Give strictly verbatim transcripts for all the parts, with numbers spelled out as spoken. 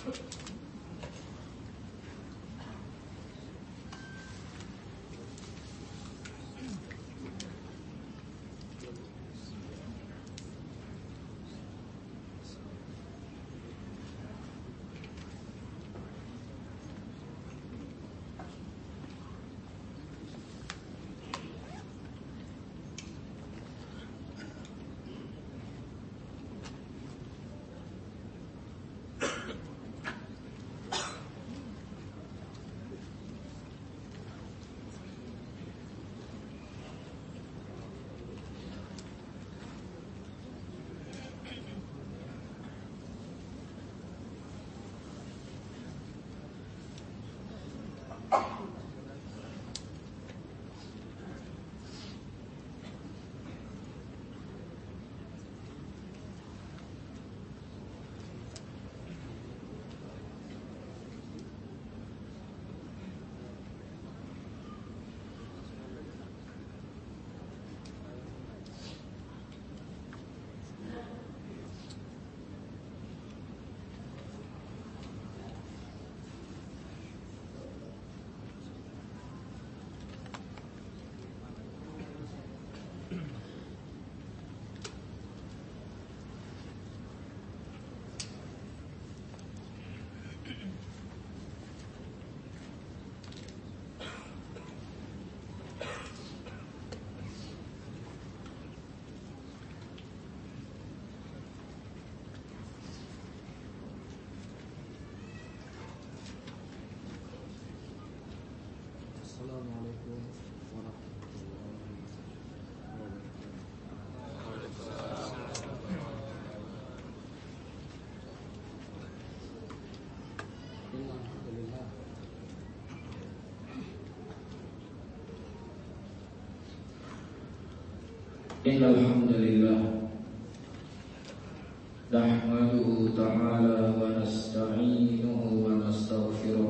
Innal hamdalillah nahmaduhu ta'ala wa nasta'inuhu wa nastaghfiruh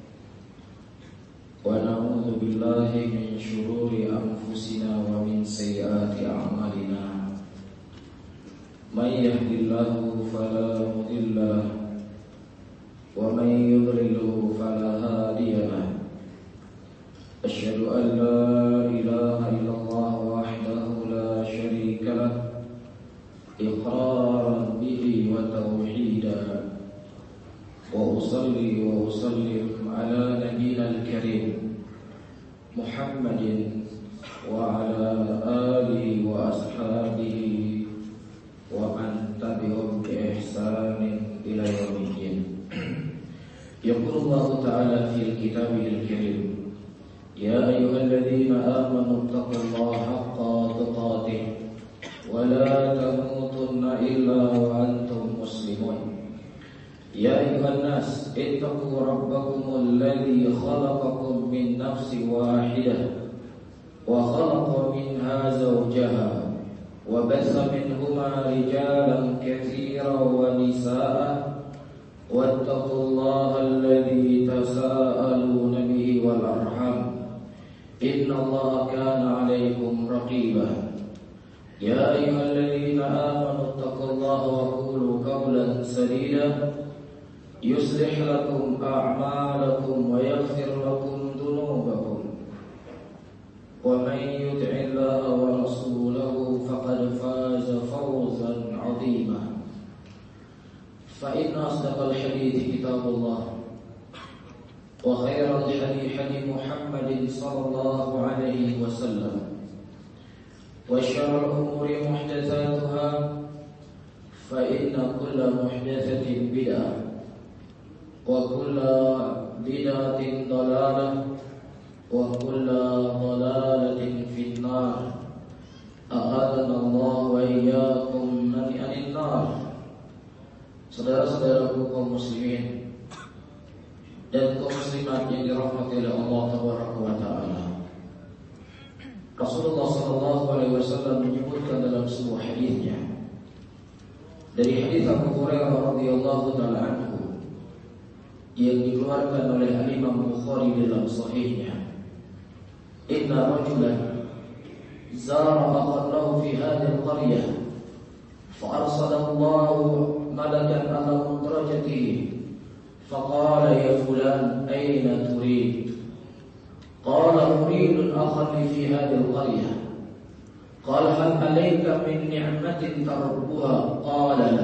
wa na'udzu billahi min shururi anfusina wa min sayyiati a'malina. May yahdihillahu fala mudilla lahu wa may yudlilhu fala hadiya lahu. Asyhadu an la ilaha illallah wahdahu la syarika lahu iqraran bihi wa tauhidan wa usalli wa usallim ala nabiyyil karim Muhammadin wa ala alihi wa ashabihi wa man tabi'ahum bi ihsanin ila yaumiddin. Yaqulullahu ta'ala fil kitabil karim يا أيها الذين آمنوا اتقوا الله حق تقاته ولا تموتن إلا وأنتم مسلمون. يا أيها الناس اتقوا ربكم الذي خلقكم من نفس واحدة وخلق منها زوجها وبث منهما رجالا كثيرا ونساء واتقوا الله الذي تساءلون به والأرحام إن الله كان عليكم رقيبا. يا أيها الذين آمنوا اتقوا الله وقولوا قولا سديدا يصلح لكم أعمالكم ويغفر لكم ذنوبكم ومن يطع الله ورسوله فقد فاز فوزا عظيما. فإن أصدق الحديث كتاب الله وخير الحديث حديث محمد صلى الله عليه وسلم وشر الأمور محدثاتها فإن كل محدثة بدعة وكل بدعة ضلالة وكل ضلالة في النار. أعاذنا الله وإياكم من النار. Saudara-saudaraku kaum muslimin dan kaum muslimat yang dirahmati oleh Allah Tabaraka wa Ta'ala, Rasulullah sallallahu alaihi wasallam menyebutkan dalam sebuah hadisnya dari hadis Abu Hurairah radhiyallahu ta'ala anhu yang dikeluarkan oleh Imam Bukhari dalam sahihnya, inna rajulan zara akhan lahu fi hadhihi al-qaryah fa arsalallahu malakan ala mudrajatihi faqala ya fulan aina turid? Qala uridu al-akhli fi hadhihi al-qaryah. Qala hal alayka min ni'matin tarbuha? Qala la,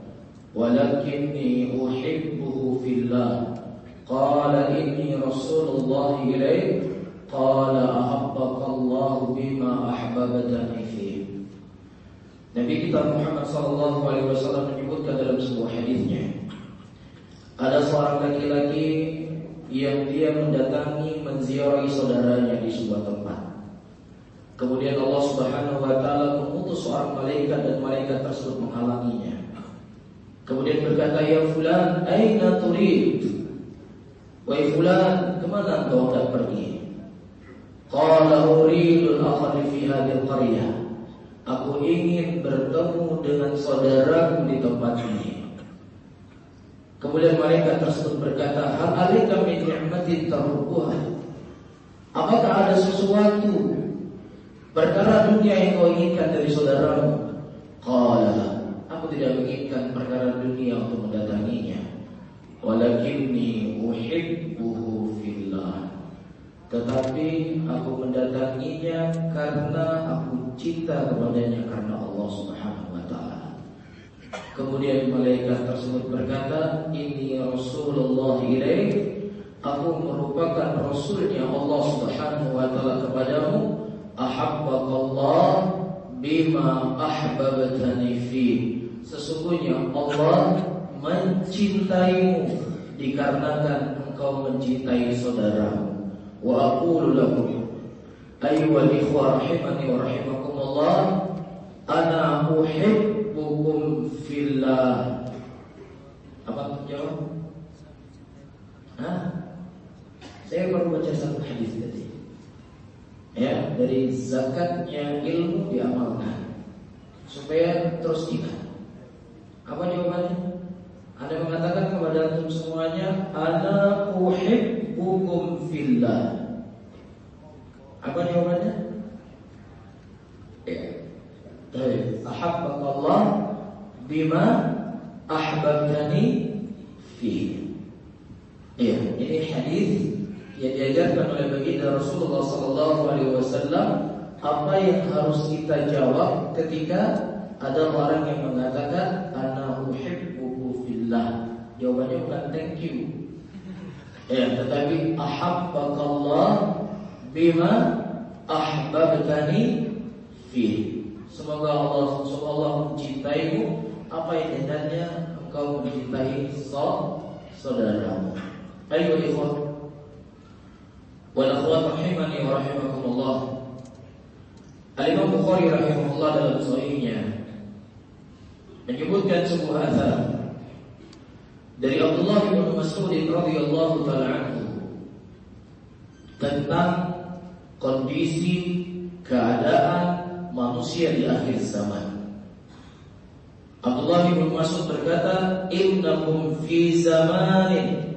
walakinni uhibbuhu fillah. Qala inni Rasulullah ilaik. Qala ahabbakallahu bima ahbabtani fihi. Nabi kita Muhammad sallallahu alaihi wasallam menyebutkan dalam sebuah hadisnya, ada seorang laki-laki yang dia mendatangi menziarahi saudaranya di sebuah tempat. Kemudian Allah Subhanahu wa taala mengutus seorang malaikat dan malaikat tersebut menghalanginya. Kemudian berkata, "Ya fulan, aina turid?" Wahai fulan, kemana engkau hendak pergi? Qala uridu al-akhli fi hadhihi al-qaryah. Aku ingin bertemu dengan saudaraku di tempat ini. Kemudian malaikat tersebut berkata, hal alaika min ni'matin tarbuha? Apakah ada sesuatu perkara dunia yang kau inginkan dari saudaramu? Qala, aku tidak menginginkan perkara dunia untuk mendatanginya. Walakinni uhibbuhu fillah. Tetapi aku mendatanginya karena aku cinta kepadanya karena Allah Subhanahu wa taala. Kemudian malaikat tersebut berkata, "Inni Rasulullah ilaik." Aku merupakan rasulnya Allah Subhanahu wa taala kepadamu. Ahabbakallah bima ahbabtani fi. Sesungguhnya Allah mencintaimu dikarenakan engkau mencintai saudaramu. Wa aqulu lakum ayyuhal ikhwa rahimani wa rahimakumullah, ana uhibbukum fillah. Apa jawab? Hah? Saya baru baca satu hadis tadi. Ya, dari zakatnya ilmu diamalkan supaya terus ingat. Apa jawabannya? Anda mengatakan kepada antum semuanya, ana uhibbukum fillah. Apa jawabannya? Ya. Baik. Ahabbakallah bima ahbabtani fi. Ya, ini hadis yang diajarkan oleh baginda Rasulullah sallallahu alaihi wasallam, apa yang harus kita jawab ketika ada orang yang mengatakan ana uhibbuhu fillah. Jawabannya bukan thank you. Ya, tetapi ahabbakallah bima ahbabtani fi. Semoga Allah semoga Allah mencintaimu apa yang hendaknya engkau mencintai saudaramu. Ayo ikhwan wal akhwat rahimani wa rahimakumullah. Al-Imam Bukhari rahimahullah dalam sahihnya menyebutkan sebuah athar dari Abdullah bin Mas'ud radhiyallahu taala anhu tentang kondisi keadaan manusia di akhir zaman. Abdullah bin Mas'ud berkata, "Innakum fi zamanin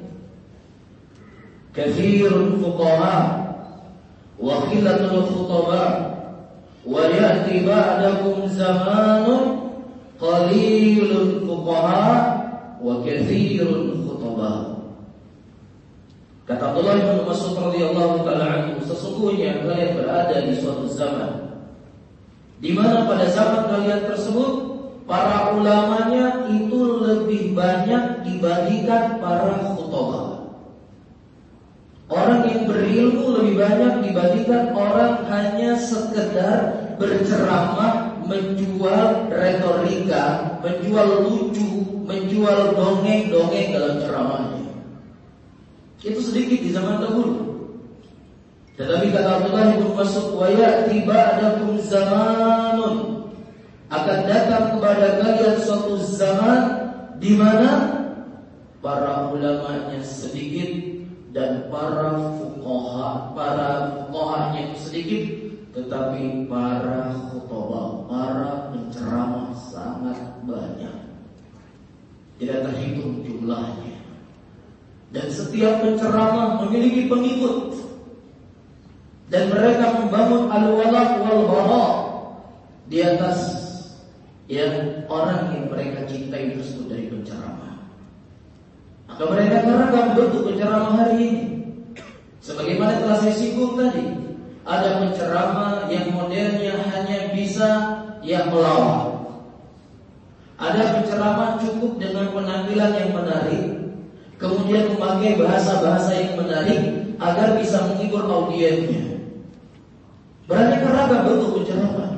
kathirun fuqaha wa khilatul khutaba wa ya'ti ba'dakum zamanun qalilun fuqaha wa kathirun khutaba." Kata Abdullah bin Mas'ud radhiyallahu taala anhu, sesungguhnya kalian berada di suatu zaman di mana pada zaman kalian tersebut para ulamanya itu lebih banyak dibandingkan para khutbah. Orang yang berilmu lebih banyak dibandingkan orang hanya sekedar berceramah, menjual retorika, menjual lucu, menjual dongeng-dongeng dalam ceramahnya. Itu sedikit di zaman dahulu. Tetapi kata Abdullah bin Mas'ud, wa ya'ti ba'dakum zamanun, akan datang kepada kalian suatu zaman di mana para ulamanya sedikit dan para fuqaha, para fuqahanya sedikit, tetapi para khutbah, para penceramah sangat banyak, tidak terhitung jumlahnya. Dan setiap penceramah memiliki pengikut, dan mereka membangun al-wala wal bara di atas yang orang yang mereka cintai tersebut dari penceramah. Nah, Kemudian ragam bentuk penceramah hari ini. Sebagaimana telah saya singgung tadi, ada penceramah yang modelnya hanya bisa yang melawak. Ada penceramah cukup dengan penampilan yang menarik, kemudian memakai bahasa-bahasa yang menarik agar bisa menghibur audiensnya. Beraneka ragam bentuk penceramah.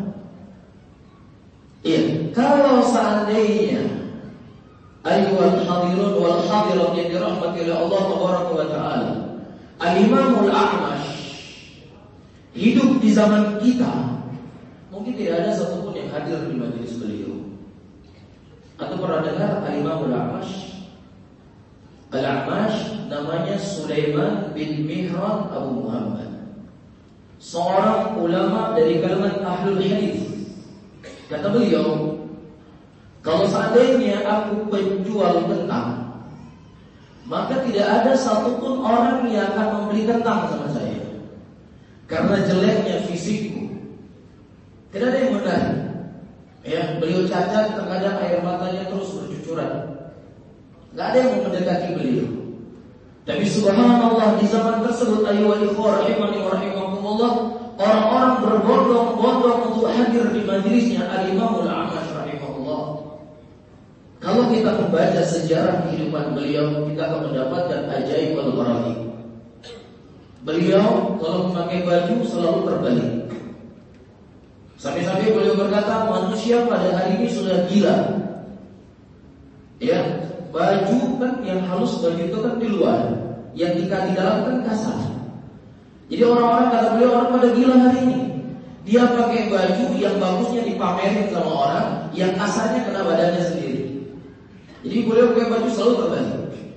Iya, kalau seandainya ayyuhal hadirun wal hadirat yang dirahmati oleh Allah Tabaraka wa Ta'ala, Al-Imamul A'mash hidup di zaman kita, mungkin tidak ada satupun yang hadir di majelis beliau. Atau pernah dengar Al-Imamul A'mash? Al-A'mash namanya Sulaiman bin Mihran Abu Muhammad, seorang ulama dari kalangan Ahlul Hadis. Kata beliau, kalau seandainya aku penjual kentang, maka tidak ada satupun orang yang akan membeli kentang sama saya, karena jeleknya fisikku. Tidak ada yang menarik. Ya, beliau cacat, terkadang air matanya terus bercucuran. Tidak ada yang mau mendekati beliau. Tapi subhanallah, di zaman tersebut, ayyuhal ikhwah rahimani wa rahimakumullah, orang-orang berbondong-bondong untuk hadir di majelisnya Al-Imamul A'mash rahimahullah. Kalau kita membaca sejarah kehidupan beliau, kita akan mendapatkan ajaib al-gharaib. Beliau kalau memakai baju selalu terbalik. Sampai-sampai beliau berkata, manusia pada hari ini sudah gila. Ya, baju kan yang halus, baju itu kan di luar, yang di dalam kan kasar. Jadi orang-orang, kata beliau, orang pada gila hari ini. Dia pakai baju yang bagusnya dipamerin sama orang, yang kasarnya kena badannya sendiri. Jadi beliau pakai baju selalu terbalik.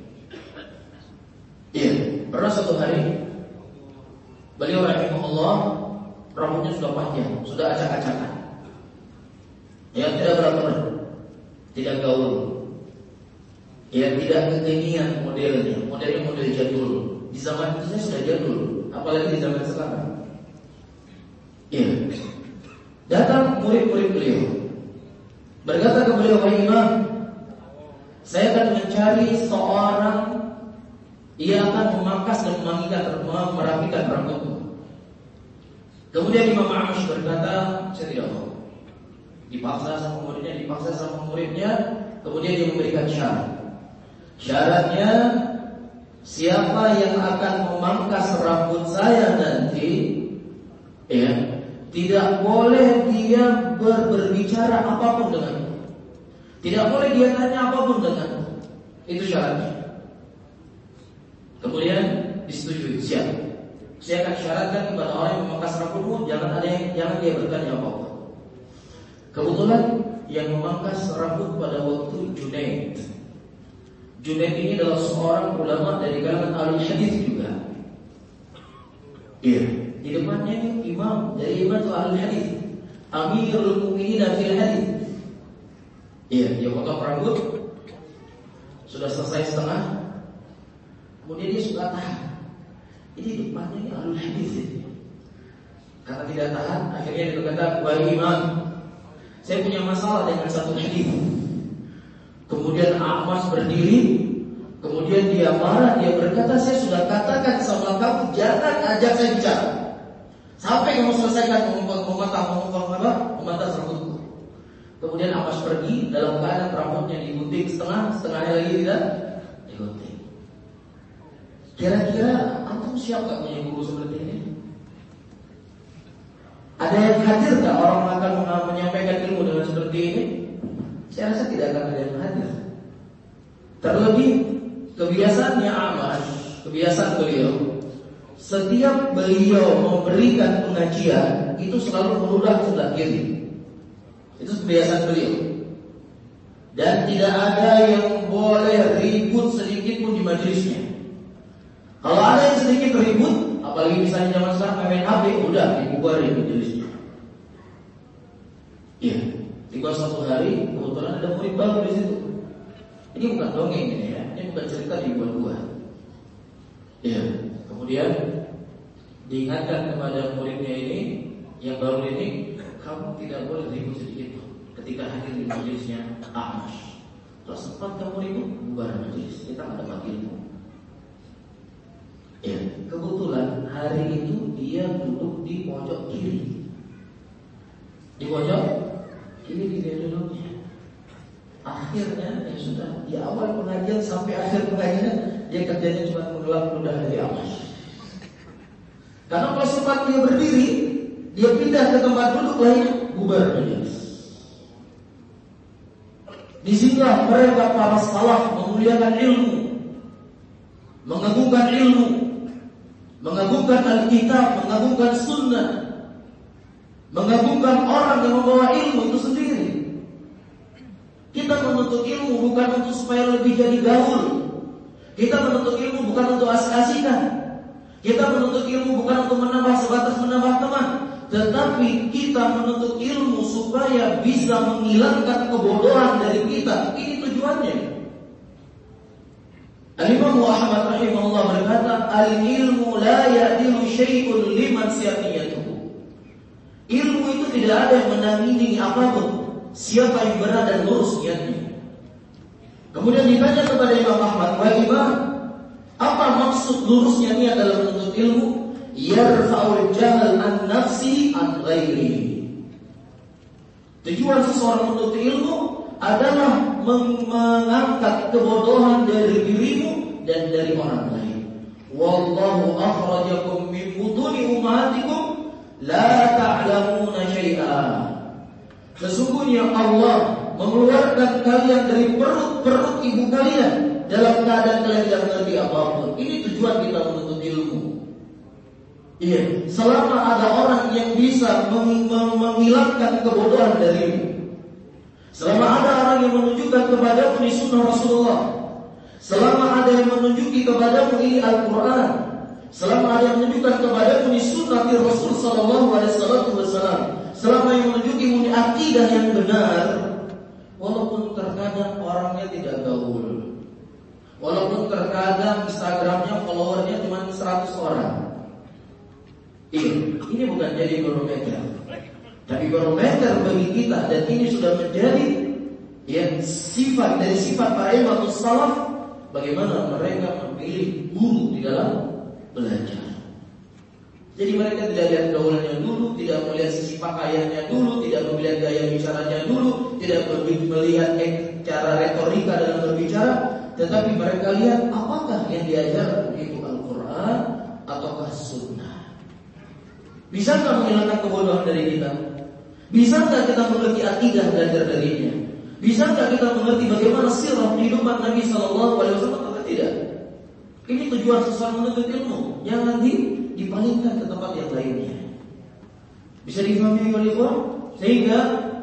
Iya, pernah satu hari beliau rahimahullah rambutnya sudah panjang, sudah acak-acakan. Ya, tidak beratur, tidak gaul. Ya, tidak kekinian modelnya, modelnya model jadul. Di zaman itu saya sudah jadul, apalagi di zaman sekarang. Iya. Datang murid-murid beliau, berkata ke beliau, "Wahai Imam, saya akan mencari seorang yang akan memangkas dan memangikan, merapikan rambutmu." Kemudian Imam A'mash berkata, "Saya tidak mau." Dipaksa sama muridnya, dipaksa sama muridnya. Kemudian dia memberikan syarat. Syaratnya, siapa yang akan memangkas rambut saya nanti, ya, tidak boleh dia ber, berbicara apapun denganku. Tidak boleh dia tanya apapun denganku. Itu syaratnya. Kemudian disetujui, siap. Saya akan syaratkan kepada orang yang memangkas rambutmu, jangan ada yang, jangan dia bertanya apa-apa. Kebetulan yang memangkas rambut pada waktu Junaid. Junaid ini adalah seorang ulama dari kalangan Ahlul Hadis juga. Iya, di depannya ini imam dari imam Ahlul Hadis, Amirul Mukminin fil Hadis. Iya, dia potong rambut, sudah selesai setengah, kemudian dia suka tahan. Ini depannya ini Ahlul Hadis ini. Karena tidak tahan, akhirnya dia berkata, "Wahai imam, saya punya masalah dengan satu hadis." Kemudian A'mash berdiri, kemudian dia marah, dia berkata, "Saya sudah katakan sama kamu, jangan ajak saya bicara sampai kamu selesaikan mematah mematah mematah rambutku." Kemudian A'mash pergi dalam keadaan rambutnya digunting setengah, setengahnya lagi tidak digunting. Kira-kira antum siap gak punya guru seperti ini? Ada yang hadir gak orang akan menyampaikan ilmu dengan seperti ini? Saya rasa tidak akan ada yang hadir. Terlebih kebiasaannya A'mash, kebiasaan beliau, setiap beliau memberikan pengajian itu selalu meludah sebelah kiri. Itu kebiasaan beliau. Dan tidak ada yang boleh ribut sedikit pun di majelisnya. Kalau ada yang sedikit ribut, apalagi misalnya zaman sekarang main H P, udah dibubarin majelisnya. Iya. Tiba suatu hari kebetulan ada murid baru di situ. Ini bukan dongeng ini ya, ini bukan cerita dibuat-buat. Iya. Kemudian diingatkan kepada muridnya ini yang baru ini, kamu tidak boleh ribut sedikit pun ketika hadir di majelisnya A'mash. Kalau sempat kamu ribut, bubar majelis, kita nggak dapat ilmu. hari itu dia duduk di pojok kiri. Di pojok kiri dia duduknya. Akhirnya ya sudah, di awal pengajian sampai akhir pengajian dia kerjanya cuma mengelap ludah dari atas. Karena pas sempat dia berdiri, dia pindah ke tempat duduk lain, bubar majelis. Di sini mereka para salaf memuliakan ilmu, mengagungkan ilmu, mengagungkan Alkitab, mengagungkan sunnah, mengagungkan orang yang membawa ilmu itu sendiri. Kita menuntut ilmu bukan untuk supaya lebih jadi gaul. Kita menuntut ilmu bukan untuk asik-asikan. Kita menuntut ilmu bukan untuk menambah sebatas menambah teman, tetapi kita menuntut ilmu supaya bisa menghilangkan kebodohan dari kita. Ini tujuannya. Al-Imam Ahmad rahimahullah berkata, al-ilmu la ya'dilu syai'un liman siyaqiyatuhu. Ilmu itu tidak ada yang menandingi apapun siapa yang benar dan lurus niatnya. Kemudian ditanya kepada Imam Ahmad, "Wa Imam, apa maksud lurusnya niat dalam menuntut ilmu?" Yarfa'ul jahl an nafsi an ghairi. Tujuan seseorang menuntut ilmu adalah mengangkat kebodohan dari dirimu dan dari orang lain. Wallahu akhrajakum min butuni ummahatikum la ta'lamuna syai'a. Sesungguhnya Allah mengeluarkan kalian dari perut-perut ibu kalian dalam keadaan kalian tidak mengerti apapun. Ini tujuan kita menuntut ilmu. Iya, selama ada orang yang bisa meng- meng- menghilangkan kebodohan darimu, selama ada orang yang menunjukkan kepadamu ini sunnah Rasulullah, selama ada yang menunjuki kepadamu ini Al-Quran, selama ada yang menunjukkan kepadamu ini sunnah Rasul Sallallahu Alaihi Wasallam, selama yang menunjuki ini akidah yang benar, walaupun terkadang orangnya tidak gaul, walaupun terkadang Instagramnya followernya cuma seratus orang. Iya, ini bukan jadi barometer, tapi barometer bagi kita, dan ini sudah menjadi ya sifat dari sifat para imam salaf, bagaimana mereka memilih guru di dalam belajar. Jadi mereka tidak lihat gaulnya dulu, tidak melihat sisi pakaiannya dulu, tidak melihat gaya bicaranya dulu, tidak melihat cara retorika dalam berbicara, tetapi mereka lihat apakah yang diajarkan itu Al-Quran ataukah sunnah. Bisa nggak menghilangkan kebodohan dari kita? Bisa nggak kita mengerti akidah belajar darinya? Bisa nggak kita mengerti bagaimana sirah kehidupan Nabi Sallallahu Alaihi Wasallam atau tidak? Ini tujuan seseorang menuntut ilmu. Jangan di, dipalingkan ke tempat yang lainnya. Bisa difahami oleh ikhwan? Sehingga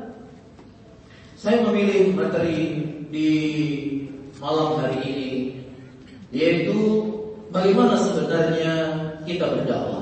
saya memilih materi di malam hari ini, yaitu bagaimana sebenarnya kita berdakwah.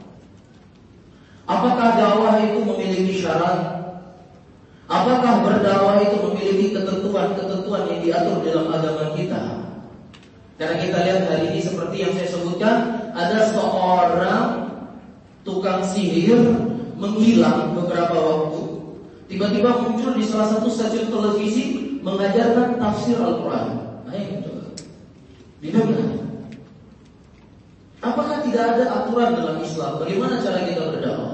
Apakah dakwah itu memiliki syarat? Apakah berdakwah itu memiliki ketentuan-ketentuan yang diatur dalam agama kita? Karena kita lihat hari ini seperti yang saya sebutkan, ada seorang tukang sihir menghilang beberapa waktu. Tiba-tiba muncul di salah satu stasiun televisi mengajarkan tafsir Al-Quran. Ayo coba didengar. Apakah tidak ada aturan dalam Islam bagaimana cara kita berdakwah?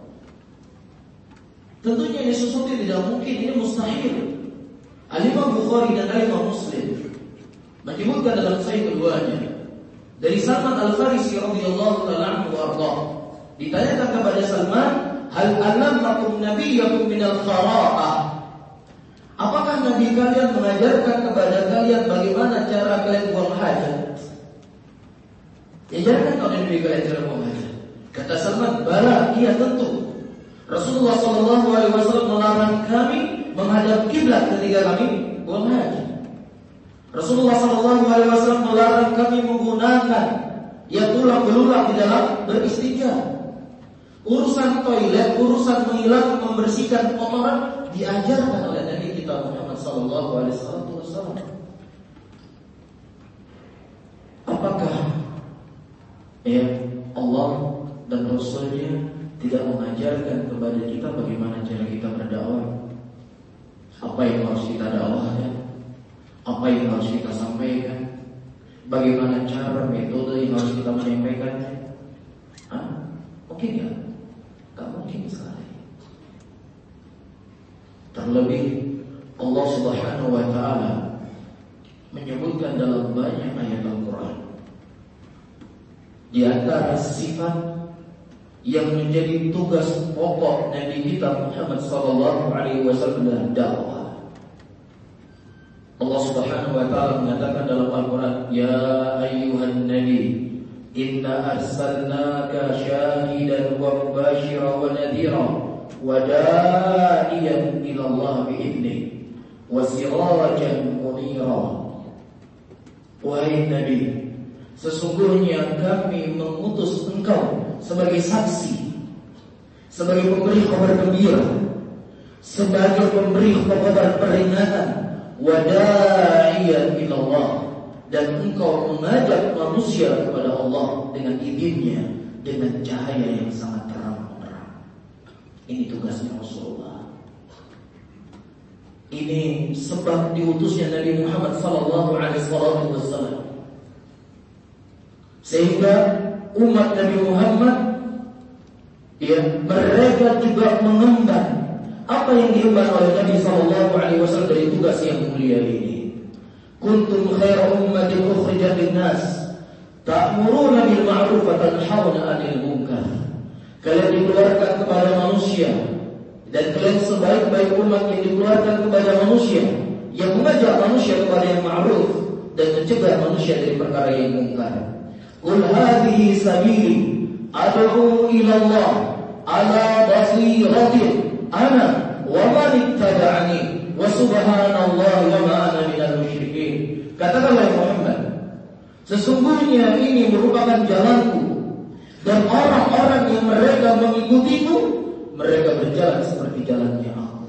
Tentunya ini sesuatu yang tidak mungkin, ini mustahil. Al-Imam Bukhari dan Al-Imam Muslim menyebutkan dalam sahih keduanya dari Salman Al-Farisi radhiyallahu ta'ala anhu warḍah. Ditanyakan kepada Salman, "Hal alamakum nabiyyakum min al-khara'ah?" Apakah nabi kalian mengajarkan kepada kalian bagaimana cara kalian buang hajat? Diajarkan oleh nabi kalian cara buang hajat. Kata Salman, "Bala, iya tentu. Rasulullah Sallallahu Alaihi Wasallam melarang kami menghadap kiblat ketika kami buang hajat. Rasulullah Sallallahu Alaihi Wasallam melarang kami menggunakan ya tulang belulang di dalam beristinja. Urusan toilet, urusan menghilangkan, membersihkan kotoran diajarkan oleh Nabi kita Muhammad Sallallahu Alaihi Wasallam. Apakah ya Allah dan Rasulnya tidak mengajarkan kepada kita bagaimana cara kita berdakwah? Apa yang harus kita dakwahkan? Apa yang harus kita sampaikan? Bagaimana cara metode yang harus kita menyampaikannya? Hah? Mungkin ya? Gak mungkin sekali. Terlebih Allah Subhanahu wa ta'ala menyebutkan dalam banyak ayat Al-Quran, di antara sifat yang menjadi tugas pokok Nabi kita Muhammad sallallahu alaihi wasallam adalah dakwah. Allah Subhanahu wa ta'ala mengatakan dalam Al-Quran, ya ayyuhan nabi inna arsalnaka syahidan wa mubashiran wa nadhiran wa da'iyan ila Allah bi'idnih wa sirajan munira. Wahai Nabi, sesungguhnya kami mengutus engkau sebagai saksi, sebagai pemberi kabar gembira, sebagai pemberi kabar peringatan, wa da'iyan ila Allah, dan engkau mengajak manusia kepada Allah dengan idzinnya, dengan cahaya yang sangat terang benderang. Ini tugasnya Rasulullah. Ini sebab diutusnya Nabi Muhammad sallallahu alaihi wasallam. Sehingga umat Nabi Muhammad, ya, mereka juga mengemban apa yang diemban oleh Nabi sallallahu alaihi wasallam dari tugas yang mulia ini. Kuntum khaira ummatin ukhrijat lin-nas ta'muruna bil ma'ruf wa tanhauna 'anil munkar. Kalian dikeluarkan kepada manusia, dan kalian sebaik-baik umat yang dikeluarkan kepada manusia, yang mengajak manusia kepada yang ma'ruf dan mencegah manusia dari perkara yang mungkar. Qul hadhihi sabili ad'u ila Allah ala basiratin ana wa man ittaba'ani wa subhanallahi wa ma ana minal musyrikin. Katakanlah Muhammad, sesungguhnya ini merupakan jalanku, dan orang-orang yang mereka mengikutiku, mereka berjalan seperti jalannya aku.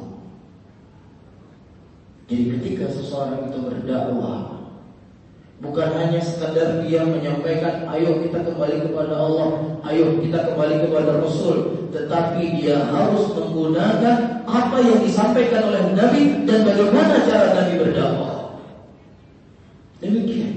Jadi ketika seseorang itu berdakwah, bukan hanya sekadar dia menyampaikan, ayo kita kembali kepada Allah, ayo kita kembali kepada Rasul, tetapi dia harus menggunakan apa yang disampaikan oleh Nabi dan bagaimana cara Nabi berdakwah. Demikian.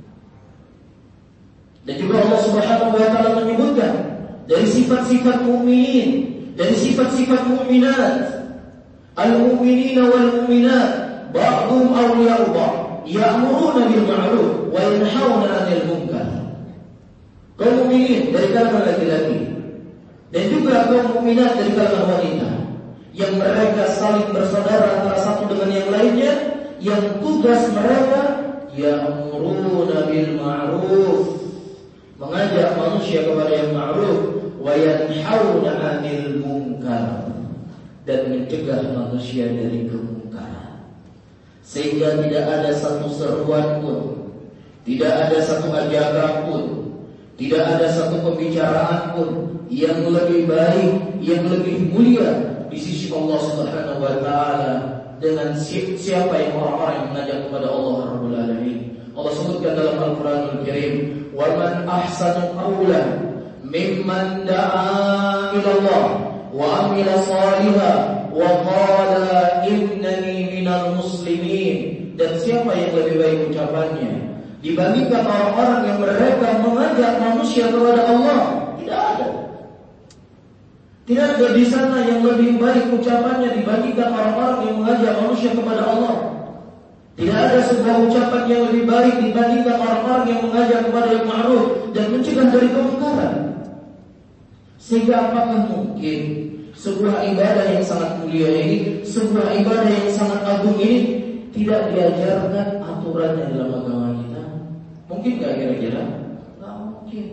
Dan juga Allah Subhanahu wa ta'ala menyebutkan dari sifat-sifat mukminin, dari sifat-sifat mukminat, al-mu'minina wal-mu'minat ba'dhum awliya'u ba'd ya'muruna bil ma'ruf wa yanhauna 'anil munkar. Kaum mukminin dari kalangan laki-laki dan juga kaum mukminat dari kalangan wanita, yang mereka saling bersaudara antara satu dengan yang lainnya, yang tugas mereka ya'muruna bil ma'ruf, mengajak manusia kepada yang ma'ruf, wa yanhauna 'anil munkar, dan mencegah manusia dari kemungkaran. Sehingga tidak ada satu seruan pun, tidak ada satu ajakan pun, tidak ada satu pembicaraan pun yang lebih baik, yang lebih mulia di sisi Allah Subhanahu wa ta'ala dengan siapa yang orang-orang yang mengajak kepada Allah Rabbul Alamin. Allah sebutkan dalam Al-Quranul Karim, wa man ahsanu qawlan mimman da'a ila Allah wa amila salihan wa qala innani minal muslimin. Dan siapa yang lebih baik ucapannya dibandingkan orang-orang yang mereka mengajak manusia kepada Allah? Tidak ada. Tidak ada di sana yang lebih baik ucapannya dibandingkan orang-orang yang mengajak manusia kepada Allah. Tidak ada sebuah ucapan yang lebih baik dibandingkan orang-orang yang mengajak kepada yang ma'ruf dan mencegah dari kemungkaran. Sehingga apakah mungkin sebuah ibadah yang sangat mulia ini, sebuah ibadah yang sangat agung ini tidak diajarkan aturannya dalam agama kita? Mungkin gak kira-kira? Gak mungkin.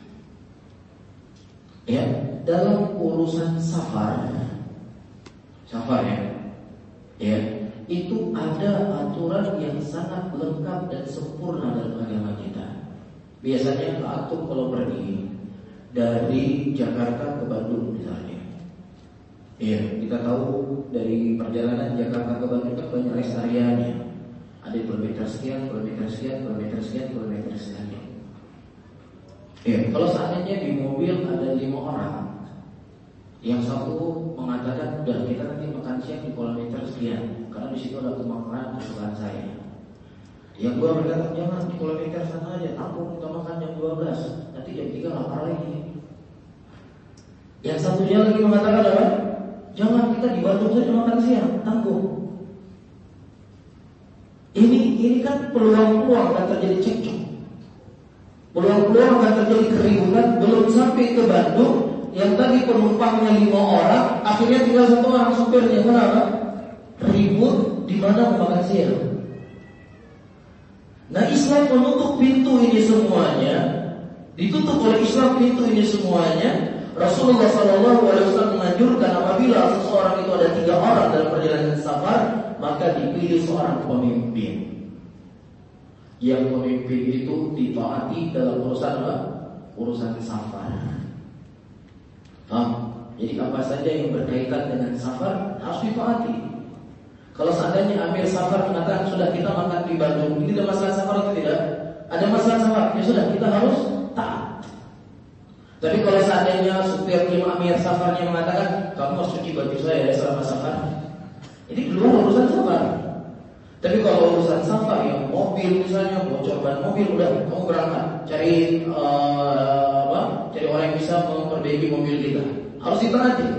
Ya, dalam urusan safar, safar ya, ya, itu ada aturan yang sangat lengkap dan sempurna dalam agama kita. Biasanya antum kalau pergi dari Jakarta ke Bandung misalnya, iya, kita tahu dari perjalanan Jakarta ke Bandung kan banyak rest areanya. Ada kilometer sekian, kilometer sekian, kilometer sekian, kilometer sekian. Iya, kalau seandainya di mobil ada lima orang, yang satu mengatakan, udah kita nanti makan siang di kilometer sekian, karena di situ ada makanan kesukaan saya. Yang dua berkata, jangan di kilometer sana aja, tampung kita makan jam dua belas, nanti jam tiga lapar lagi. Yang satunya lagi mengatakan apa? Jangan, kita di Bandung saja makan siang, tangguh. Ini ini kan peluang-peluang akan terjadi cekcok, peluang-peluang akan terjadi keributan. Belum sampai ke Bandung, yang tadi penumpangnya lima orang, akhirnya tinggal satu orang supirnya. Kenapa? Ribut di mana mau makan siang. Nah, Islam menutup pintu ini semuanya, ditutup oleh Islam pintu ini semuanya. Rasulullah shallallahu alaihi wasallam menganjurkan apabila seseorang itu ada tiga orang dalam perjalanan safar, maka dipilih seorang pemimpin. Yang pemimpin itu ditaati dalam urusan apa? Urusan safar. Paham? Jadi apa saja yang berkaitan dengan safar harus ditaati. Kalau seandainya Amir Safar mengatakan sudah kita makan di Bandung, ini ada masalah safar atau tidak? Ada masalah safar, ya sudah kita harus taat. Tapi kalau seandainya supir Imam Amir Safarnya mengatakan kamu harus cuci baju saya selama safar, ini belum urusan safar. Tapi kalau urusan safar yang mobil misalnya bocor ban mobil, udah kamu berangkat cari uh, apa? Cari orang yang bisa memperbaiki mobil kita, harus ditaati.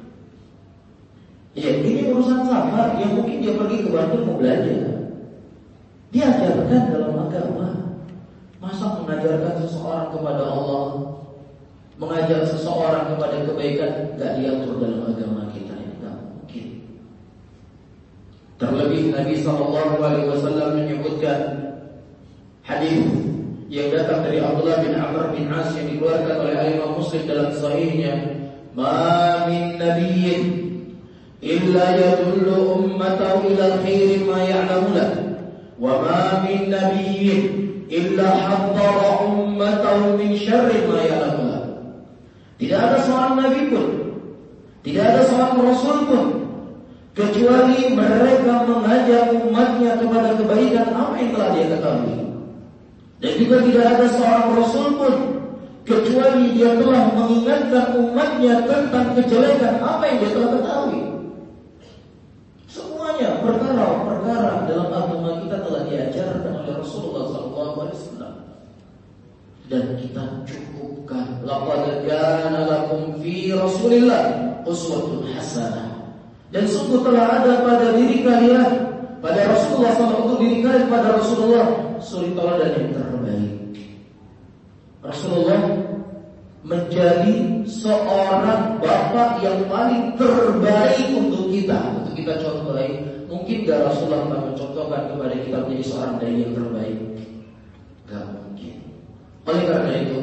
Ya, ini urusan safar yang mungkin dia pergi ke Bandung mau belajar. Dia ajarkan dalam agama. Masa mengajarkan seseorang kepada Allah, mengajak seseorang kepada kebaikan, gak diatur dalam agama kita, ini gak mungkin. Terlebih Nabi shallallahu alaihi wasallam menyebutkan hadis yang datang dari Abdullah bin Amr bin As yang dikeluarkan oleh Imam Muslim dalam sahihnya, "Ma min nabiyyin illa yadullu ummatahu ila al-khairi ma ya'lamu lahu, wa ma min nabiyyin illa haddara ummatahu min syarri ma ya'lamu lahu." Tidak ada seorang nabi pun, tidak ada seorang rasul pun, kecuali mereka mengajak umatnya kepada kebaikan apa yang telah dia ketahui. Dan juga tidak ada seorang rasul pun, kecuali dia telah mengingatkan umatnya tentang kejelekan apa yang dia telah ketahui. Semuanya perkara-perkara dalam agama kita telah diajarkan oleh Rasulullah shallallahu alaihi wasallam. Dan kita cukupkan. Laqad kana lakum fi Rasulillah uswatun hasanah. Dan sungguh telah ada pada diri kalian, pada Rasulullah shallallahu alaihi wasallam, diri kalian pada Rasulullah suri tauladan yang terbaik. Rasulullah menjadi seorang bapak yang paling terbaik untuk kita, untuk kita contohi. Mungkin gak Rasulullah akan mencontohkan kepada kita menjadi seorang dai yang terbaik? Gak mungkin. Oleh karena itu,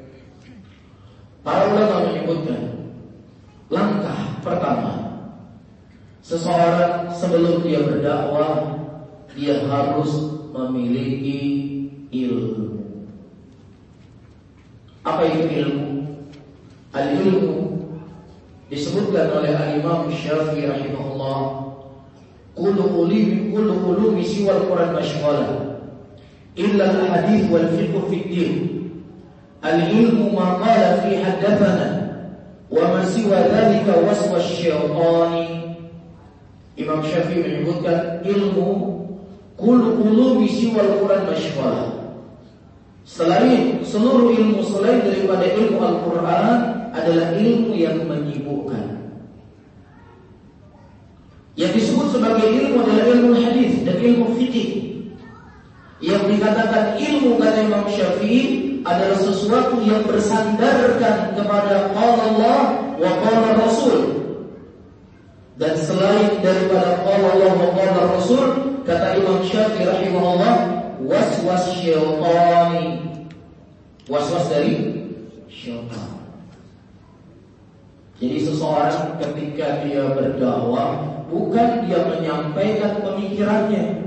para ulama menyebutkan langkah pertama, seseorang sebelum dia berdakwah, dia harus memiliki ilmu. Apa itu ilmu? Al-ilmu disebutkan oleh Al-Imam Syafi'i rahimahullah, kullu ulumi kullu ulumi siwal Quran mashghalah illa al-hadith wal fiqh fi din. Al-ilmu ma qala fi haddathana wa ma siwa dhalika waswas syaitani. Imam Syafi'i menyebutkan ilmu kullu ulumi siwal Quran mashghalah, selain seluruh ilmu selain daripada ilmu Al-Quran adalah ilmu yang menyibukkan. Yang disebut sebagai ilmu adalah ilmu hadis dan ilmu fikih. Yang dikatakan ilmu kata Imam Syafi'i adalah sesuatu yang bersandarkan kepada qala Allah wa qala Rasul. Dan selain daripada qala Allah wa qala Rasul, kata Imam Syafi'i rahimahullah, waswas syaitani. Waswas dari syaitan. Jadi seseorang ketika dia berdakwah, bukan dia menyampaikan pemikirannya.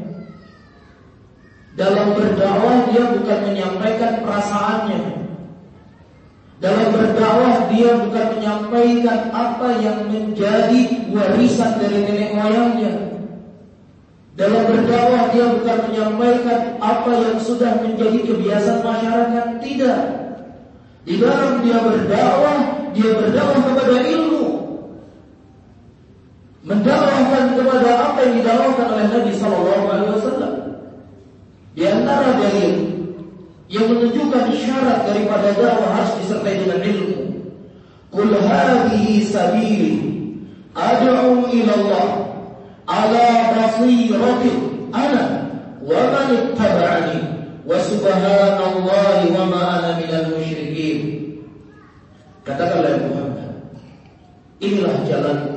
Dalam berdakwah dia bukan menyampaikan perasaannya. Dalam berdakwah dia bukan menyampaikan apa yang menjadi warisan dari nenek moyangnya. Dalam berdakwah dia bukan menyampaikan apa yang sudah menjadi kebiasaan masyarakat. Tidak. Di dalam dia berdakwah, dia berdakwah kepada ilmu, mendakwahkan kepada apa yang didakwahkan oleh Nabi Sallallahu Alaihi Wasallam. Di antara dalil yang menunjukkan syarat daripada dakwah harus disertai dengan ilmu. Qul hadhihi sabili ad'u ila Allah ala basiratin ana wa man ittaba'ani wa subhanallahi wa ma ana minal musyrikin. Katakanlah Muhammad, inilah jalanku.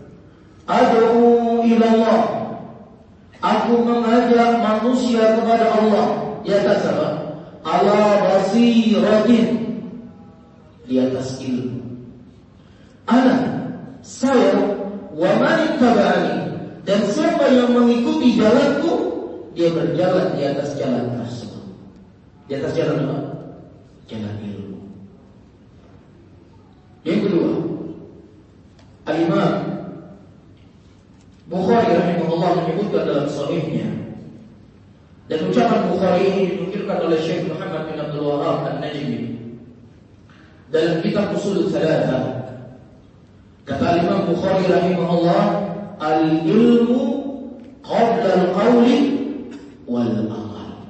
Ad'u ila Allah, aku mengajak manusia kepada Allah di atas apa? Ala basiratin, di atas ilmu. Ana, saya, wa man ittaba'ani, dan siapa yang mengikuti jalanku, dia berjalan di atas jalan tersebut. Di atas jalan apa? Jalan ilmu. Yang kedua, Al-Imam Bukhari rahimahullah menyebutkan dalam sahihnya, dan ucapan Bukhari ini dinukilkan oleh Syekh Muhammad bin Abdul Wahhab An-Najmi dalam kitab Ushul Tsalatsa. Kata Imam Bukhari rahimahullah, al-ilmu qabla al-qawli wal amal.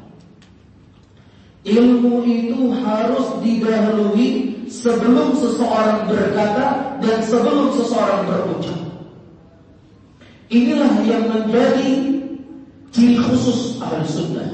Ilmu itu harus didahului sebelum seseorang berkata dan sebelum seseorang berucap. Inilah yang menjadi ciri khusus ahli sunnah.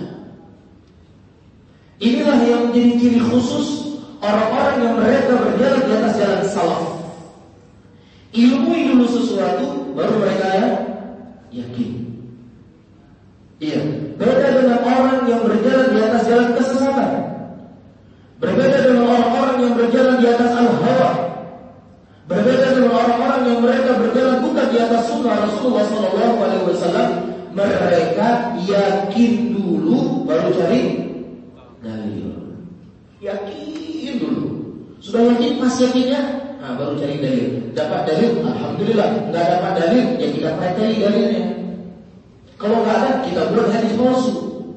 Inilah yang menjadi ciri khusus orang-orang yang mereka berjalan di atas jalan salaf. Ilmu dulu sesuatu, baru mereka ya yakin. Iya, beda dengan orang yang berjalan di atas jalan kesesatan. Berbeda dengan orang-orang yang berjalan di atas al-hawa. Berbeda dengan orang-orang yang mereka berjalan bukan di atas sunnah Rasulullah Sallallahu Alaihi Wasallam. Mereka yakin dulu, baru cari dalil. Yakin dulu. Sudah yakin, pas yakinnya, nah baru cari dalil. Dapat dalil, alhamdulillah. Nggak dapat dalil, ya kita pelajari dalilnya. Kalau nggak ada, kita buat hadis palsu.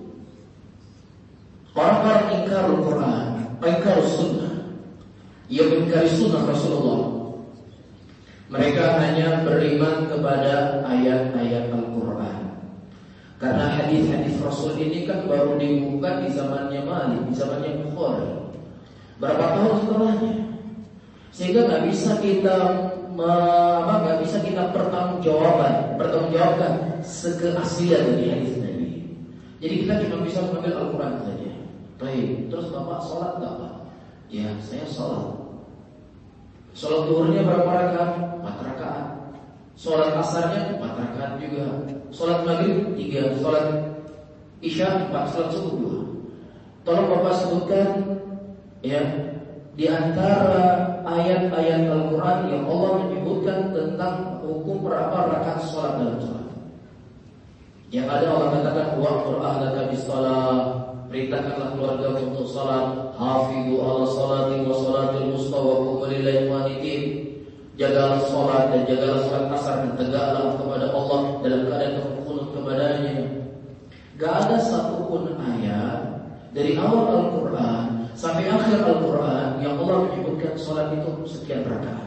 Orang-orang ingkarul Quran, ingkarul sunnah, ia mengingkari sunnah Rasulullah. Mereka hanya beriman kepada ayat-ayat Al-Quran. Karena hadis-hadis Rasul ini kan baru dibuka di zamannya Malik, di zamannya Bukhari. Berapa tahun setelahnya? Sehingga nggak bisa kita apa nggak bisa kita pertanggungjawaban, pertanggungjawabkan sekeaslian dari hadis Nabi. Jadi kita cuma bisa mengambil Al-Quran saja. Baik, terus Bapak sholat nggak Pak? Ya, saya sholat. Sholat zuhurnya berapa rakaat? Empat rakaat. Sholat asarnya empat rakaat juga. Sholat maghrib tiga. Sholat isya empat. Sholat subuh dua. Tolong Bapak sebutkan ya, di antara ayat-ayat Al-Quran yang Allah menyebutkan tentang hukum berapa rakaat sholat dalam sholat. Yang ada Allah katakan wa'mur ahlaka bis-shalah, perintahkanlah keluarga untuk salat. Hafizu ala salati wa salatil wusta wa qumu lillahi qanitin. Jagalah salat dan jagalah salat asar dan tegaklah kepada Allah dalam keadaan terkunut kepadanya. Gak ada satupun ayat dari awal Al-Quran sampai akhir Al-Quran yang Allah menyebutkan salat itu sekian rakaat.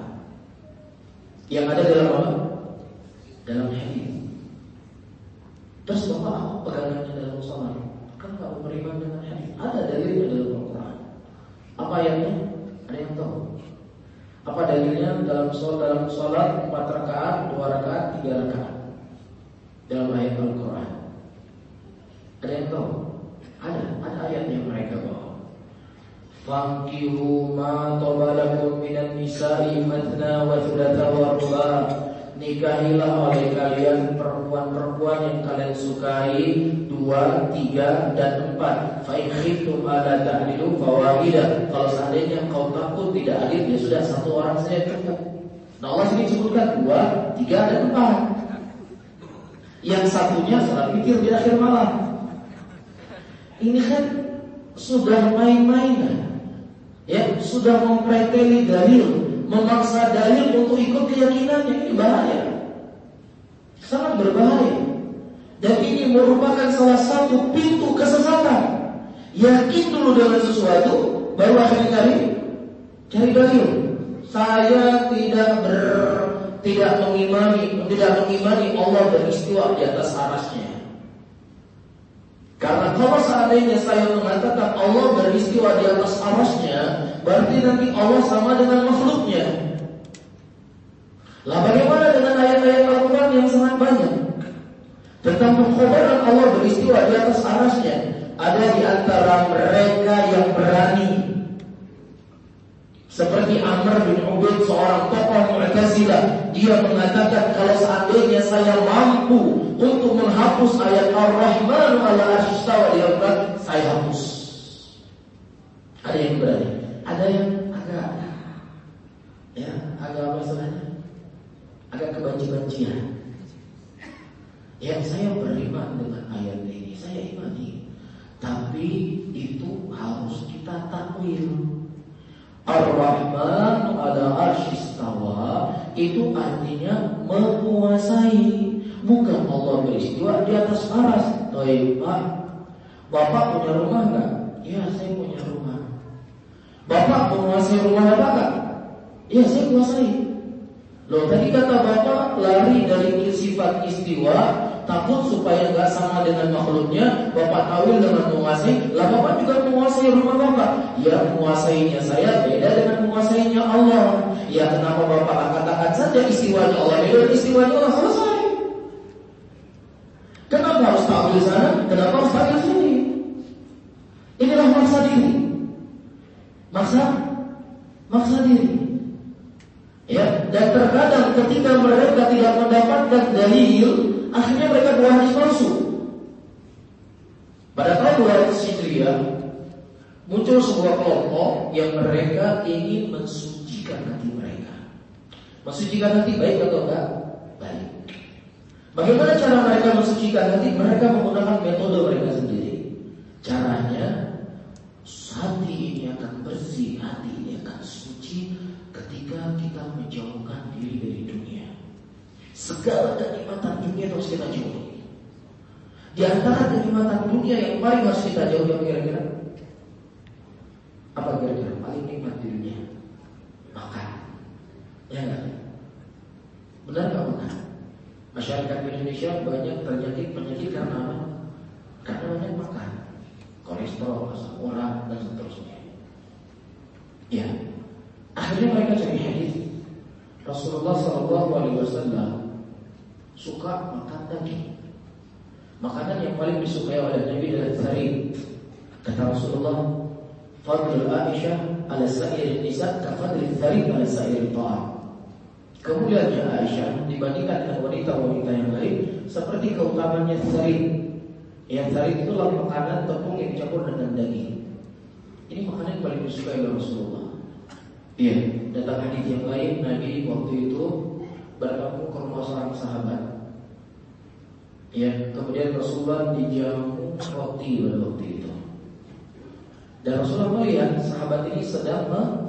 Yang ada dalam apa? Dalam hadis. Terus Bapak apa pegangannya dalam salat? Kan nggak beriman dengan hadis. Ada dalilnya dalam Al-Quran. Apa ayatnya? Ada yang tahu? Apa dalilnya dalam sholat, dalam sholat empat rakaat, dua rakaat, tiga rakaat dalam ayat Al-Quran? Ada yang tahu? Ada, ada ayat yang mereka bawa. Fankihu ma tabalakum minan nisa'i matna wa thulatha wa ruba'. Nikahilah oleh kalian perempuan-perempuan yang kalian sukai dua, tiga, dan empat. Fa in khiftum alla ta'dilu fawahidah. Kalau seandainya kau takut tidak adil, ya sudah satu orang saja cukup. Nah Allah sini sebutkan dua, tiga, dan empat. Yang satunya salat witir di akhir malam. Ini kan sudah main-mainan, ya sudah mempreteli dalil, memaksa dalil untuk ikut keyakinannya. Ini bahaya, sangat berbahaya. Dan ini merupakan salah satu pintu kesesatan. Yakin dulu dengan sesuatu, baru akhirnya cari cari dalil. Saya tidak ber, tidak mengimani, tidak mengimani Allah beristiwa di atas arasnya. Karena kalau seandainya saya mengatakan Allah beristiwa di atas arasnya, berarti nanti Allah sama dengan makhluknya. Lah bagaimana dengan ayat-ayat Al-Quran yang sangat banyak tentang pengkhabaran Allah beristiwa di atas arasnya? Ada di antara mereka yang berani, seperti Amr bin Ubaid, seorang tokoh Mu'tazilah. Dia mengatakan, kalau seandainya saya mampu untuk menghapus ayat Ar-Rahmanu 'ala arsy istawa di Al-Quran, saya hapus. Ada yang berani, ada yang agak ya, agak apa istilahnya? Agak kebanci-bancian. Ya, saya beriman dengan ayat ini, saya imani. Tapi itu harus kita takwil. Ar-Rahman 'ala arsy istawa itu artinya menguasai, bukan Allah beristiwa di atas aras. Baik, Pak, Bapak punya rumah enggak? Ya, saya punya rumah. Bapak menguasai rumah Bapak enggak? Ya, saya kuasai. Loh, tadi kata Bapak lari dari sifat istiwa, takut supaya enggak sama dengan makhluknya. Bapak tawil dengan menguasai. Lah, Bapak juga menguasai rumah Bapak. Ya, menguasainya saya beda dengan menguasainya Allah. Ya, kenapa Bapak katakan saja istiwanya Allah beda dengan istiwanya Allah? Selesai. Kenapa harus tawil sana? Kenapa harus tawil sini? Inilah maksa diri. Maksa Maksa diri. Ya, dan terkadang ketika mereka tidak mendapatkan dalil, akhirnya mereka buat hadis palsu. Pada tahun dua ratus Hijriah muncul sebuah kelompok yang mereka ingin mensucikan hati mereka. Mensucikan hati baik atau enggak? Baik. Bagaimana cara mereka mensucikan hati? Mereka menggunakan metode mereka sendiri. Caranya, hati ini akan bersih, hati ini akan suci ketika kita menjauhkan diri dari dunia. Segala kenikmatan dunia harus kita jauhi. Di antara kenikmatan dunia yang paling harus kita jauhi, apa kira-kira? Apa kira-kira paling nikmat di dunia? Makan. Ya enggak? Benar nggak makan? Masyarakat Indonesia banyak terjadi penyakit karena apa? Karena banyak makan. Kolesterol, asam urat, dan seterusnya. Ya. Akhirnya mereka cari hadis. Rasulullah Shallallahu Alaihi Wasallam suka makan daging. Makanan yang paling disukai oleh Nabi adalah tharid. Kata Rasulullah, "Fadlul Aisyah ala sa'ir nisa ka fadlil tharid ala sa'ir ta'am." Kemuliaannya Aisyah dibandingkan dengan wanita-wanita yang lain seperti keutamaannya tharid. Yang tharid itu adalah makanan tepung yang dicampur dengan daging. Ini makanan yang paling disukai oleh Rasulullah. Iya, datang hadis yang lain, Nabi waktu itu bertemu ke rumah seorang sahabat. Ya, kemudian Rasulullah dijamu roti pada waktu itu. Dan Rasulullah melihat sahabat ini sedang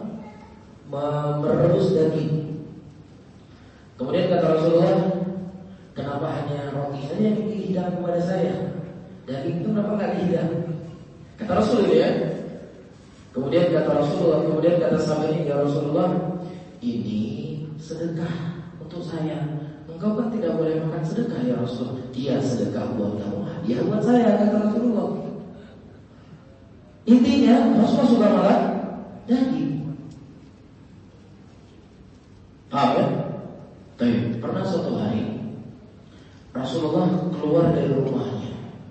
merebus daging. Kemudian kata Rasulullah, kenapa hanya roti saja yang dihidang kepada saya? Daging itu kenapa nggak dihidang? Kata Rasul ya. Kemudian kata Rasulullah, kemudian kata sahabat ini, ya Rasulullah, ini sedekah untuk saya. Engkau kan tidak boleh makan sedekah ya Rasulullah. Dia sedekah buat kamu, hadiah buat saya, kata Rasulullah. Intinya Rasulullah suka makan daging. Paham ya? Tapi pernah suatu hari Rasulullah keluar dari rumahnya.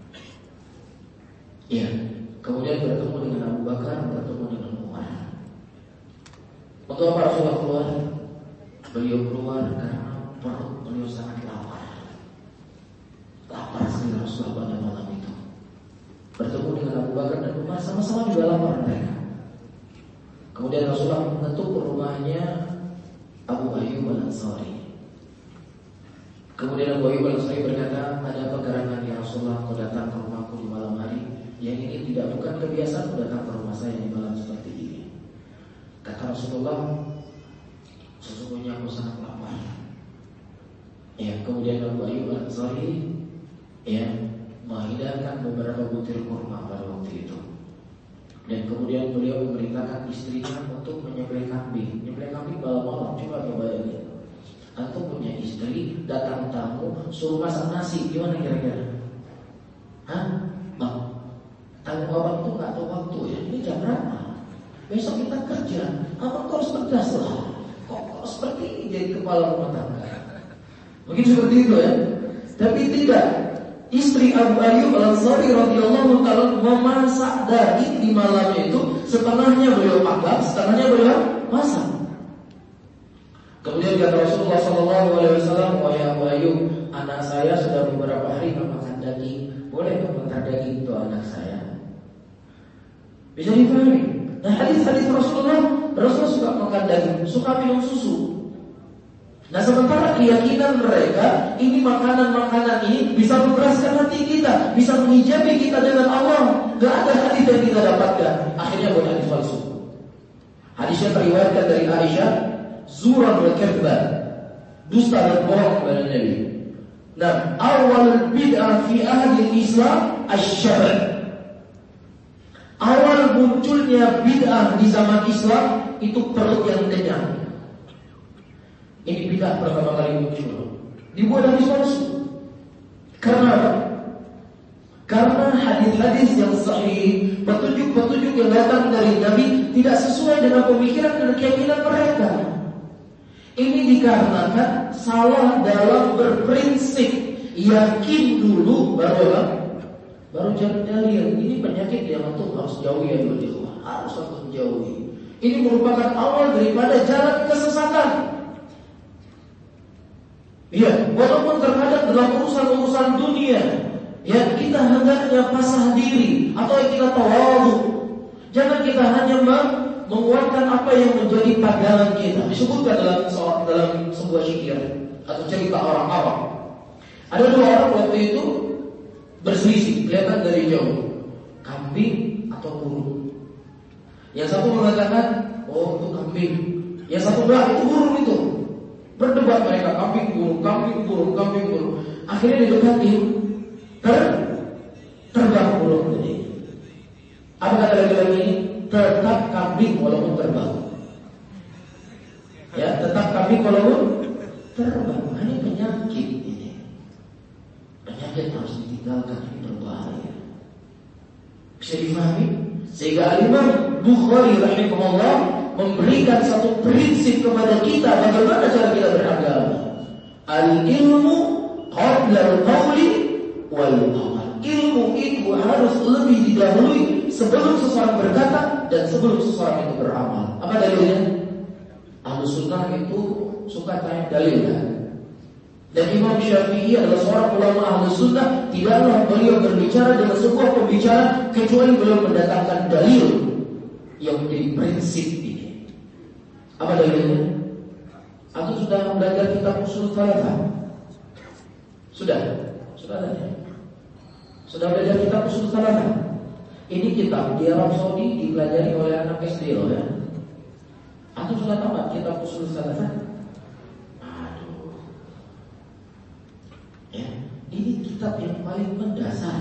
Iya. Kemudian bertemu dengan Abu Bakar, bertemu dengan Umar. Untuk apa Rasulullah keluar? Beliau keluar karena perut beliau sangat lapar. Lapar sekali Rasulullah pada malam itu. Bertemu dengan Abu Bakar dan Umar, sama-sama juga lapar mereka. Kemudian Rasulullah mengetuk rumahnya Abu Ayyub Al-Ansari. Kemudian Abu Ayyub Al-Ansari berkata, ada apa gerangan ya Rasulullah, kau datang ke rumahku di malam hari? Yang ini tidak bukan kebiasaan datang ke rumah saya di malam seperti ini. Kata Rasulullah, sesungguhnya aku sangat lapar. Ya, kemudian Abu Ayyub Al-Ansari ya menghidangkan beberapa butir kurma pada waktu itu. Dan kemudian beliau memerintahkan istrinya untuk menyembelih kambing. Menyembelih kambing malam-malam, coba bayangin. Antum punya istri, datang tamu, suruh masak nasi, gimana kira-kira? Hah? Bang, tanggung jawab itu nggak tahu waktu ya. Ini jam berapa? Besok kita kerja. Apa kau harus tegas lah? Kok seperti ini jadi kepala rumah tangga. Mungkin seperti itu ya. Tapi tidak. Istri Abu Ayyub Al-Ansari radhiyallahu ta'ala memasak daging di malam itu, setengahnya beliau makan, setengahnya beliau masak. Kemudian kata Rasulullah sallallahu alaihi wasallam, "Wahai Abu Ayyub, anak saya sudah beberapa hari memakan daging. Boleh mengantar daging untuk anak saya?" Bisa dipahami? Nah, hadis-hadis Rasulullah, Rasulullah suka makan daging, suka minum susu. Nah, sementara keyakinan mereka, ini makanan-makanan ini bisa memberaskan hati kita, bisa menghijabi kita dengan Allah. Gak ada hadis yang kita dapatkan. Akhirnya buat hadis palsu. Hadisnya teriwayatkan dari Aisyah, zuran wal kadhban, dusta dan bohong kepada Nabi. Nah, awal bid'ah fi ahli Islam asy-syab'. Awal munculnya bid'ah di zaman Islam itu perut yang kenyang. Ini bid'ah pertama kali muncul. Dibuat hadis palsu. Karena apa? Karena hadis-hadis yang sahih, petunjuk-petunjuk yang datang dari Nabi tidak sesuai dengan pemikiran dan keyakinan mereka. Ini dikarenakan salah dalam berprinsip. Yakin dulu baru apa? Baru cari dalil. Ini penyakit yang antum harus jauhi ya dulu. Harus antum jauhi. Ini merupakan awal daripada jalan kesesatan. Ya, walaupun terkadang dalam urusan-urusan dunia, ya kita hendaknya pasrah diri atau kita tawadhu. Jangan kita hanya menguatkan apa yang menjadi pandangan kita. Disebutkan dalam dalam sebuah syair atau cerita orang Arab. Ada dua orang waktu itu berselisih, kelihatan dari jauh, kambing atau burung. Yang satu mengatakan, oh itu kambing. Yang satu bilang itu burung itu. Berdebat mereka, kambing burung, kambing burung, kambing burung. Akhirnya didekatin, ter terbang burung tadi. Apa kata laki-laki ini? Tetap kambing walaupun terbang. Ya, tetap kambing walaupun terbang. Ini penyakit ini. Penyakit harus ditinggalkan, ini berbahaya. Bisa difahami? Sehingga Imam Bukhari rahimahullah memberikan satu prinsip kepada kita bagaimana cara kita beragama. Al-ilmu qabla al-qawli wal amal. Ilmu itu harus lebih didahului sebelum seseorang berkata dan sebelum seseorang itu beramal. Apa dalilnya? Ahlus sunnah itu suka tanya dalil kan? Dan Imam Syafi'i adalah seorang ulama Ahlus sunnah. Tidaklah beliau berbicara dengan sebuah pembicaraan kecuali beliau mendatangkan dalil yang menjadi prinsip ini. Apa dalilnya? Atau sudah belajar kitab usul thalatha? Sudah? Sudah tanya? Sudah belajar kitab usul thalatha? Ini kitab di Arab Saudi dipelajari oleh anak S D loh ya. Atau sudah tamat kitab usul thalatha? Aduh. Ya, ini kitab yang paling mendasar.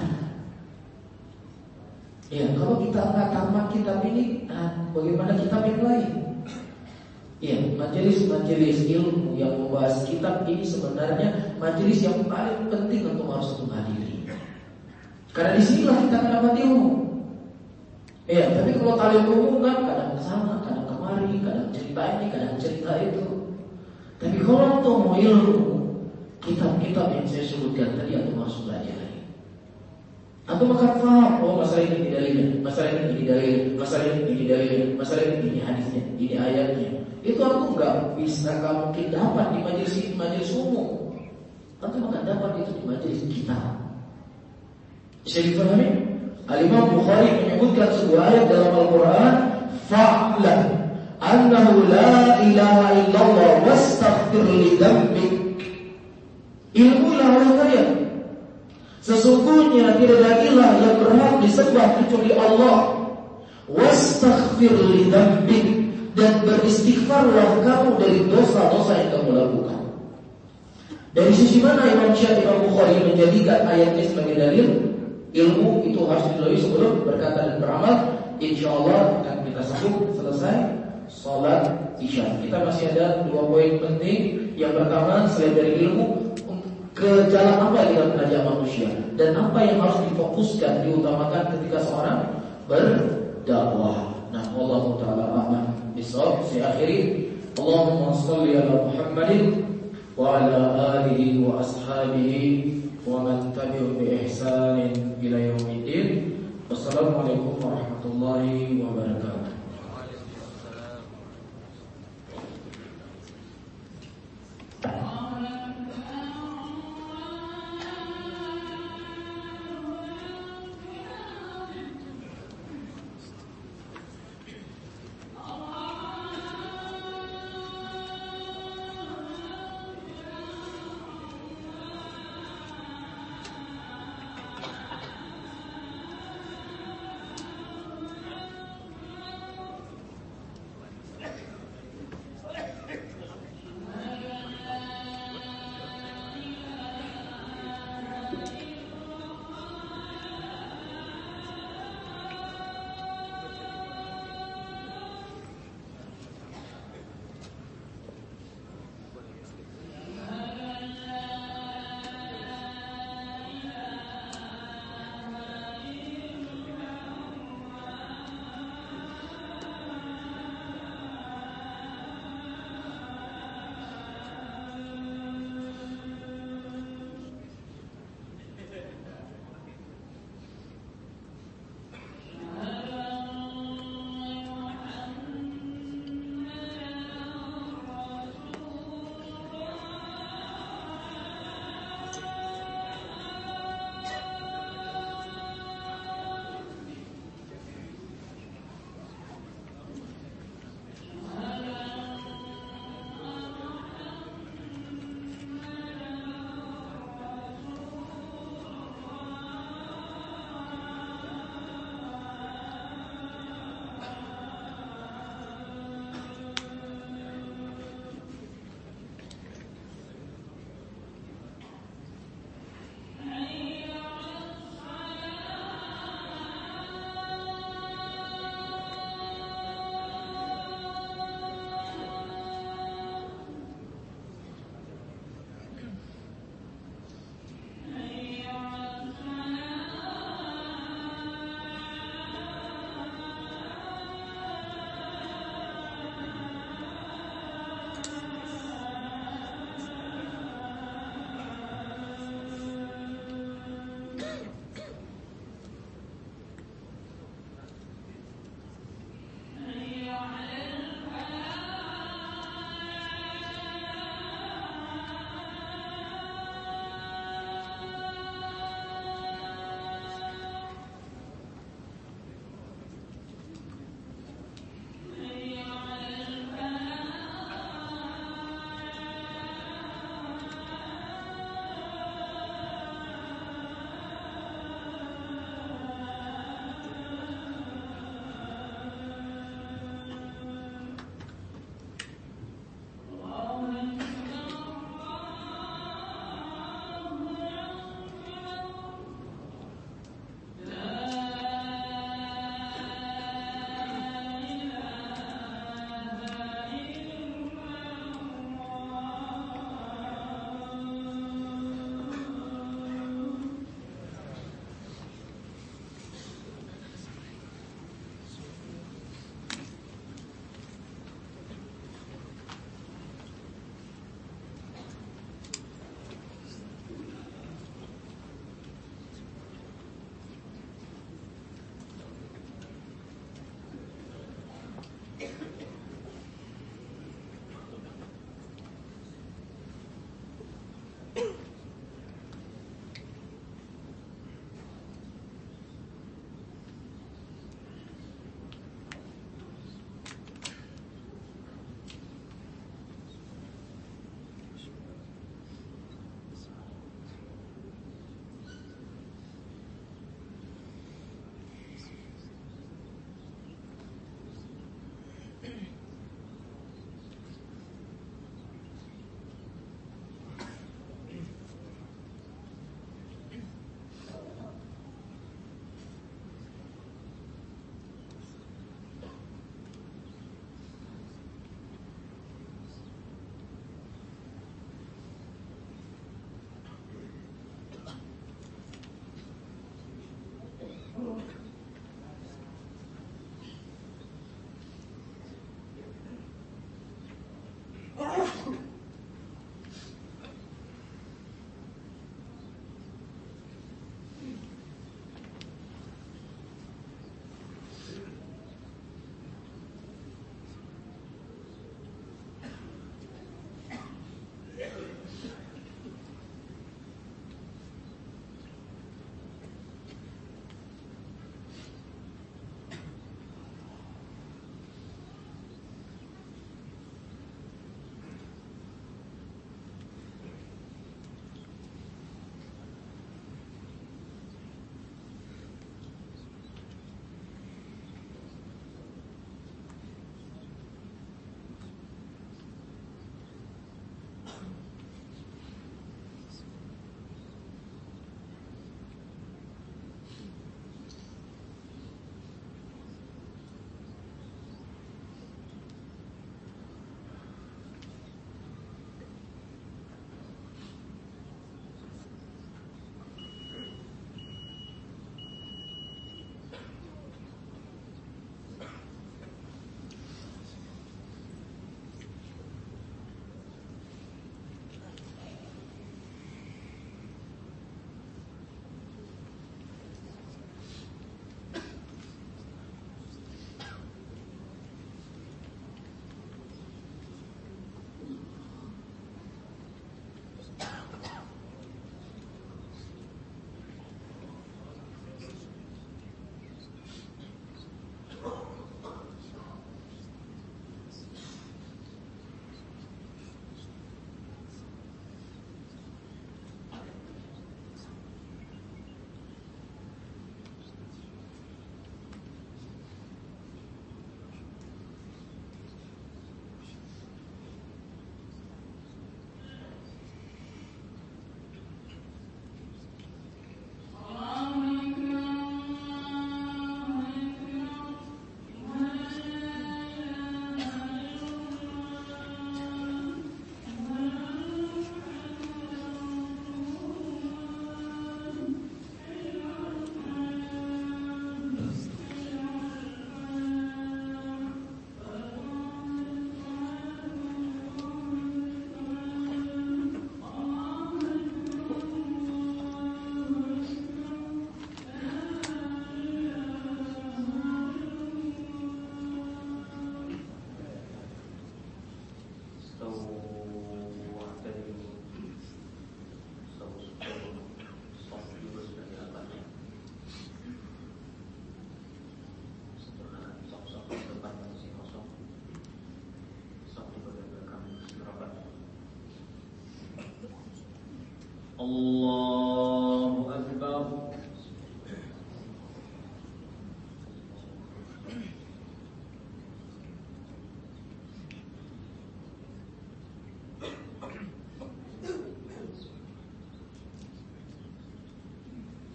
Ya, kalau kita nggak tamat kitab ini, nah, bagaimana kitab yang lain? Ya, majelis-majelis ilmu yang membahas kitab ini sebenarnya majelis yang paling penting untuk harus menghadiri. Karena disinilah kita mendapat ilmu. Ya, tapi kalau kalian umum kan kadang kesana, kadang kemari, kadang cerita ini, kadang cerita itu. Tapi kalau untuk mau ilmu, kitab-kitab yang saya sebutkan tadi atau harus belajar. Atau makan faham, oh masalah ini tidak dalilnya, masalah ini ini dalil, masalah ini ini dalilnya, masalah ini ini hadisnya, ini ayatnya. Itu aku nggak bisa, nggak mungkin dapat di majelis majelis umum. Atau makan dapat itu di majelis kita. Bisa dipahami? Al-Imam Bukhari menyebutkan sebuah ayat dalam Al-Quran, fa'lam annahu la ilaha illallah wastaghfir li dzambik. Ilmulah oleh kalian, sesungguhnya tidak ada ilah yang berhak disembah kecuali Allah. Wastaghfir li dzambik, dan beristighfarlah kamu dari dosa-dosa yang kamu lakukan. Dari sisi mana Imam Syafi'i Imam Bukhari menjadikan ayat ini sebagai dalil? Ilmu itu harus dilalui sebelum berkata dan beramal. InsyaAllah akan kita sambung selesai sholat isya. Kita masih ada dua poin penting. Yang pertama, selain dari ilmu, ke jalan apa kita mengajak manusia dan apa yang harus difokuskan, diutamakan ketika seorang berdakwah. Nah, wallahu ta'ala a'lam bishawab. Saya akhiri Allahumma shalli ala Muhammadin wa ala alihi wa ashabihi wa man tabi'ahum bi ihsanin ila yaumiddin. Wassalamualaikum warahmatullahi wabarakatuh.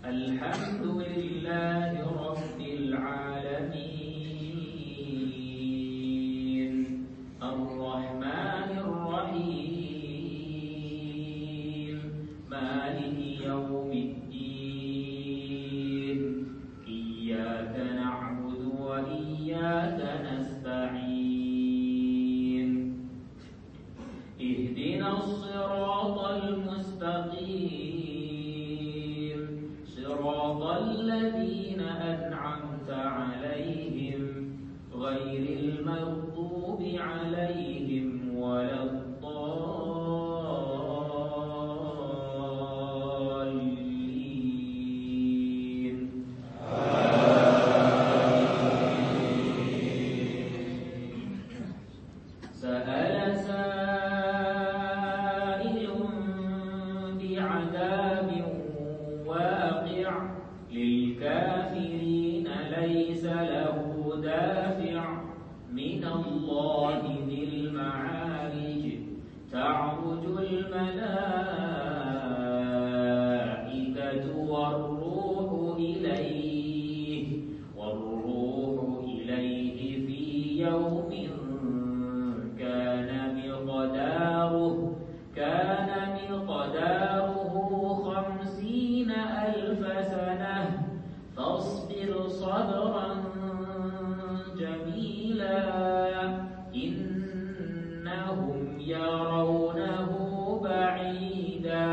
الحمد لله رب العالمين الرحمن الرحيم مالك يوم الدين إياك نعبد وإياك نستعين اهدنا الصراط المستقيم صراط الذين أنعمت عليهم غير المغضوب عليهم ولا الضالين سأل سائل بعذاب واقع للكافرين ليس له دافع من الله ذي المعارج تعرج الملائكة والروح إليه والروح إليه في يوم كان مقداره كان مقداره خمسين ألف سنة فاصبر صبرا جميلا إنهم يرونه بعيدا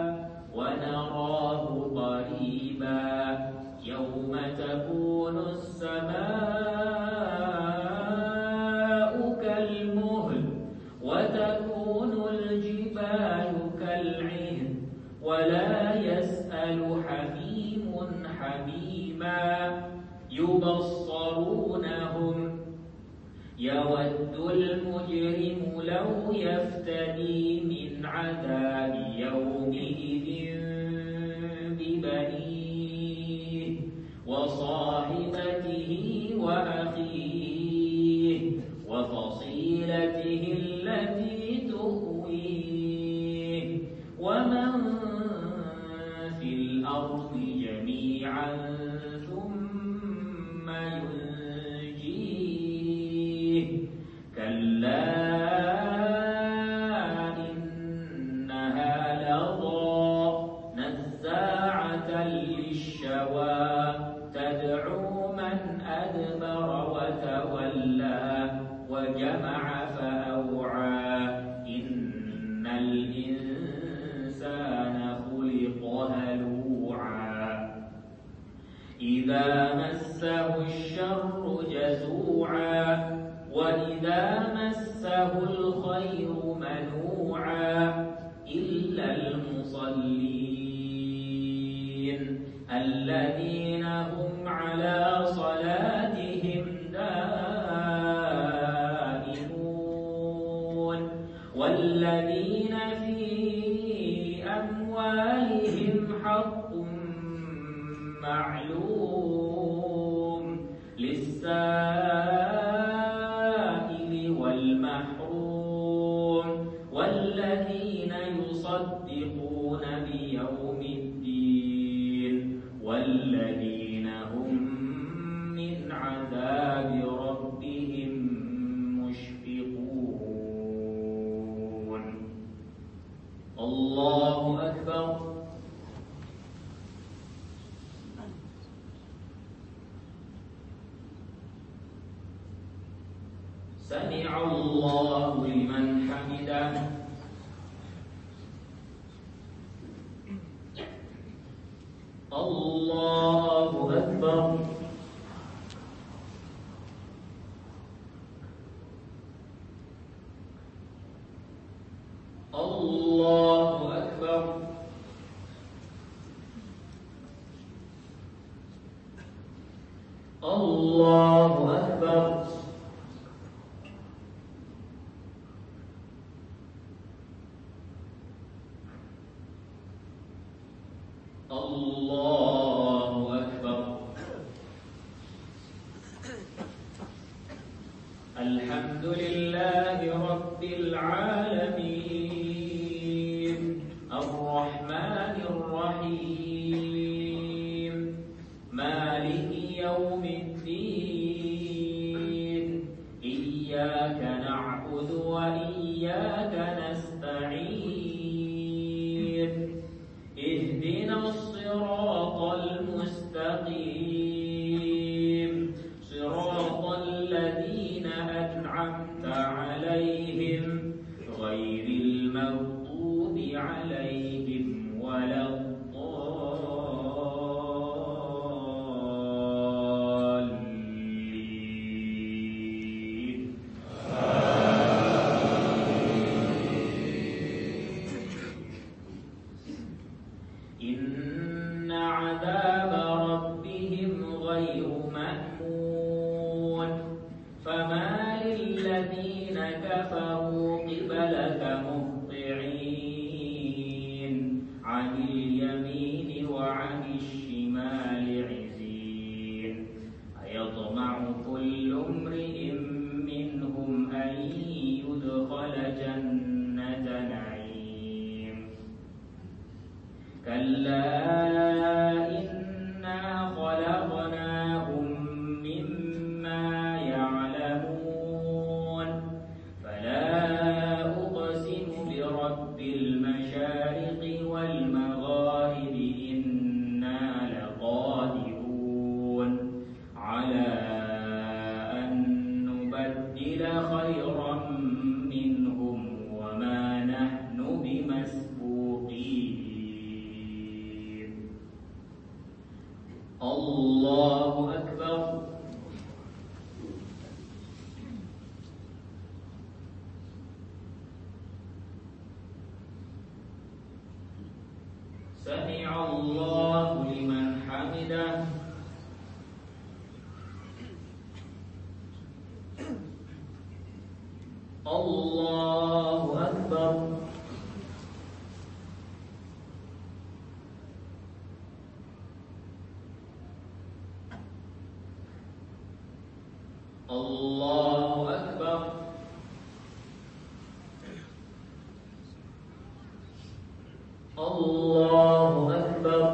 ونراه قريبا يوم تكون السماء كالمهل وتكون الجبال كالعهن ولا يسأل حميم حميما يبصرونهم يود المجرم لو يفتدي من عذاب يومئذ ببنيه وصاحبته وأخيه وفصيلته التي تؤويه ومن في الأرض جميعا ثم ينجيه كلا إنها لظى نزاعة للشوى تدعو من أدبر وتولى وجمع فأوعى إن الإنسان خلق هلوعا إذا مسه الشر جزوعا وإذا مسه الخير منوعا إلا المصلين الذين هم على صلاتهم دائمون والذين في أموالهم حق معلوم للسائل والمحروم والذين يصدقون بيوم الدين والذين هم من عذاب ربهم مشفقون الله أكبر سمع الله لمن حمده الله أكبر الله أكبر الله أكبر الله أكبر الحمد لله رب العالمين الرحمن الرحيم إياك نعبد وإياك نستعين اهدنا الصراط المستقيم صراط الذين أنعمت عليهم غير المغضوب عليهم ولا الضالين. إن عذاب ربهم غير مأمون فما للذين كفروا قبلك مهطعين عن اليمين وعن الشمال عزين أيطمع كل امرئ منهم أن يدخل جنة نعيم كلا إنا خلقناهم مما يعلمون فلا أقسم برب المشارق والمغارب إنا لقادرون على أن نبدل خيرا منهم وما نحن بمسبوقين. الله أكبر. سمع الله لمن حمده. الله أكبر. الله أكبر. الله أكبر.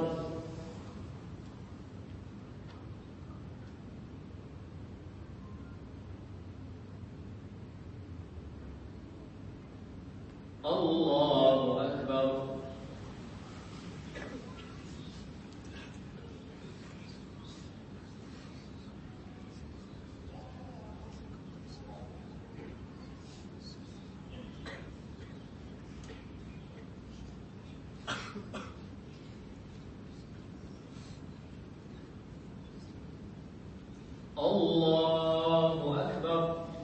الله أكبر. الله أكبر.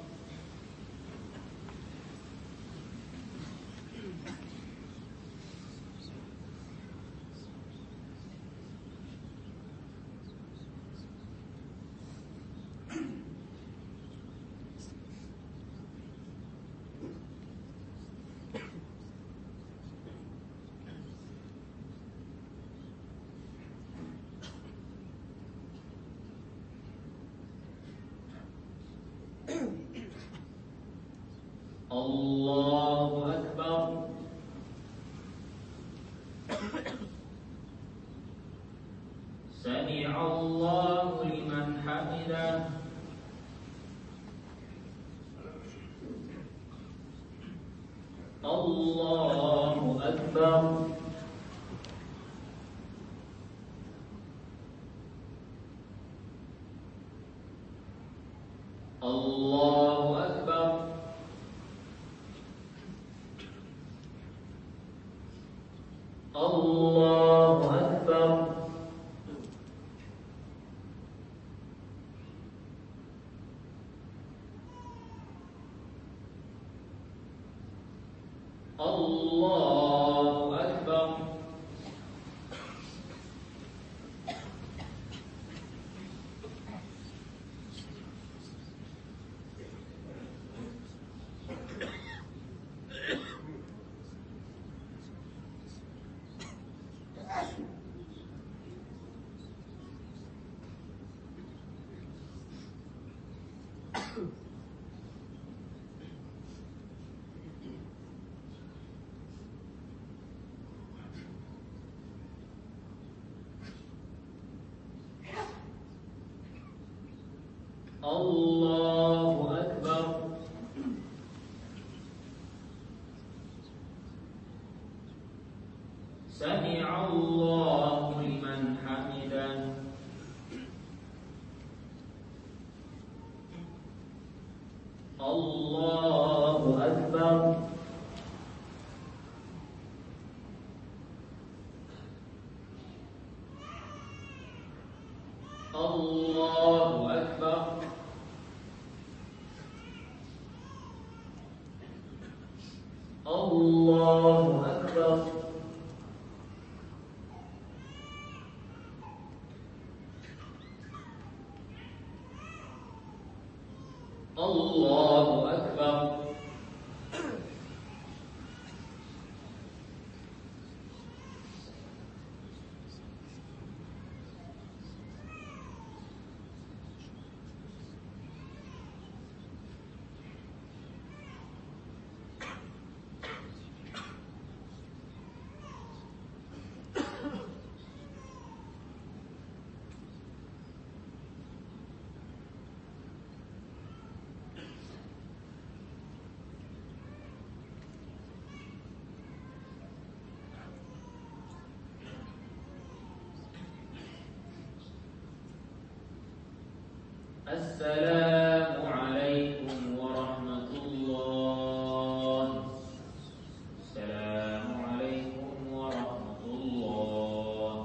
الله أكبر. سمع الله لمن حمده. الله أكبر. الله أكبر. الله أكبر. الله أكبر. الله أكبر. الله أكبر. الله أكبر. الله أكبر. السلام عليكم ورحمة الله. السلام عليكم ورحمة الله.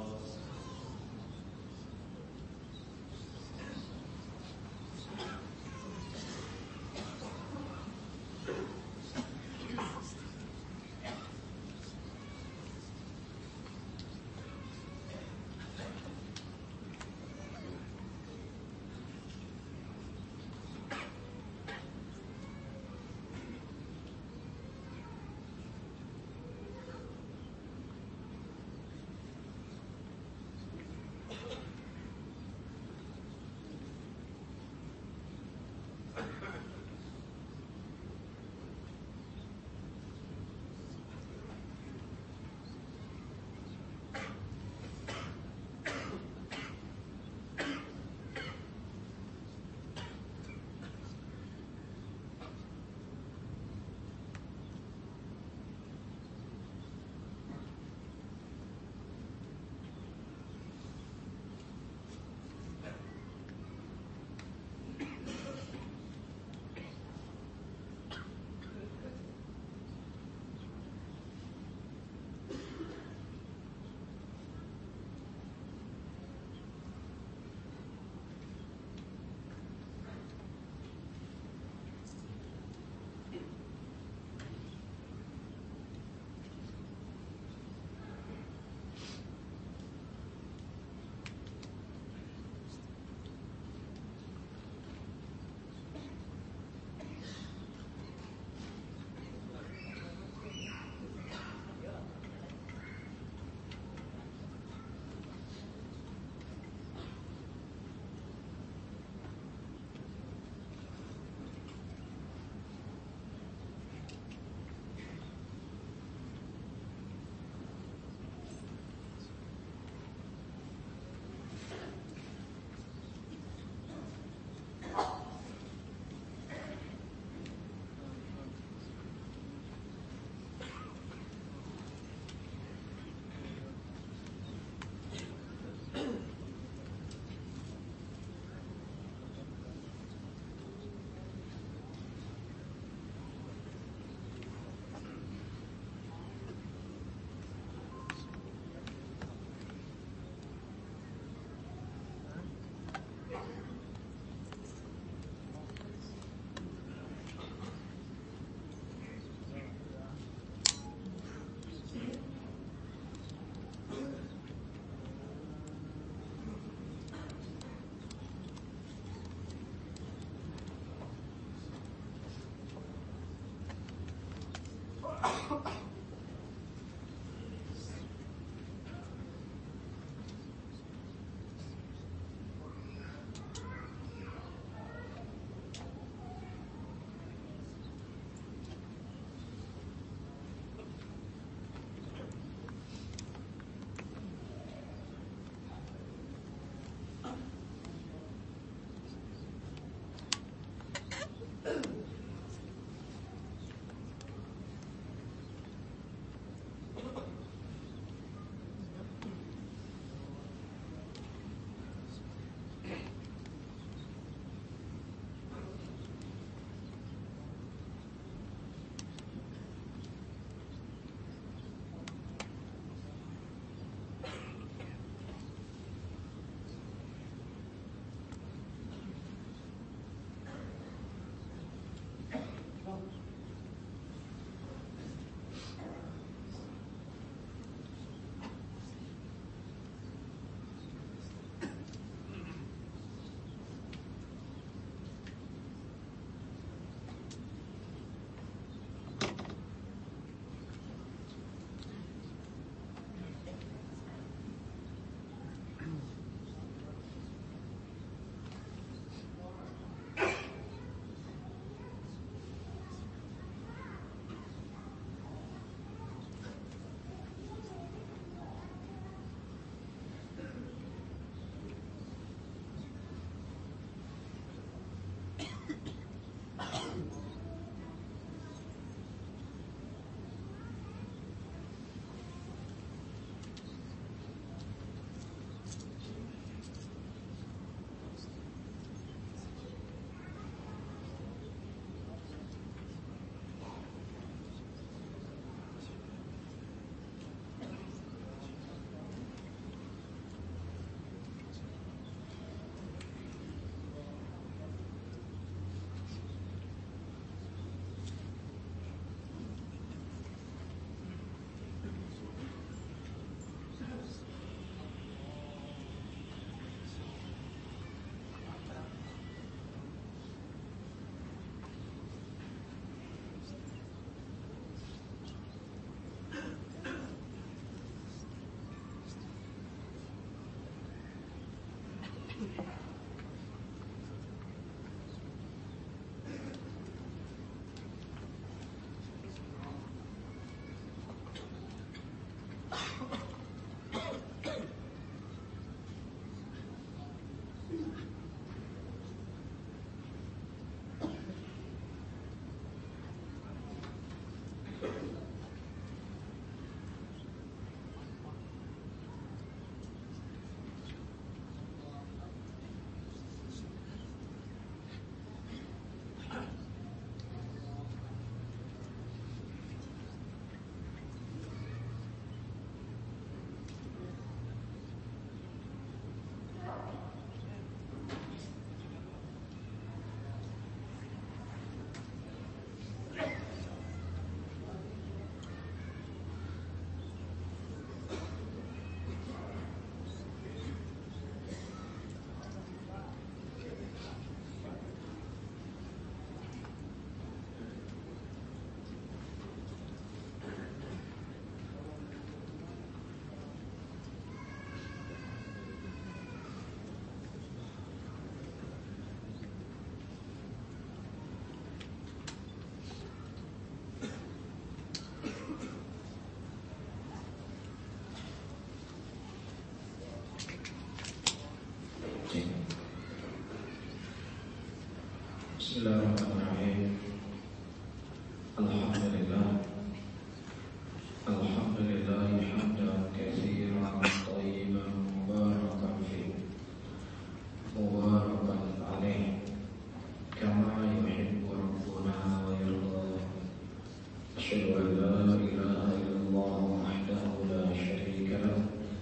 أشهد أن لا إله إلا الله وحده لا شريك له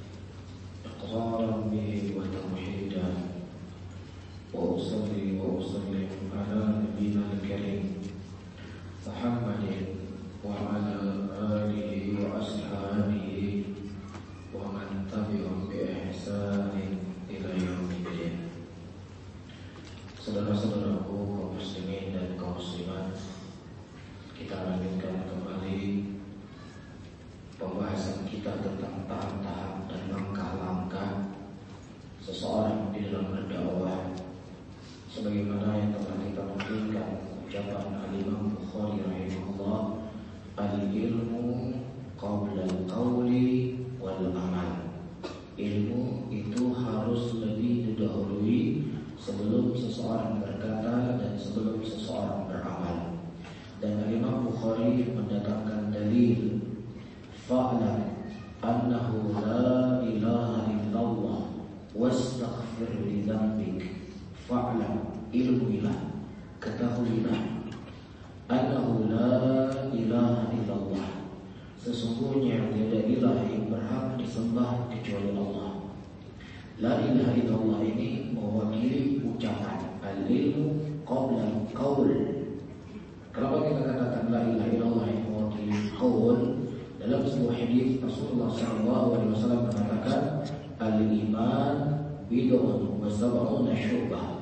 إقرارا به وتوحيدا وأصلي وأسلم على نبينا الكريم محمد وعلى آله وأصحابه ومن تبعهم بإحسان إلى يوم الدين. Saudara-saudaraku kaum muslimin dan kaum muslimat, kita lanjutkan kembali pembahasan kita tentang tahap-tahap dan langkah-langkah seseorang di dalam berdakwah, sebagaimana yang telah kita nukilkan ucapan Al-Imam Bukhari rahimahullah, al-ilmu qabla al-qawli wal amal. Ilmu itu harus lebih didahului sebelum seseorang berkata dan sebelum seseorang beramal. Dan Imam Bukhari mendatangkan dalil, fa'lam annahu la ilaha illallah wastaghfir li dzambik. Fa'lam, ilmuilah, ketahuilah, annahu la ilaha illallah, sesungguhnya tiada ilah yang berhak disembah kecuali Allah. La ilaha illallah ini mewakili ucapan al-ilmu qabla al-qaul. Kenapa kita katakan la ilaha illallah yang mewakili qaul? Dalam sebuah hadis Rasulullah sallallahu alaihi wasallam mengatakan al-iman bid'un wa sab'una syu'bah.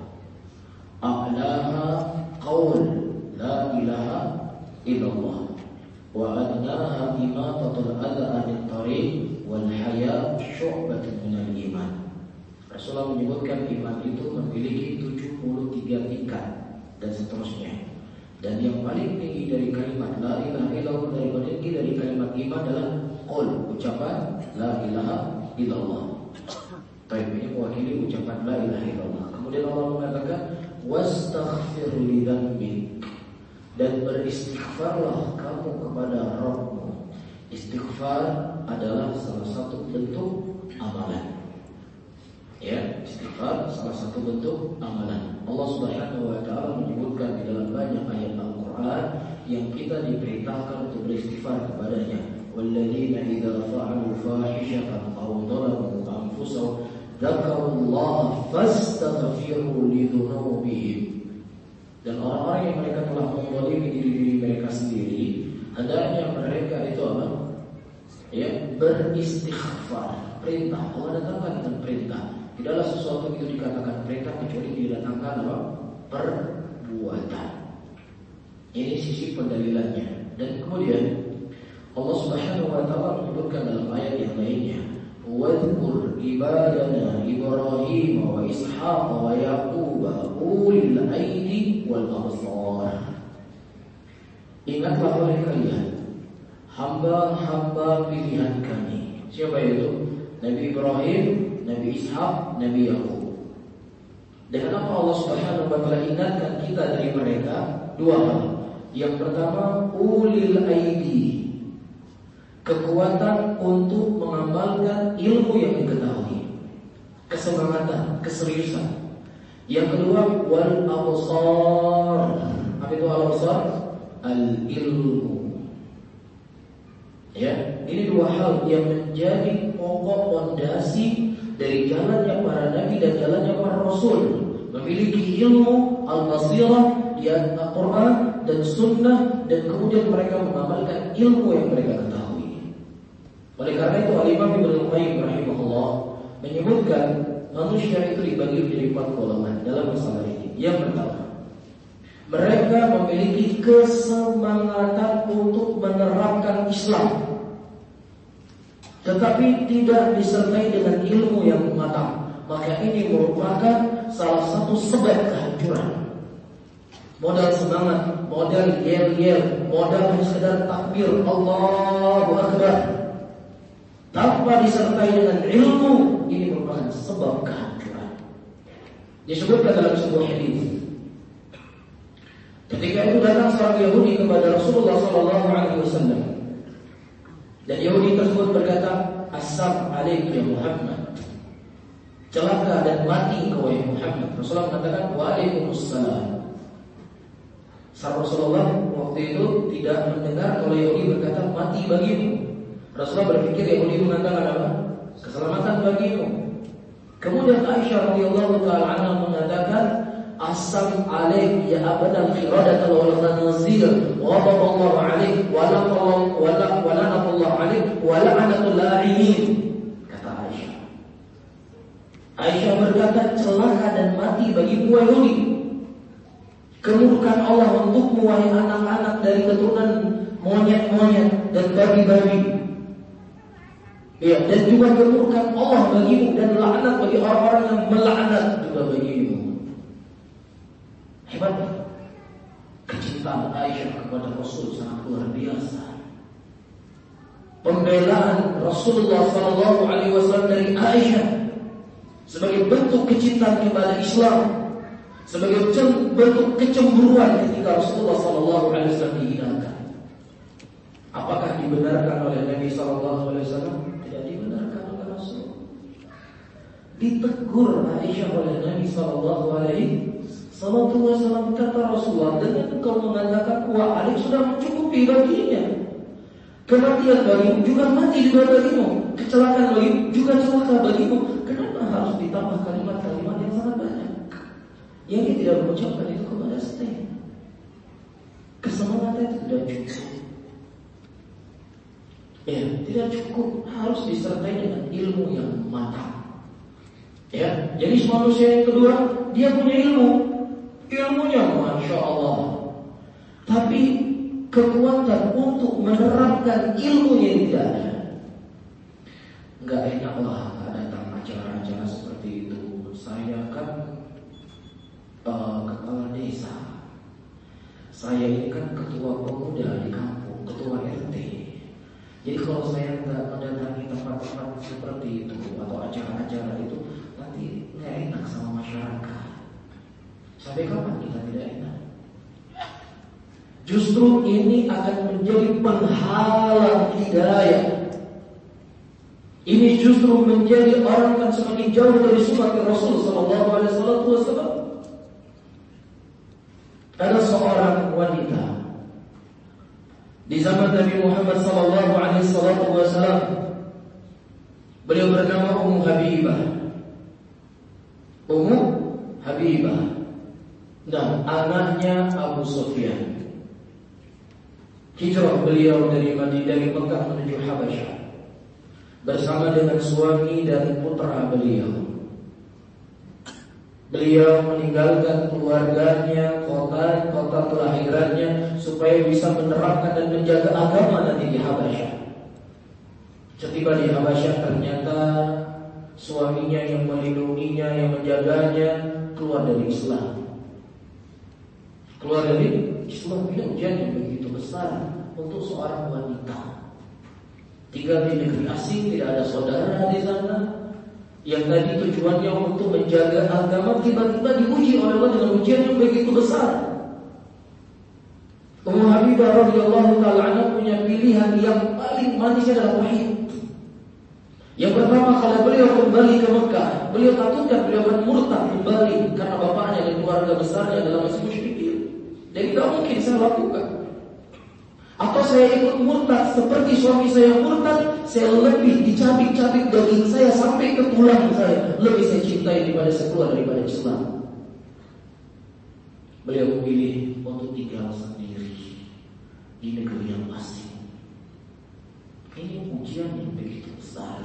A'laha qaul la ilaha illallah wa adnaha imatatul adha anit tariq wal haya syu'batun minal iman. Rasulullah menyebutkan iman itu memiliki tujuh puluh tiga tingkat dan seterusnya. Dan yang paling tinggi dari kalimat la ilaha illallah, dari paling tinggi dari kalimat iman adalah qaul, ucapan la ilaha illallah. Baik, ini mewakili ucapan la ilaha illallah. Kemudian Allah mengatakan wastaghfir li dzambik, dan beristighfarlah kamu kepada Rabbmu. Istighfar adalah salah satu bentuk amalan. Ya, istighfar salah satu bentuk amalan. Allah Subhanahu wa taala menyebutkan di dalam banyak ayat Al-Qur'an yang kita diperintahkan untuk beristighfar kepadanya. Walladzina idza fa'alu fahishatan aw dhalamu anfusahum dzakarullaha fastaghfiru lidzunubihim. Dan orang-orang yang mereka telah menzalimi diri-diri mereka sendiri, hendaknya mereka itu apa? Ya, beristighfar. Perintah Allah datangkan dengan perintah. Tidaklah sesuatu itu dikatakan perintah kecuali didatangkan apa? Perbuatan. Ini sisi pendalilannya. Dan kemudian Allah Subhanahu wa taala menyebutkan dalam ayat yang lainnya, "Wadhkur ibadana Ibrahim wa Ishaq wa Yaqub ulil aidi wal absar." Ingatlah oleh kalian hamba-hamba pilihan kami. Siapa itu? Nabi Ibrahim, Nabi Ishaq, Nabi Yaqub. Dan kenapa Allah Subhanahu wa taala ingatkan kita dari mereka? Dua hal. Yang pertama, ulil aidi, kekuatan untuk mengamalkan ilmu yang diketahui, kesemangatan, keseriusan. Yang kedua, wal absar. Apa itu al absar? Al ilmu. Ya, ini dua hal yang menjadi pokok fondasi dari jalannya para nabi dan jalannya para rasul. Memiliki ilmu al-basirah di Al-Quran dan Sunnah, dan kemudian mereka mengamalkan ilmu yang mereka ketahui. Oleh karena itu Al-Imam Ibnu Qayyim rahimahullah menyebutkan manusia itu dibagi menjadi empat golongan dalam masalah ini. Yang pertama, mereka memiliki kesemangatan untuk menerapkan Islam, tetapi tidak disertai dengan ilmu yang matang. Maka ini merupakan salah satu sebab kehancuran. Modal semangat, modal yel-yel, modal sekedar takbir Allahu Akbar, tanpa disertai dengan ilmu, ini merupakan sebab kehancuran. Disebutkan dalam sebuah hadis, ketika itu datang seorang Yahudi kepada Rasulullah sallallahu alaihi wasallam, dan Yahudi tersebut berkata, "Assalamu alaikum ya Muhammad." Celaka dan mati engkau wahai Muhammad. Rasulullah mengatakan, "Waalaikumsalam." Sahabat Rasulullah waktu itu tidak mendengar kalau Yahudi berkata mati bagimu. Rasulullah berpikir Yahudi mengatakan apa? Keselamatan bagimu. Kemudian Aisyah radhiyallahu taala anha mengatakan, "Asam alaik ya abadal khiradat wal khanazir, wa Allahu alaik wa la wa la wa la Allah alaik wa la'natul la'inin." Kata Aisyah. Aisyah berkata, "Celaka dan mati bagi Yahudi. Kemurkaan Allah untukmu wahai anak-anak dari keturunan monyet-monyet dan babi-babi. Ya, dan juga kemurkaan Allah bagimu dan laknat bagi orang-orang yang melaknat juga bagimu." Hebat. Kecintaan Aisyah kepada Rasul sangat luar biasa. Pembelaan Rasulullah sallallahu alaihi wasallam dari Aisyah sebagai bentuk kecintaan kepada Islam, sebagai bentuk kecemburuan ketika Rasulullah sallallahu alaihi wasallam dihinakan. Apakah dibenarkan oleh Nabi sallallahu alaihi wasallam? Tidak dibenarkan oleh Rasul. Ditegur Aisyah oleh Nabi sallallahu alaihi wasallam. Kata Rasulullah, dengan engkau mengatakan wa alik sudah mencukupi baginya. Kematian bagimu juga mati juga bagimu. Kecelakaan bagimu juga celaka bagimu. Kenapa harus ditambah kalimat-kalimat yang sangat banyak? Yang dia tidak mengucapkan itu kepada saya. Keselamatan itu tidak cukup. Ya, tidak cukup, harus disertai dengan ilmu yang matang. Ya, jadi manusia yang kedua, dia punya ilmu, ilmunya masya Allah. Tapi kekuatan untuk menerapkan ilmunya tidak ada. Enggak enak lah datang acara-acara seperti itu. Saya kan uh, kepala desa. Saya ini kan ketua pemuda di kampung, ketua R T. Jadi kalau saya nggak mendatangi tempat-tempat seperti itu atau acara-acara itu, nanti nggak enak sama masyarakat. Sampai kapan kita tidak enak? Justru ini akan menjadi penghalang hidayah. Ini justru menjadi orang yang semakin jauh dari sunnah Rasul Sallallahu Alaihi Wasallam. Ada seorang wanita di zaman Nabi Muhammad sallallahu alaihi wasallam. Beliau bernama Ummu Habibah. Ummu Habibah. Nah, anaknya Abu Sufyan. Hijrah beliau dari Madinah, dari Mekah menuju Habasyah bersama dengan suami dan putra beliau. Beliau meninggalkan keluarganya, kota, kota kelahirannya supaya bisa menerapkan dan menjaga agama nanti di Habasyah. Setiba di Habasyah ternyata suaminya yang melindunginya, yang menjaganya keluar dari Islam. Keluar dari Islam. Ini ujian yang begitu besar untuk seorang wanita. Tinggal di negeri asing, tidak ada saudara di sana. Yang tadi tujuannya untuk menjaga agama tiba-tiba diuji oleh Allah dengan ujian yang begitu besar. Ummu Habibah radhiyallahu taala anha punya pilihan yang paling manis adalah wahid. Yang pertama, kalau beliau kembali ke Mekah, beliau takutkan beliau akan murtad kembali karena bapaknya dan keluarga besarnya adalah masih musyrikin. Jadi tidak mungkin saya lakukan. Atau saya ikut murtad seperti suami saya murtad, saya lebih dicabik-cabik daging saya sampai ke tulang saya, lebih saya cintai daripada saya keluar daripada Islam. Beliau memilih untuk tinggal sendiri di negeri yang asing. Ini ujian yang begitu besar.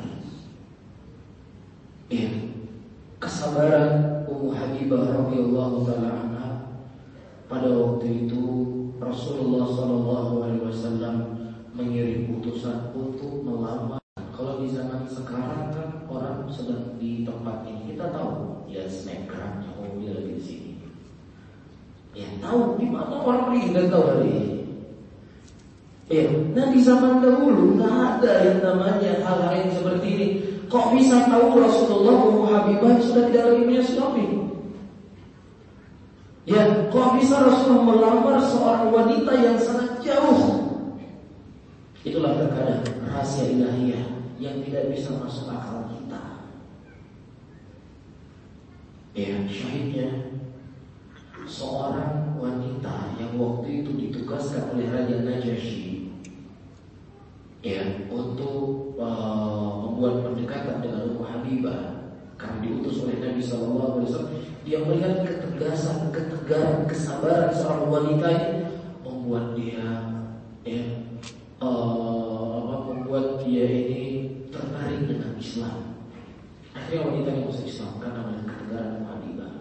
Ya, kesabaran Ummu Habibah radhiyallahu taala anha. Pada waktu itu Rasulullah sallallahu alaihi wasallam mengirim utusan untuk melamar. Kalau di zaman sekarang kan orang sedang di tempat ini, kita tahu ya snapgram, oh dia lagi di sini. Ya tahu di mana orang pergi, nggak tahu hari ini. Ya, nah di zaman dahulu nggak ada yang namanya hal-hal yang seperti ini. Kok bisa tahu Rasulullah Ummu Habibah sudah tidak lagi punya suami? Ya, kok bisa Rasulullah melamar seorang wanita yang sangat jauh? Itulah terkadang rahasia ilahiyah yang tidak bisa masuk akal kita. Ya, syahidnya seorang wanita wanita yang waktu itu ditugaskan oleh Raja Najasyi ya untuk uh, membuat pendekatan dengan Ummu Habibah karena diutus oleh Nabi Shallallahu Alaihi Wasallam. Dia melihat ketegasan, ketegaran, kesabaran seorang wanita ini membuat dia ya uh, apa membuat dia ini tertarik dengan Islam. Akhirnya wanita ini masuk Islam karena melihat ketegaran Ummu Habibah.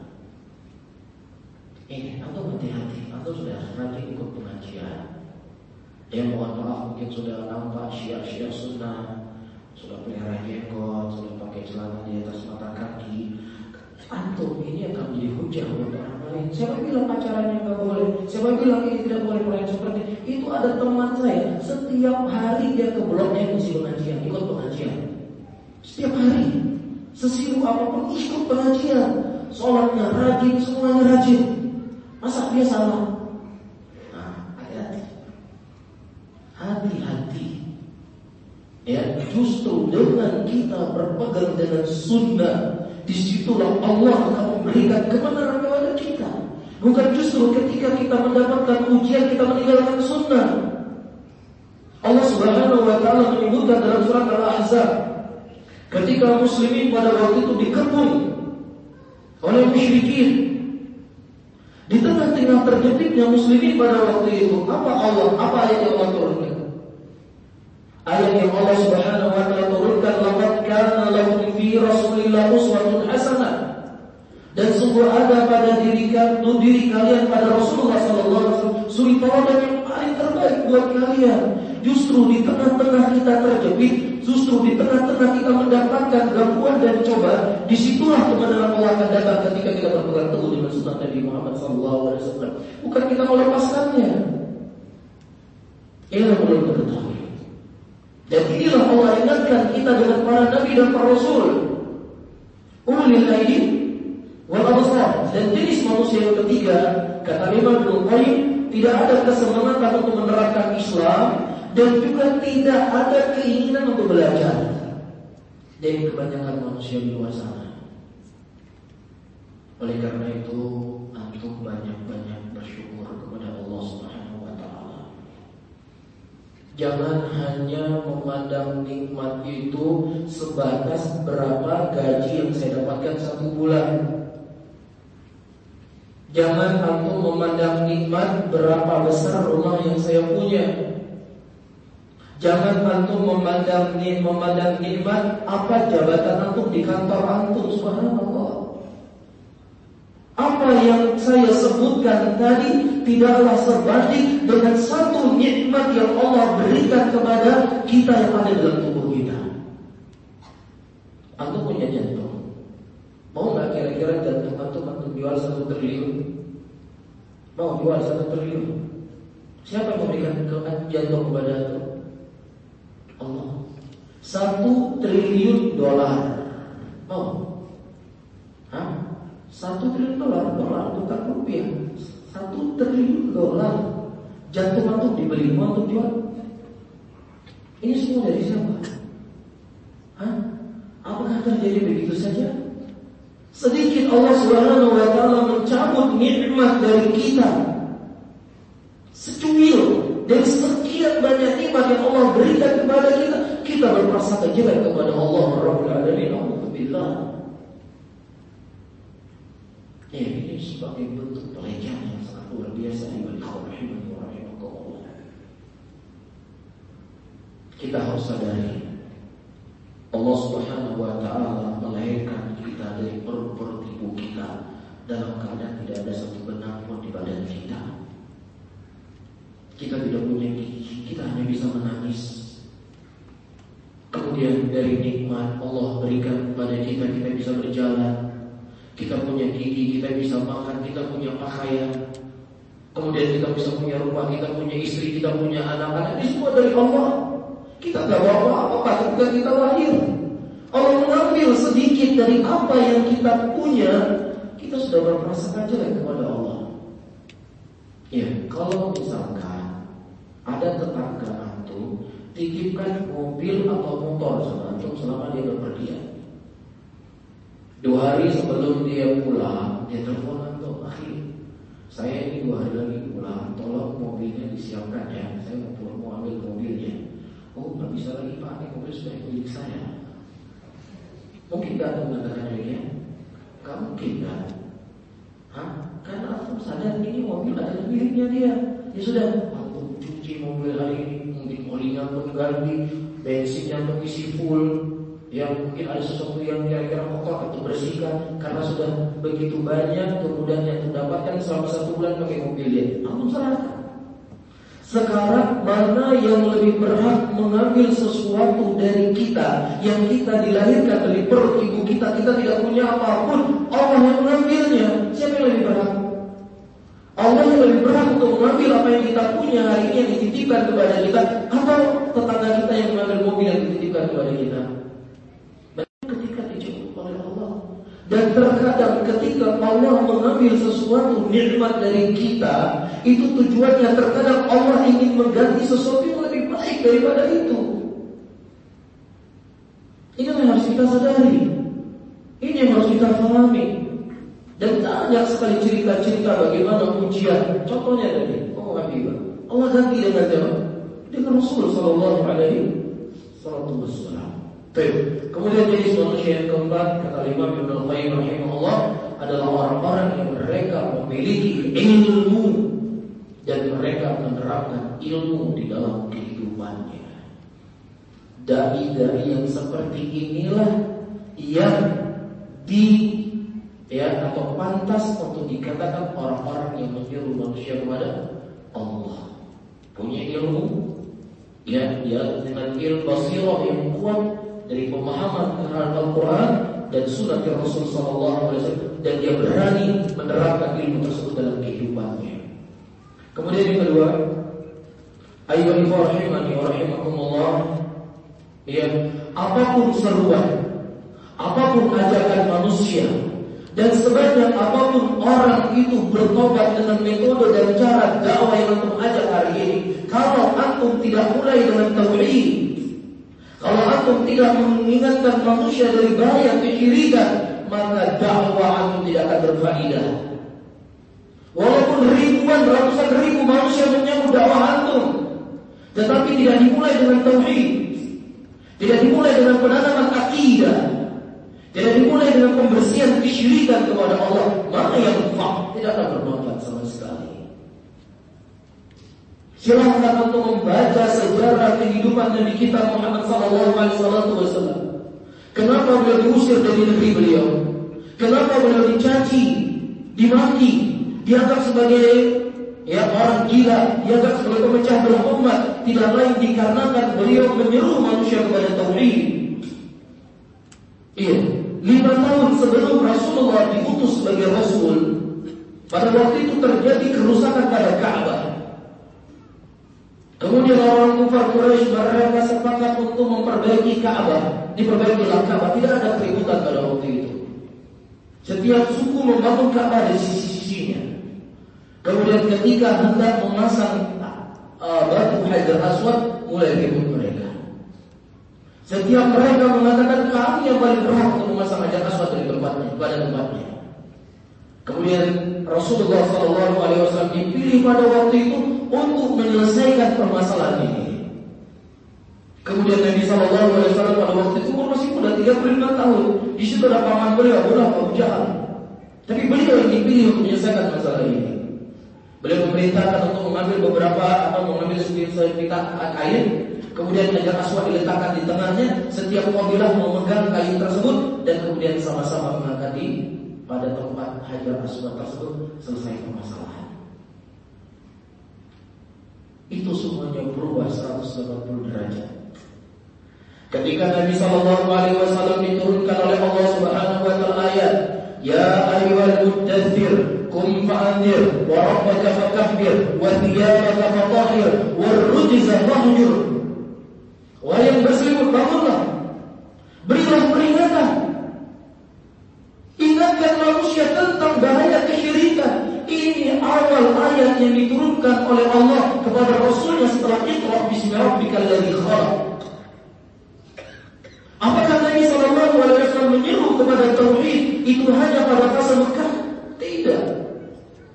Ini atau hati-hati atau sudah rajin ikut pengajian. Ya mohon maaf mungkin sudah nampak syiar-syiar sunnah, sudah pelihara jenggot, sudah pakai celana di atas mata kaki. Antum ini akan menjadi hujah buat orang lain. Siapa bilang pacarannya nggak boleh? Siapa bilang ini tidak boleh pelayan seperti itu? Ada teman saya setiap hari dia ke blognya mesti pengajian, ikut pengajian. Setiap hari, sesibuk apapun ikut pengajian. Sholatnya rajin, semuanya rajin. Masa dia salah? Nah, hati-hati. Hati-hati. Ya, justru dengan kita berpegang dengan sunnah, disitulah Allah akan memberikan kebenaran kepada kita. Bukan justru ketika kita mendapatkan ujian kita meninggalkan sunnah. Allah Subhanahu wa taala menyebutkan dalam surat Al-Ahzab, ketika muslimin pada waktu itu dikepung oleh musyrikin, di tengah-tengah terjepitnya muslimin pada waktu itu, apa Allah, apa ayat yang Allah turunkan? Ayat yang Allah Subhanahu wa taala turunkan, laqad kana lakum fi Rasulillah uswatun hasanah. Dan sungguh ada pada diri kalian, diri kalian pada Rasulullah sallallahu alaihi wasallam suri tauladan yang paling terbaik buat kalian. Justru di tengah-tengah kita terjepit, justru di tengah-tengah kita mendapatkan gangguan dan coba, disitulah kebenaran Allah akan datang ketika kita berpegang teguh dengan sunnah Nabi Muhammad sallallahu alaihi wasallam. Bukan kita melepaskannya. Ini yang perlu kita ketahui. Dan inilah Allah ingatkan kita dengan para nabi dan para rasul. Ulil aidi wal absar. Dan jenis manusia yang ketiga, kata Imam Ibnu Qayyim, tidak ada kesemangatan untuk menerapkan Islam dan juga tidak ada keinginan untuk belajar. Dan kebanyakan manusia di luar sana. Oleh karena itu, antum banyak-banyak bersyukur kepada Allah Subhanahu wa taala. Jangan hanya memandang nikmat itu sebatas berapa gaji yang saya dapatkan satu bulan. Jangan antum memandang nikmat berapa besar rumah yang saya punya. Jangan antum memandang memandang nikmat apa jabatan antum di kantor antum. Subhanallah. Apa yang saya sebutkan tadi tidaklah sebanding dengan satu nikmat yang Allah berikan kepada kita yang ada dalam tubuh kita. Antum punya jantung. Mau nggak kira-kira jantung antum antum jual satu triliun? Mau jual satu triliun? Siapa yang memberikan jantung kepada antum? Allah. Satu triliun dolar. Mau? Hah? Satu triliun dolar, dolar bukan rupiah. Satu triliun dolar. Jantung antum dibeli, mau untuk jual? Ini semua dari siapa? Hah? Apakah terjadi begitu saja? Sedikit Allah Subhanahu wa taala mencabut nikmat dari kita. Secuil dari sekian banyak nikmat yang Allah berikan kepada kita, kita berprasangka jelek kepada Allah Rabbul Alamin. Alhamdulillah. Ya, ini sebagai bentuk pelecehan yang sangat luar biasa bagi Allah. Kita harus sadari Allah Subhanahu wa taala melahirkan kita dari perut-perut ibu kita dalam keadaan tidak ada satu benang pun di badan kita. Kita tidak punya gigi, kita hanya bisa menangis. Kemudian dari nikmat Allah berikan kepada kita, kita bisa berjalan. Kita punya gigi, kita bisa makan, kita punya pakaian. Kemudian kita bisa punya rumah, kita punya istri, kita punya anak-anak. Ini semua dari Allah. Kita tidak bawa apa-apa ketika kita lahir. Allah mengambil sedikit dari apa yang kita punya, kita sudah berprasangka jelek kepada Allah. Ya, kalau misalkan ada tetangga antum titipkan mobil atau motor sama antum selama dia berpergian. Dua hari sebelum dia pulang, dia telepon antum, akhir saya ini dua hari lagi pulang, tolong mobilnya disiapkan ya. Saya mau pulang, mau ambil mobilnya. Oh, nggak bisa lagi Pak, ini mobil sudah milik saya. Mungkin nggak aku mengatakan demikian? Nggak mungkin kan? Hah? Karena aku sadar ini mobil adalah miliknya dia. Ya sudah, aku cuci mobil hari ini, mungkin olinya untuk ganti, bensinnya untuk isi full. Yang mungkin ada sesuatu yang kira-kira kotor atau bersihkan, karena sudah begitu banyak kemudian yang terdapatkan selama satu bulan pakai mobilnya. Aku serahkan. Sekarang mana yang lebih berhak mengambil sesuatu dari kita yang kita dilahirkan dari perut ibu kita, kita tidak punya apapun, Allah yang mengambilnya. Siapa yang lebih berhak? Allah yang lebih berhak untuk mengambil apa yang kita punya hari ini yang dititipkan kepada kita, atau tetangga kita yang mengambil mobil yang dititipkan kepada kita? Dan terkadang ketika Allah mengambil sesuatu nikmat dari kita, itu tujuannya terkadang Allah ingin mengganti sesuatu yang lebih baik daripada itu. Ini yang harus kita sadari. Ini yang harus kita pahami. Dan banyak sekali cerita-cerita bagaimana ujian. Contohnya tadi, oh Habibah, Allah ganti dengan siapa? Dengan Rasul Sallallahu Alaihi Wasallam. Baik. Kemudian jenis manusia yang keempat, kata Imam Ibnu Qayyim rahimahullah, adalah orang-orang yang mereka memiliki ilmu dan mereka menerapkan ilmu di dalam kehidupannya. Dai-dai yang seperti inilah yang di ya atau pantas untuk dikatakan orang-orang yang menyeru manusia kepada Allah. Punya ilmu, ya, dia dengan ilmu basirah yang kuat dari pemahaman terhadap Al-Quran dan Sunnah Rasul Sallallahu Alaihi Wasallam, dan dia berani menerapkan ilmu tersebut dalam kehidupannya. Kemudian yang kedua, ayyuhal rahimani wa rahimakumullah, ya, apapun seruan, apapun ajakan manusia, dan sebanyak apapun orang itu bertobat dengan metode dan cara dakwah yang antum ajak hari ini, kalau antum tidak mulai dengan tauhid, kalau antum tidak mengingatkan manusia dari bahaya kesyirikan, maka dakwah antum tidak akan berfaedah. Walaupun ribuan, ratusan ribu manusia menyambut dakwah antum, tetapi tidak dimulai dengan tauhid, tidak dimulai dengan penanaman akidah, tidak dimulai dengan pembersihan kesyirikan kepada Allah, maka yang fak tidak akan bermanfaat sama sekali. Silahkan untuk membaca sejarah kehidupan Nabi kita Muhammad sallallahu alaihi wasallam. Kenapa beliau diusir dari negeri beliau? Kenapa beliau dicaci, dimaki, dianggap sebagai ya orang gila, dianggap sebagai pemecah belah umat? Tidak lain dikarenakan beliau menyeru manusia kepada tauhid. Iya, lima tahun sebelum Rasulullah diutus sebagai Rasul, pada waktu itu terjadi kerusakan pada Ka'bah. Kemudian orang kafir Quraisy mereka sepakat untuk memperbaiki Ka'bah, diperbaikilah Ka'bah, tidak ada keributan pada waktu itu. Setiap suku membangun Ka'bah di sisi-sisinya. Kemudian ketika hendak memasang uh, batu Hajar Aswad, mulai ribut mereka. Setiap mereka mengatakan kami yang paling berhak untuk memasang Hajar Aswad dari tempatnya, pada tempatnya. Kemudian Rasulullah Sallallahu Alaihi Wasallam dipilih pada waktu itu untuk menyelesaikan permasalahan ini. Kemudian Nabi Sallallahu Alaihi Wasallam pada waktu itu umur masih muda, tiga puluh lima tahun. Di situ ada paman beliau, Abu Jahal. Tapi beliau yang dipilih untuk menyelesaikan masalah ini. Beliau memerintahkan untuk mengambil beberapa atau mengambil sekitar kain, kemudian Hajar Aswad diletakkan di tengahnya. Setiap kabilah memegang kain tersebut dan kemudian sama-sama mengangkat di pada tempat Hajar Aswad tersebut, selesai permasalahan. Itu semuanya berubah seratus delapan puluh derajat. Ketika Nabi Sallallahu Alaihi Wasallam diturunkan oleh Allah Subhanahu Wa Taala ayat, Ya ayyuhal muddathir, kum fa'andir, wa rabbaka fakabbir, wa thiyabaka fatahhir, wa rujza fahjur. Wahai yang berselimut, bangunlah, berilah peringatan, ingatkan manusia tentang bahaya kesyirikan. Ini awal ayat yang diturunkan oleh Allah kepada Rasulnya setelah Iqra bismi rabbikal ladzi khalaq. Apakah Nabi Sallallahu Alaihi Wasallam menyeru kepada tauhid itu hanya pada fase Mekah? Tidak.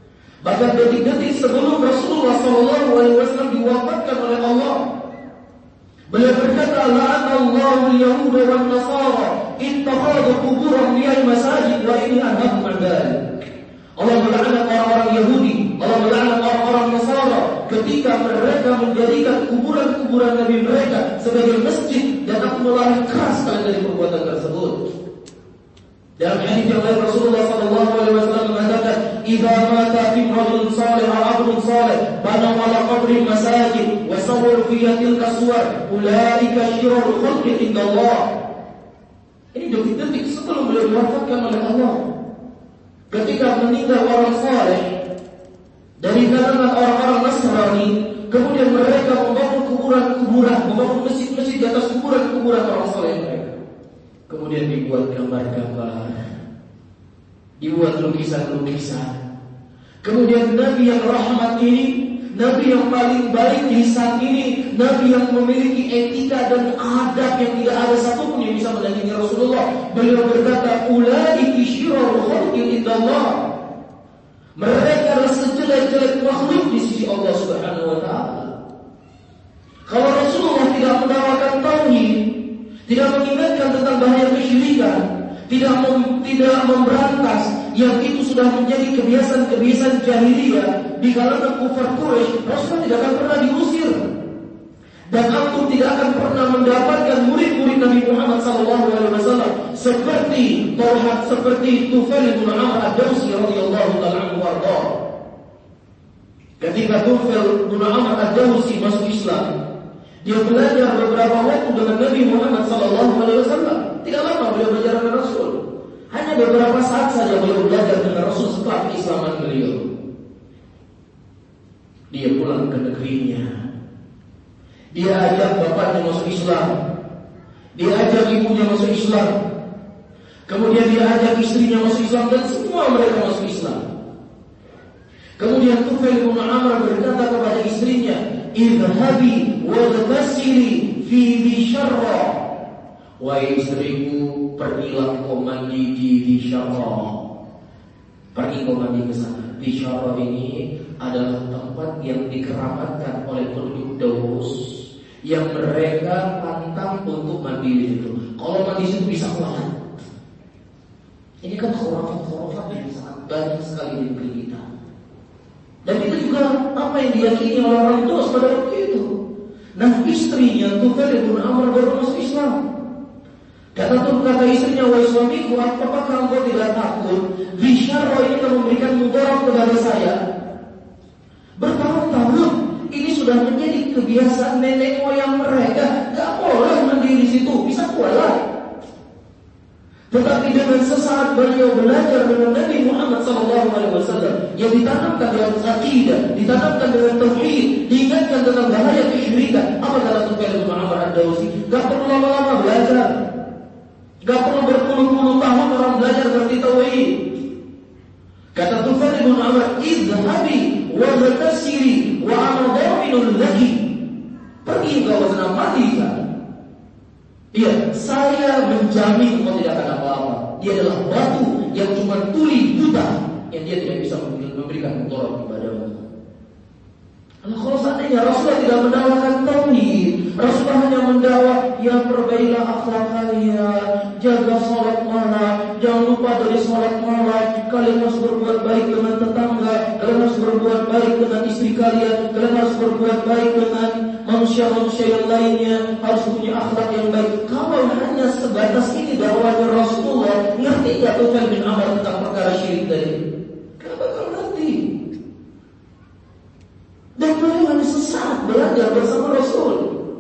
Bahkan detik-detik sebelum Rasulullah shallallahu alaihi wasallam diwafatkan oleh Allah, beliau berkata, la'anallahu al-yahuda wan nasara ittakhadhu qubur anbiya'i masajid wa inni anhahum 'an dzalik. Allah melaknat orang-orang Yahudi, Allah melaknat orang-orang Nasara ketika mereka menjadikan kuburan-kuburan Nabi mereka sebagai masjid, dan aku melarang keras kalian dari perbuatan tersebut. Dalam hadis yang lain Rasulullah sallallahu alaihi wasallam mengatakan, "Idza mata fi rajulin salih aw 'abdun salih, bana 'ala qabri masajid wa sawwaru fiha tilka suwar, ulaika syirrul khalqi indallah." Ini detik-detik sebelum beliau diwafatkan oleh Allah. Ketika meninggal orang saleh dari kalangan orang-orang Nasrani, kemudian mereka membangun kuburan-kuburan, membangun masjid-masjid di atas kuburan-kuburan orang saleh mereka. Kemudian dibuat gambar-gambar, dibuat lukisan-lukisan. Kemudian Nabi yang rahmat ini, Nabi yang paling baik di saat ini, Nabi yang memiliki etika dan adab yang tidak ada satupun yang bisa menandingi Rasulullah. Beliau berkata, ulaiki syirrul khalqi indallah. Mereka adalah sejelek-jelek makhluk di sisi Allah Subhanahu wa taala. Kalau Rasulullah tidak mendawakan tauhid, tidak mengingatkan tentang bahaya kesyirikan, tidak mem, tidak memberantas yang itu sudah menjadi kebiasaan-kebiasaan jahiliyah di kalangan kufar Quraisy, Rasulullah tidak akan pernah diusir. Dan antum tidak akan pernah mendapatkan murid-murid Nabi Muhammad sallallahu alaihi wasallam seperti Talha, seperti Tufail bin Amr ad-Dawsi radhiyallahu ta'ala anhu warḍah. Ketika Tufail bin Amr ad-Dawsi masuk Islam, dia belajar beberapa waktu dengan Nabi Muhammad sallallahu alaihi wasallam. Tidak lama beliau belajar dengan Rasul. Hanya beberapa saat saja beliau belajar dengan Rasul setelah keislaman beliau. Dia pulang ke negerinya. Dia ajak bapaknya masuk Islam. Dia ajak ibunya masuk Islam. Kemudian dia ajak istrinya masuk Islam, dan semua mereka masuk Islam. Kemudian Tufail bin Amr berkata kepada istrinya, idhabi waghtasili fi dhi syarra. Wahai istriku, pergilah kau mandi di dhi syarra. Pergi kau mandi ke sana. Dhi syarra ini adalah tempat yang dikeramatkan oleh penduduk Daus, yang mereka pantang untuk mandi di situ. Kalau mandi di situ bisa kuat. Ini kan khurafat-khurafat yang sangat banyak sekali di negeri kita. Dan itu juga apa yang diyakini oleh orang Daus pada waktu itu. Nah, istrinya Tufail bin Amr baru masuk Islam. Kata tuh kata istrinya, wahai suamiku, apakah engkau tidak takut Bisyarra ini akan memberikan mudarat kepada saya? Bertahun-tahun ini sudah menjadi kebiasaan nenek moyang mereka. Gak boleh mandi di situ, bisa kualat. Tetapi dengan sesaat beliau belajar dengan Nabi Muhammad sallallahu alaihi wasallam, yang ditanamkan dalam akidah, ditanamkan dengan tauhid, diingatkan tentang bahaya kesyirikan. Apa kata Tufail bin Amr ad-Dawsi? Gak perlu lama-lama belajar. Gak perlu berpuluh-puluh tahun orang belajar berarti tauhid. Kata Tufail bin Amr, idhabi wa ghatasiri wa ana dhaminun laki. Pergi kau ke sana, mati kan? Iya, saya menjamin kau tidak akan apa-apa. Dia adalah batu yang cuma tuli buta, yang dia tidak bisa memberikan mudarat kepadamu. Nah, kalau seandainya Rasulullah tidak mendakwakan tauhid, Rasulullah hanya mendakwa, ya perbaikilah akhlak kalian, jaga sholat malam, jangan lupa dari sholat malam, kalian harus berbuat baik dengan tetangga, kalian harus berbuat baik dengan istri kalian, kalian harus berbuat baik dengan manusia-manusia yang lainnya, harus punya akhlak yang baik. Kalau hanya sebatas ini dakwahnya Rasulullah, ngerti gak Tufail bin Amr tentang perkara syirik tadi? Kenapa kau ngerti? Dan beliau hanya sesaat belajar bersama Rasul.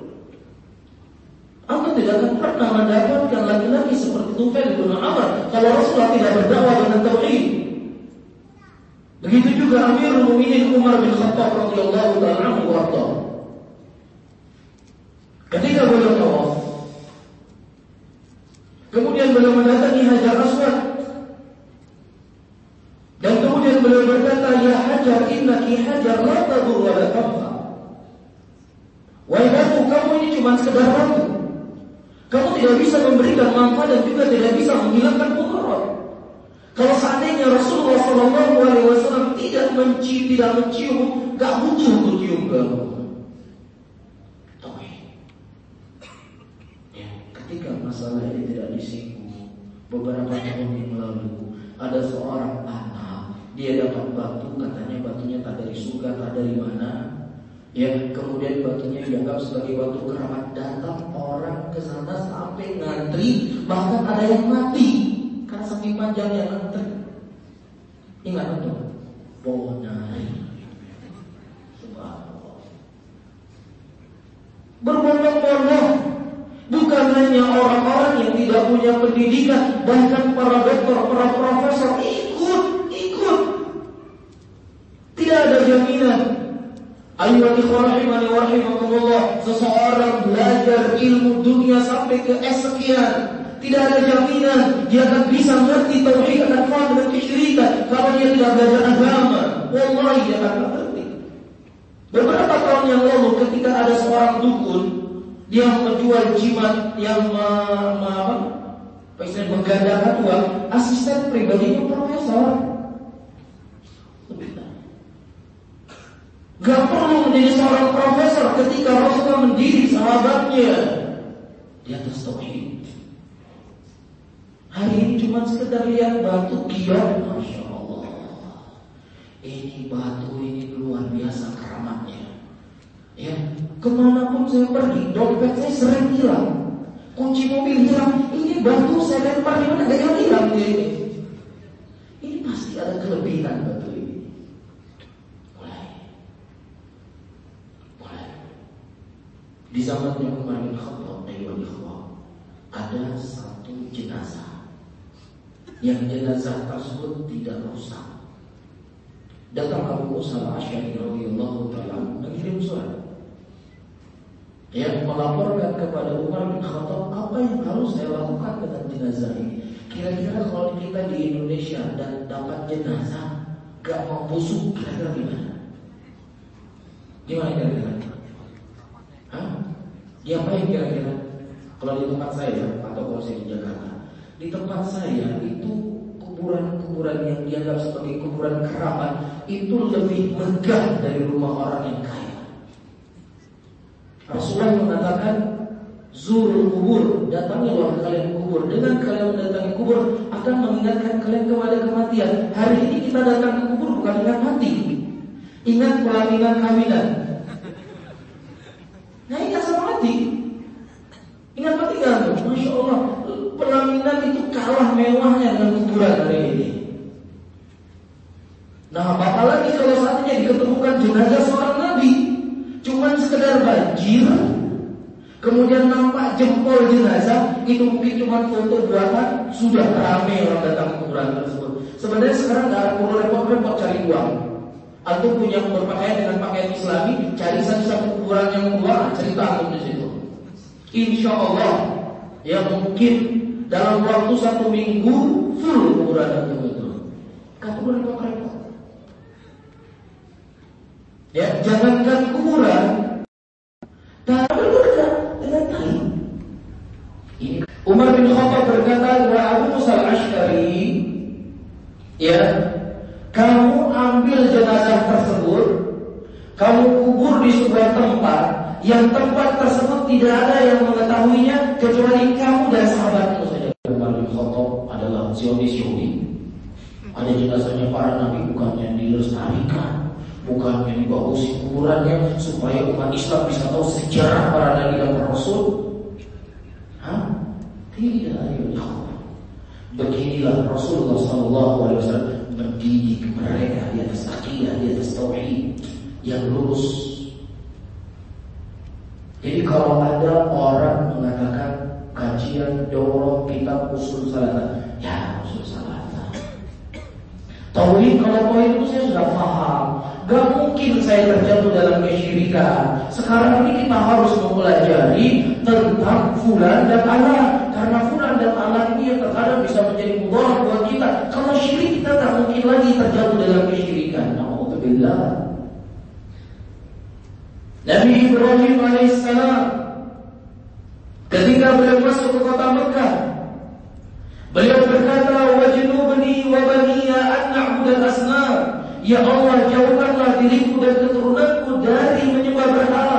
Anda tidak akan pernah mendapatkan laki-laki seperti Tufail bin Amr kalau Rasulullah tidak berdakwah dengan tauhid. Begitu juga Amirul Mukminin Umar bin Khattab radhiyallahu ta'ala anhu warḍah. Ketika beliau tawaf, kemudian beliau mendatangi Hajar Aswad, dan kemudian beliau berkata, ya Hajar, innaki Hajar la tadur wa la tanfa. Wahai batu, kamu ini cuma sekedar batu. Kamu tidak bisa memberikan manfaat dan juga tidak bisa menghilangkan mudarat. Kalau seandainya Rasulullah Shallallahu Alaihi Wasallam tidak mencium, tidak mencium, gak butuh untuk cium kamu. Ya, ketika masalah ini tidak disinggung, beberapa tahun yang lalu ada seorang anak, dia dapat batu, katanya batunya tak dari surga, tak dari mana. Ya, kemudian batunya dianggap sebagai batu keramat. Datang orang ke sana sampai ngantri, bahkan ada yang mati karena saking panjangnya ngantri. Ingat itu, Ponari. Subhanallah. Berbondong-bondong. Bukan hanya orang-orang yang tidak punya pendidikan, bahkan para dokter, para profesor ikut, ikut. Tidak ada jaminan. Ayyuhal ikhwan rahimani wa rahimakumullah, seseorang belajar ilmu dunia sampai ke S sekian, tidak ada jaminan dia akan bisa mengerti tauhid, akan paham dengan kesyirikan kalau dia tidak belajar agama. Wallahi dia akan mengerti. Beberapa tahun yang lalu ketika ada seorang dukun dia menjual jimat yang ma, ma, apa istilahnya menggandakan uang, asisten pribadinya profesor. Gak perlu menjadi seorang profesor ketika Rasulullah mendidik sahabatnya di atas tauhid. Hari ini cuma sekedar lihat batu kiat, masya Allah. Ini batu ini luar biasa keramatnya. Ya, kemanapun saya pergi, dompet saya sering hilang, kunci mobil hilang. Ini batu saya lempar di mana gak hilang dia ini. Ini pasti ada kelebihan batu ini. Di zamannya Umar bin Khattab, ada satu jenazah yang jenazah tersebut tidak rusak. Datang Abu Musa al-Asy'ari radhiyallahu ta'ala mengirim surat, yang melaporkan kepada Umar bin Khattab apa yang harus saya lakukan dengan jenazah ini. Kira-kira kalau kita di Indonesia dan dapat jenazah gak mau busuk, kira-kira gimana? Gimana kira-kira? Hah? Diapain kira-kira? Kalau di tempat saya atau kalau saya di Jakarta, di tempat saya itu kuburan-kuburan yang dianggap sebagai kuburan keramat itu lebih megah dari rumah orang yang kaya. Rasulullah mengatakan, zurul kubur, datangilah kalian kubur. Dengan kalian mendatangi kubur akan mengingatkan kalian kepada kematian. Hari ini kita datang ke kubur bukan ingat mati, ingat pelaminan kawinan. Nah, ingat sama mati. Ingat mati kan? Masya Allah, pelaminan itu kalah mewahnya dengan kuburan hari ini. Nah, apalagi kalau saatnya diketemukan jenazah seorang nabi, cuman sekedar banjir, kemudian nampak jempol jenazah, itu mungkin cuma foto buatan, sudah ramai orang datang ke kuburan tersebut. Sebenarnya sekarang nggak perlu repot-repot cari uang. Atau punya berpakaian dengan pakaian Islami, cari saja satu kuburan yang murah, cerita antum di situ. Insya Allah, ya mungkin dalam waktu satu minggu full kuburan antum itu. Gak perlu repot-repot. Ya, jangankan kuburan, tapi berbeda dengan kain. Ini Umar bin Khattab berkata kepada Abu Musa al-Asy'ari, ya, kamu ambil jenazah tersebut, kamu kubur di sebuah tempat yang tempat tersebut tidak ada yang mengetahuinya kecuali kamu dan sahabatmu saja. Umar bin Khattab adalah Zionis-Yahudi. Ada jenazahnya para nabi, bukannya dilestarikan, bukannya dibagusi kuburannya supaya umat Islam bisa tahu sejarah para nabi dan para rasul. Hah? Tidak, ayo. Beginilah Rasulullah Sallallahu Alaihi Wasallam mendidik mereka di atas akidah, di atas tauhid yang lurus. Jadi kalau ada orang mengatakan kajian dorong kitab usul salata, ya usul salata. Tauhid, kalau tauhid itu saya sudah paham. Gak mungkin saya terjatuh dalam kesyirikan. Sekarang ini kita harus mempelajari tentang fulan dan alat, karena fulan dan alat ini yang terkadang bisa menjadi mudarat buat kita. Kalau syirik kita tak mungkin lagi terjatuh dalam kesyirikan. Alhamdulillah. Nabi Ibrahim alaihissalam ketika beliau masuk ke kota Mekah, beliau berkata, wajnubni wa al-asnam. Ya Allah, jauhkanlah diriku dan keturunanku dari menyembah berhala.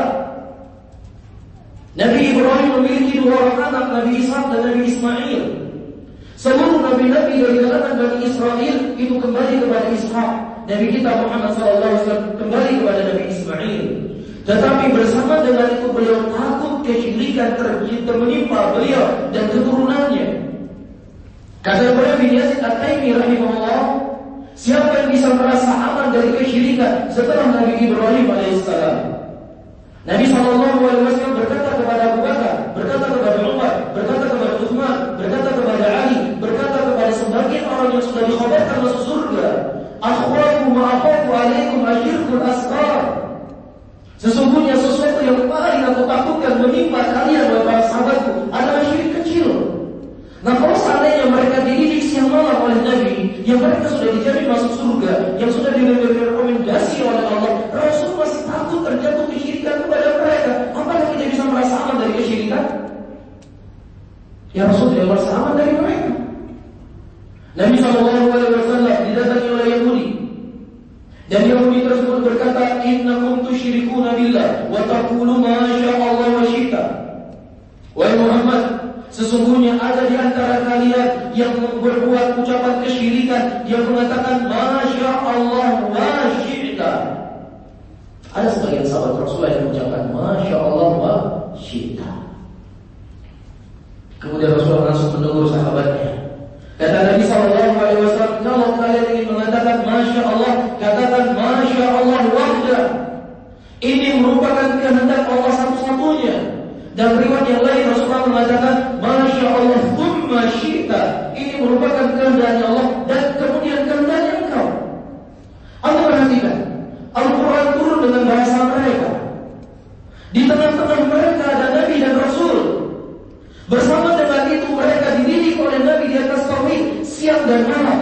Nabi Ibrahim memiliki dua orang anak, Nabi Ishak dan Nabi Ismail. Seluruh nabi-nabi dari kalangan Bani Israel itu kembali kepada Ishak. Nabi kita Muhammad shallallahu alaihi wasallam kembali kepada Nabi Ismail. Tetapi bersama dengan itu beliau takut kesyirikan terjadi menimpa beliau dan keturunannya. Kata Ibrahim bin Yazid At-Taimi rahimahullah, siapa yang bisa merasa aman dari kesyirikan setelah Nabi Ibrahim alaihissalam? Nabi shallallahu alaihi wasallam berkata kepada Abu Bakar, berkata kepada Umar, berkata kepada Utsman, berkata kepada Ali, berkata kepada sebagian orang yang sudah dikhabarkan masuk surga, akhwafu ma'akhwafu alaikum asyirkul asghar. Sesungguhnya sesuatu yang paling aku takutkan menimpa kalian wahai para sahabatku adalah syirik kecil. Nah, kalau seandainya mereka dididik siang malam oleh Nabi, yang mereka sudah dijamin masuk surga, yang sudah diberi rekomendasi oleh Allah, Rasul masih takut terjatuh kesyirikan kepada mereka. Apakah kita bisa merasa aman dari kesyirikan? Ya, Rasul tidak merasa aman dari mereka. Nabi shallallahu alaihi wasallam didatangi oleh Yahudi, dan Yahudi tersebut berkata, innakum tusyrikuna billah wa taqulu ma sya'allah wa syi'ta. Wahai Muhammad, sesungguhnya ada di antara kalian yang berbuat ucapan kesyirikan, yang mengatakan Masya Allah wa syi'ta. Ada sebagian sahabat Rasulullah yang mengucapkan Masya Allah wa syi'ta. Kemudian Rasulullah langsung menegur sahabatnya. Kata Nabi shallallahu alaihi wasallam, kalau kalian ingin mengatakan Masya Allah, katakan Masya Allah wahda. Ini merupakan kehendak Allah satu-satunya. Dan riwayat yang lain Rasulullah mengatakan Masya Allah thumma syi'ta. Ini merupakan kehendak Allah dan kemudian kehendaknya engkau. Anda perhatikan, Al-Quran turun dengan bahasa mereka. Di tengah-tengah mereka ada Nabi dan Rasul. Bersama dengan itu mereka dididik oleh Nabi di atas tauhid siang dan malam.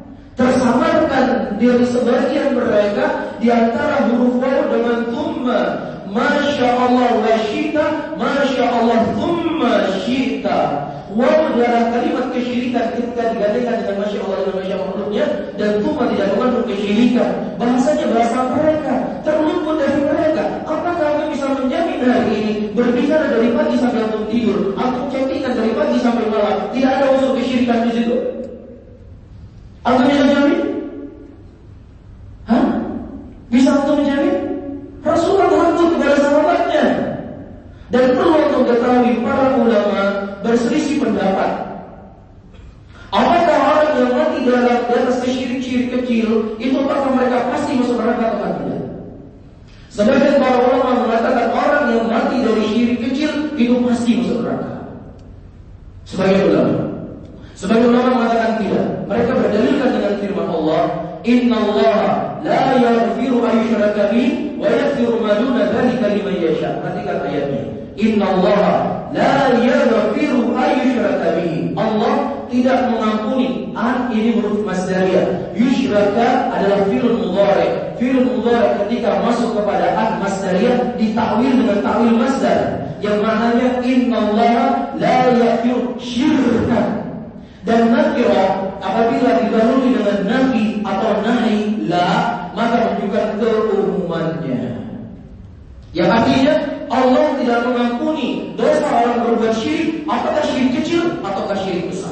Tersamarkan dari sebagian mereka di antara huruf waw dengan thumma. Masya Allah wa syi'ta, Masya Allah thumma syi'ta. Waw adalah kalimat kesyirikan ketika digantikan dengan Masya Allah dan Masya Allah, dan thumma tidak mengandung kesyirikan. Bahasanya bahasa mereka, terluput dari mereka. Apakah Anda bisa menjamin hari ini berbicara dari pagi sampai antum tidur, antum chattingan dari pagi sampai malam, tidak ada unsur kesyirikan di situ? Antum bisa jamin? Hah? Bisa antum menjamin? Rasulullah takut kepada sahabatnya. Dan perlu untuk ketahui para ulama berselisih pendapat. Apakah orang yang mati dalam di atas syirik-syirik kecil itu apakah mereka pasti masuk neraka atau tidak? Sebagian para ulama mengatakan orang yang mati dari syirik kecil itu pasti masuk neraka. Sebagian ulama, sebagian ulama mengatakan tidak. Mereka berdalilkan dengan firman Allah, Inna Allah la yaghfiru an yushraka bihi wa yaghfiru ma duna dzalika liman yasha. Perhatikan ayatnya. Inna Allah la yaghfiru an yushraka bihi. Allah tidak mengampuni. An ini huruf masdariyah. Yushraka adalah fi'il mudhari'. Fi'il mudhari' ketika masuk kepada an masdariyah ditakwil dengan takwil masdar yang maknanya Inna Allah la yaghfiru syirka. Dan nakirah apabila didahului dengan nafi atau nahi la, maka menunjukkan keumumannya. Yang artinya Allah tidak mengampuni dosa orang berbuat syirik, apakah syirik kecil ataukah syirik besar.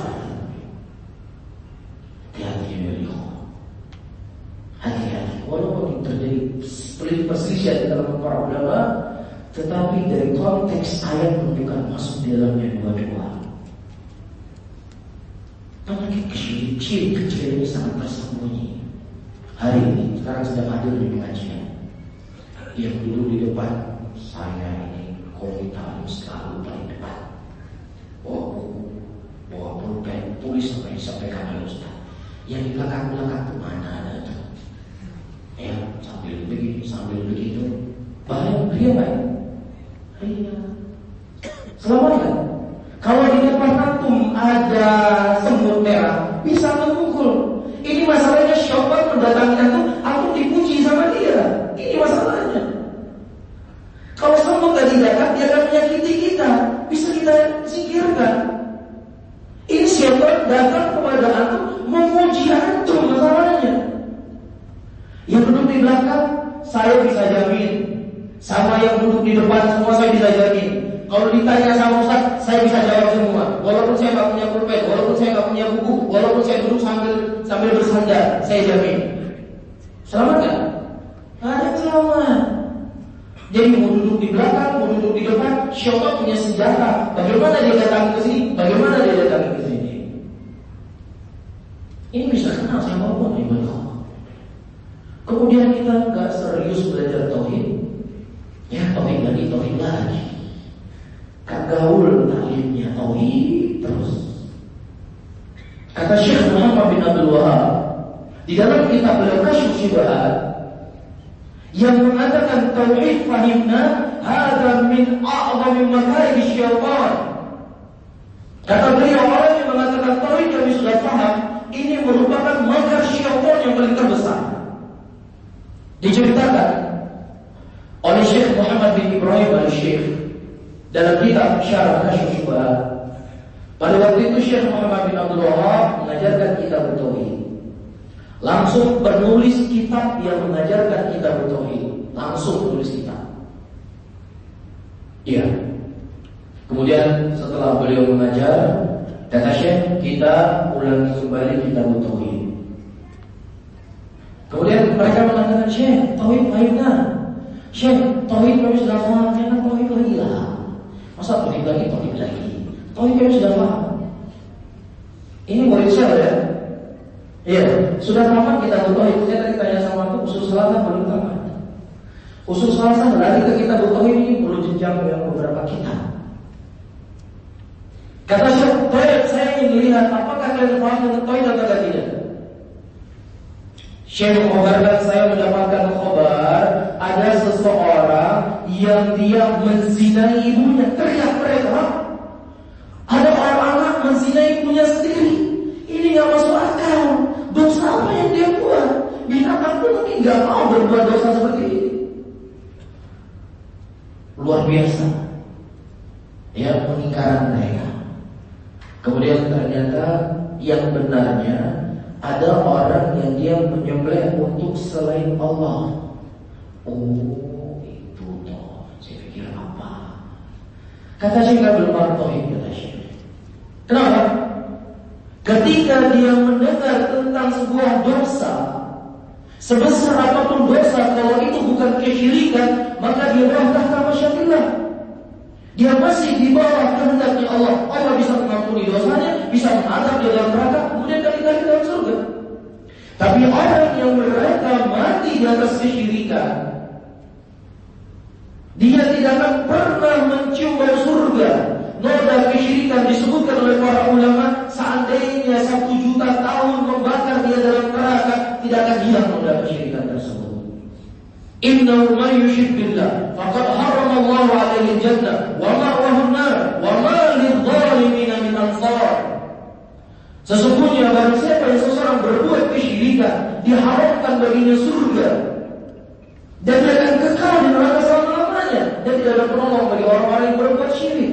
Hati-hati ya, hati-hati. Walaupun terjadi perselisihan di dalam para ulama, tetapi dari konteks ayat menunjukkan masuk di dalamnya dua-dua. Apalagi syirik kecil ini sangat tersembunyi. Hari ini sekarang sedang hadir di pengajian. Yang dulu di depan saya ini komentar selalu paling depan. Bawa buku, bawa pulpen, tulis sampai disampaikan oleh Ustaz. Yang di belakang-belakang itu mana ada itu? Ya sambil begini, sambil begitu. Bahaya, dia baik. Iya. Selamat. Kalau di depan antum ada semut merah, bisa memukul. Ini masalahnya syaitan mendatangi antum, antum dipuji sama dia. Ini masalahnya. Kalau semut tadi dekat, dia akan menyakiti kita. Bisa kita singkirkan. Ini syaitan datang kepada antum, memuji antum masalahnya. belakang, saya bisa jamin. Sama yang duduk di depan, semua saya bisa jamin. Kalau ditanya sama Ustaz, saya bisa jawab semua. Walaupun saya nggak punya pulpen, walaupun saya nggak punya buku, walaupun saya duduk sambil sambil bersandar, saya jamin. Selamat nggak? Nggak ada selamat. Jadi mau duduk di belakang, mau duduk di depan, syaitan punya senjata. Bagaimana dia datang ke sini? Bagaimana dia datang ke sini? Ini bisa kena sama Allah ibadah Allah. Kemudian kita nggak serius belajar tauhid, ya tauhid lagi, tauhid lagi. Kak gaul taklimnya tauhid terus. Kata Syekh Muhammad bin Abdul Wahab di dalam kitab beliau Kasyfus Syubhat yang mengatakan tauhid fahimna hadza min a'zami makaid syaitan. Kata beliau, orang yang mengatakan tauhid kami sudah paham, ini merupakan makar syaitan yang paling terbesar. Diceritakan oleh Syekh Muhammad bin Ibrahim al-Syekh dalam kitab Syarah Kasyfus Syubhat. Pada waktu itu Syekh Muhammad bin Abdul Wahab mengajarkan kitab tauhid. Langsung menulis kitab yang mengajarkan kitab tauhid. Langsung menulis kitab. Iya. Kemudian setelah beliau mengajar, kata Syekh, kita ulangi kembali kitab tauhid. Kemudian mereka mengatakan, Syekh, tauhid fahimna. Syekh, tauhid kami sudah paham, jangan tauhid lagi lah. Masa tauhid lagi, tauhid lagi. Tauhid kami sudah paham. Ini murid saya ya. Iya, sudah tamat kita tauhid. Saya tadi tanya sama aku, usul salah belum tamat. Usul salah lari ke kita tauhid ini perlu jenjang yang beberapa kitab. Kata Syekh, saya ingin melihat apakah kalian paham dengan tauhid atau tidak. Syekh mengabarkan, saya mendapatkan kabar ada seseorang yang dia menzinai ibunya. Teriak mereka, ada orang anak menzinai ibunya sendiri. Ini nggak masuk akal. Dosa apa yang dia buat? Binatang pun mungkin nggak mau berbuat dosa seperti ini. Luar biasa, ya pengingkaran mereka. Kemudian ternyata yang benarnya ada orang yang dia menyembelih untuk selain Allah. Oh, itu toh. Saya pikir apa? Kata Syekh Abdul Tauhid, kata Syekh. Kenapa? Ketika dia mendengar tentang sebuah dosa, sebesar apapun dosa, kalau itu bukan kesyirikan, maka dia berada tahta masyiatillah. Dia masih di bawah kehendaknya Allah. Allah bisa mengampuni dosanya, bisa mengadab dia dalam neraka, kemudian kali-kali dalam surga. Tapi orang yang mereka mati di atas kesyirikan, dia tidak akan pernah mencium bau surga. Noda kesyirikan disebutkan oleh para ulama, seandainya satu juta tahun membakar dia dalam neraka, tidak akan hilang noda kesyirikan tersebut. Innahu man yusyrik billah faqad harrama Allahu 'alaihi al-jannah wa ma'wahu an-nar wa ma lidh-dhalimin min ansar. Sesungguhnya barang siapa yang seseorang berbuat kesyirikan, diharamkan baginya surga dan dia akan kekal di neraka selama-lamanya, dan tidak ada penolong bagi orang-orang yang berbuat syirik.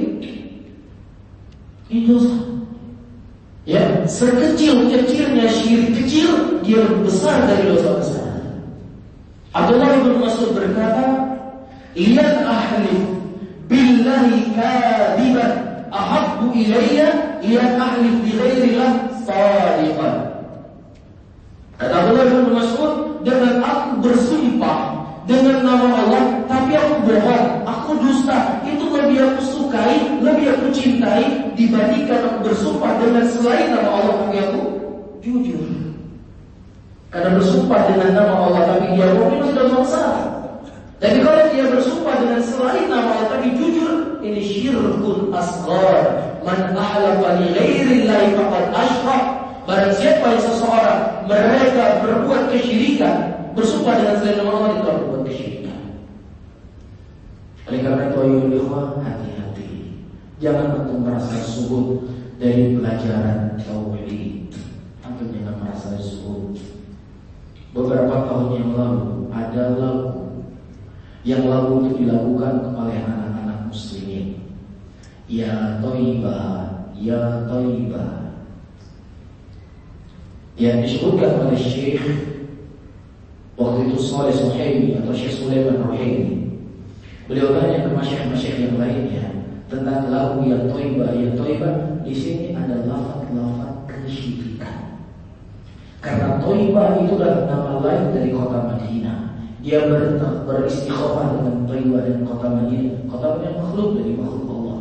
Itu ya, sekecil-kecilnya syirik kecil, dia lebih besar dari dosa besar. Abdullah bin Mas'ud berkata, "Iyan ahlif billahi kadiban ahabbu ilayya iyan ahlif bi ghairillah sadiqan." Kata Abdullah bin Mas'ud, dengan aku bersumpah dengan nama Allah, tapi aku bohong, aku dusta, itu lebih aku sukai, lebih aku cintai dibandingkan aku bersumpah dengan selain nama Allah tapi aku jujur. Karena bersumpah dengan nama Allah tapi dia bohong, itu sudah masalah. Tapi kalau dia bersumpah dengan selain nama Allah tapi jujur, ini syirkun asghar. Man ahlafa li ghairillahi faqad asyrak. Barang siapa yang seseorang mereka berbuat kesyirikan, bersumpah dengan selain nama Allah, itu berbuat kesyirikan. Oleh karena itu, ayo ikhwah, hati-hati. Jangan antum merasa subut dari pelajaran tauhid. Antum jangan merasa subut. Beberapa tahun yang lalu ada lagu yang lagu itu dilakukan oleh anak-anak muslimin. Ya Thayyibah, Ya Thayyibah. Yang disebutkan oleh Syekh Waktu itu Saleh Suhaimi atau Syekh Sulaiman Ruhaimi, beliau tanya ke masyayikh-masyayikh yang lainnya tentang lagu yang Thaibah. Yang Thaibah di sini ada lafaz-lafaz kesyirikan. Karena Thaibah itu adalah nama lain dari kota Madinah. Dia ber, beristighfar dengan Thaibah dan kota Madinah. Kota Madinah makhluk dari makhluk Allah.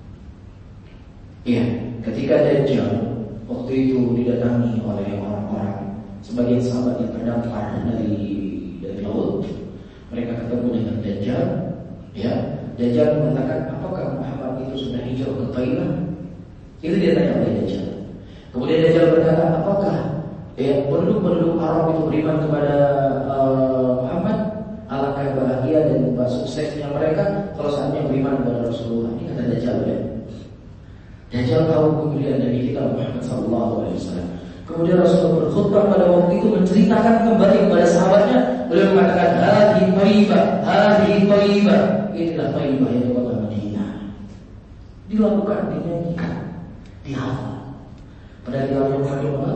Iya, ketika Dajjal waktu itu didatangi oleh orang-orang, sebagian sahabat yang terdampar dari dari laut, mereka ketemu dengan Dajjal. Ya, Dajjal mengatakan, apakah Muhammad itu sudah hijrah ke Thaibah? Itu dia tanya oleh Dajjal. Kemudian Dajjal berkata, apakah ya, penduduk-penduduk Arab itu beriman kepada uh, Muhammad? Alangkah bahagia dan suksesnya mereka kalau saatnya beriman kepada Rasulullah. Ini kata Dajjal ya. Dajjal tahu kemudian dari kita Muhammad sallallahu alaihi wasallam. Kemudian Rasulullah berkhutbah pada waktu itu menceritakan kembali kepada sahabatnya. Beliau mengatakan, hadhi Thaibah, hadhi Thaibah. Inilah Thaibah yang di kota Madinah. Dilakukan, dinyanyikan, dihafal. Padahal di dalam yang apa?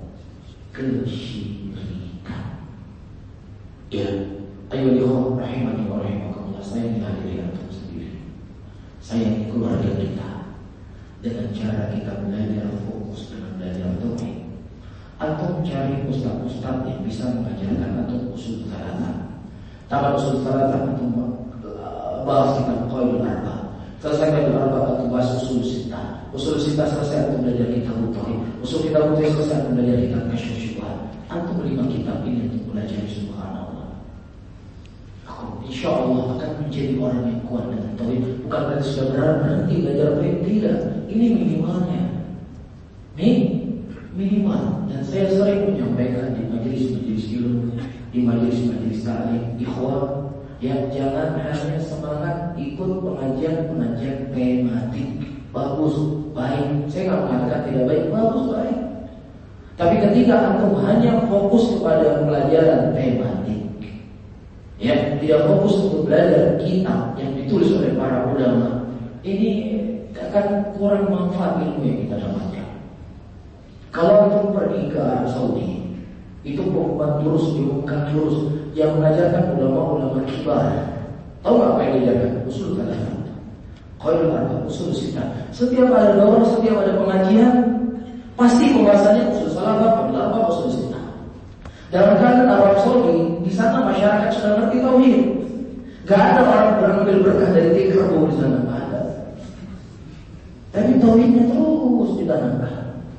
Kesyirikan. Ya, ayyuhal rahimani wa rahimakumullah. Saya dihadiri antum sendiri. Saya ini keluarga kita. Dengan cara kita belajar fokus dengan belajar tauhid. Antum cari ustaz-ustaz yang bisa mengajarkan antum usul thalatha. Tamat usul thalatha antum bahas kitab Qawaidul Arba'. Selesai Qawaidul Arba' antum bahas usul sittah. Usul sittah selesai antum belajar kitab tauhid. Usul kitab tauhid selesai antum belajar kitab Kasyfus Syubhat. Antum lima kitab ini untuk belajar subhanallah. Aku insyaallah akan menjadi orang yang kuat dengan tauhid. Bukan berarti sudah berarti berhenti belajar tauhid, tidak. Ini minimalnya. Nih, minimal. Dan saya sering menyampaikan di majelis-majelis ilmu, di majelis-majelis ta'lim, ikhwah, yang jangan hanya semangat ikut pengajian-pengajian tematik. Bagus, baik. Saya nggak mengatakan tidak baik, bagus, baik. Tapi ketika antum hanya fokus kepada pelajaran tematik, ya, tidak fokus untuk belajar kitab yang ditulis oleh para ulama, ini akan kurang manfaat ilmu yang kita dapatkan. Kalau antum pergi ke Arab Saudi, itu pengumuman lurus, diumumkan lurus yang mengajarkan ulama-ulama kibar. Tahu nggak apa yang diajarkan? Usul thalatha, Qawaidul Arba', usul sittah. Setiap ada daurah, setiap ada pengajian, pasti pembahasannya usul thalatha, Qawaidul Arba', usul sittah. Dalam keadaan Arab Saudi, di sana masyarakat sudah ngerti tauhid. Gak ada orang berambil berkah dari tikar di sana, nggak ada. Tapi tauhidnya terus ditanamkan.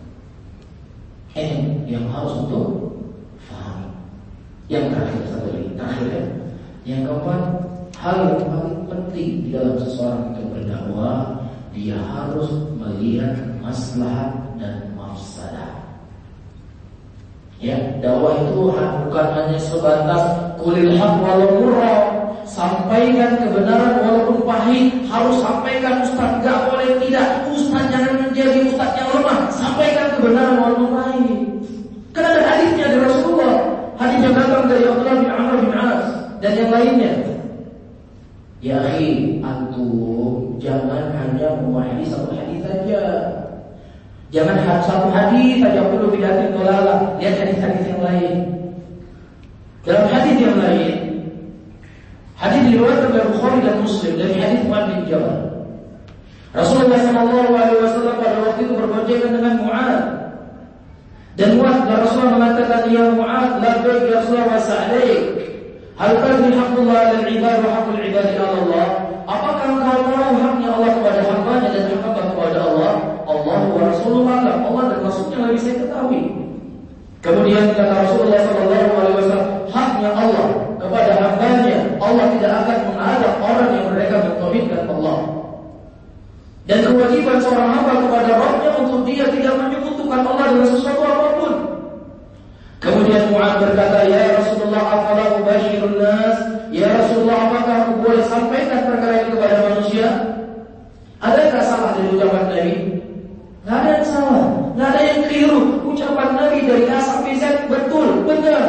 Ini yang harus untuk faham. Yang terakhir satu lagi, terakhir ya. Yang keempat, hal yang paling penting di dalam seseorang itu berdakwah, dia harus melihat maslahat dan mafsadah. Ya, dakwah itu bukan hanya sebatas qulil haq walau murra, sampaikan kebenaran walaupun pahit. Harus sampaikan ustaz, enggak boleh tidak. Ustaz jangan menjadi ustaz yang lemah, sampaikan kebenaran walaupun pahit. Karena ada hadisnya dari Rasulullah, hadis yang datang dari Abdullah bin Amr bin As dan yang lainnya. Ya akhi, antum jangan hanya memahami satu hadis saja. Jangan satu hadis saja perlu bidatin dolalah. Lihat hadis-hadis yang lain. Dalam hadis yang lain, hadis diriwayatkan oleh Bukhari dan Muslim dari hadis Mu'adz bin Jabal. Rasulullah sallallahu alaihi wasallam pada waktu itu berboncengan dengan Mu'adz. Dan Mu'adz dan Rasulullah mengatakan, ya Mu'adz, labbaik ya Rasulullah wa sa'alaik. Hal tadri haqqullah 'alal 'ibad wa haqqul 'ibadi 'ala Allah? Apakah engkau tahu haknya Allah kepada hamba-Nya dan hamba kepada Allah? Allah wa Rasulullah, Allah dan Rasulnya lebih saya ketahui. Kemudian kata Rasulullah sallallahu alaihi wasallam, haknya Allah kepada hamba-Nya, Allah tidak akan mengadab orang yang mereka mentauhidkan Allah. Dan kewajiban seorang hamba kepada Rabb-Nya untuk dia tidak menyekutukan Allah dengan sesuatu apapun. Kemudian Mu'adz berkata, ya Rasulullah, afala ubashirun nas? Ya Rasulullah, apakah aku boleh sampaikan perkara ini kepada manusia? Adakah salah dari ucapan Nabi? Nggak ada yang salah, nggak ada yang keliru. Ucapan Nabi dari A sampai Z betul, benar.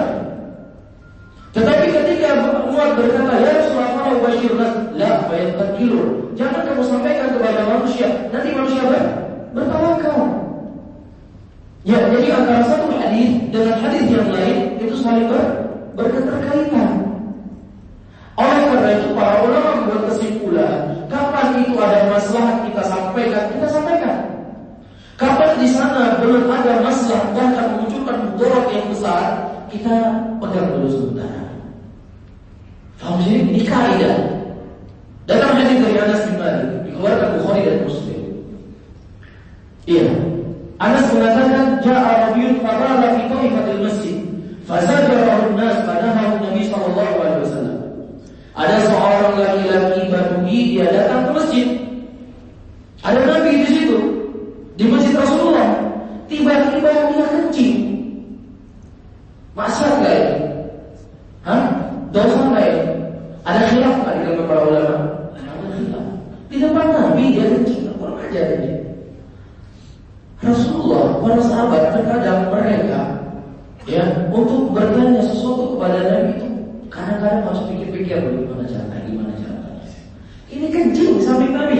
Tetapi ketika Mu'adz berkata, ya Rasulullah, afala ubashirun nas? La, fayattaqilun. Jangan kamu sampaikan kepada manusia, nanti manusia ber bertawakal. Ya, jadi antara satu hadis dengan hadis yang lain itu saling ber berketerkaitan. Oleh karena itu para ulama membuat kesimpulan, kapan itu ada masalah kita sampaikan, kita sampaikan. Kapan di sana belum ada masalah bahkan memunculkan mudarat yang besar, kita pegang dulu sebentar. Faham sih? Ini kaidah. Dalam hadis dari Anas bin Malik dikeluarkan Bukhari dan Muslim. Iya. Anas mengatakan, "Ja'a rajulun fabala fi ta'ifatil masjid, fazajarahu an-nas fanahahu Nabi sallallahu alaihi wasallam." Ada seorang laki-laki Badui, dia datang ke masjid. Ada Nabi di situ, di masjid Rasulullah. Tiba-tiba dia kencing. Maksiat enggak ya? Hah? Dosa enggak ya? Ada khilaf enggak di kalangan para ulama? Ada khilaf. Di depan Nabi dia kencing, kurang ajar dia. Rasulullah, para sahabat terkadang mereka ya untuk bertanya sesuatu kepada Nabi itu kadang-kadang harus pikir-pikir bagaimana caranya, gimana caranya. Ini kencing samping Nabi.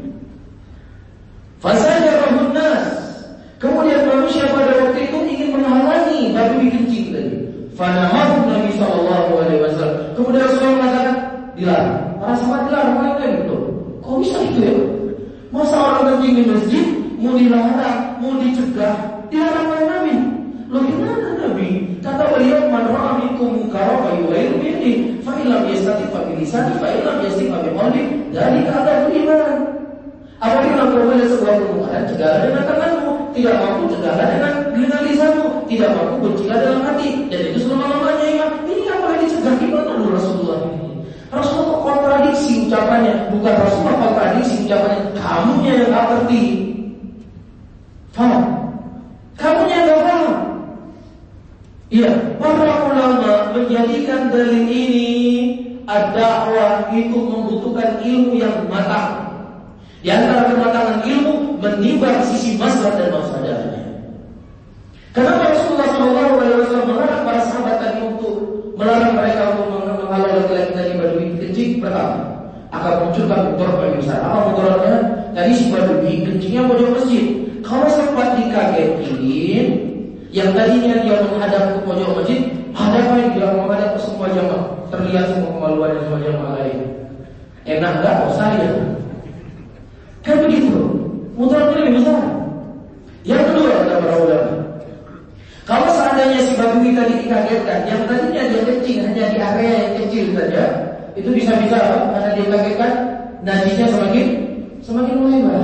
Fasajarahu nas. Kemudian manusia pada waktu itu ingin menghalangi Badui kencing tadi. Fanahahu Nabi sallallahu alaihi wasallam. Kemudian Rasulullah mengatakan, dilarang. Para sahabat dilarang, mereka gitu. Kok bisa itu ya? Masa orang kencing di masjid mau dilarang, mau dicegah, dilarang oleh Nabi? Loh gimana Nabi? Kata beliau, "Man ra'a minkum munkaran falyughayyirhu bi yadihi, fa in lam yastati' fa bi lisanihi, fa in lam yastati' fa bi qalbihi, dzalika adzabul iman." Apabila kau melihat sebuah kemungkaran, cegahlah dengan tanganmu, tidak mampu cegahlah dengan dengan lisanmu, tidak mampu bencilah dalam hati, dan itu selama-lamanya iman. Ini apa yang dicegah? Gimana dulu Rasulullah ini? Rasulullah kontradiksi ucapannya, bukan Rasulullah kontradiksi ucapannya, kamunya yang tak ngerti. Faham? Kamunya yang tak paham. Iya, para ulama menjadikan dalil ini ad-da'wah itu membutuhkan ilmu yang matang. Di antara kematangan ilmu menimbang sisi maslahat dan mafsadahnya. Kenapa Rasulullah shallallahu alaihi wasallam melarang para sahabat tadi untuk melarang mereka untuk menghalau laki-laki tadi Badui kencing? Pertama, akan munculkan mudarat yang besar. Apa mudaratnya? Tadi si Badui kencingnya mau di masjid. Kalau sempat dikagetin, yang tadinya dia menghadap ke pojok masjid, hadapan dia menghadap ke semua jamaah, terlihat semua kemaluan dan semua jamaah lain. Enak enggak? Oh saya. Kan begitu. Mudaratnya lebih besar. Yang kedua kata para ulama, kalau seandainya si Badui tadi dikagetkan, yang tadinya dia kencing hanya di area yang kecil saja, itu bisa-bisa karena dia kagetkan, najisnya semakin semakin melebar.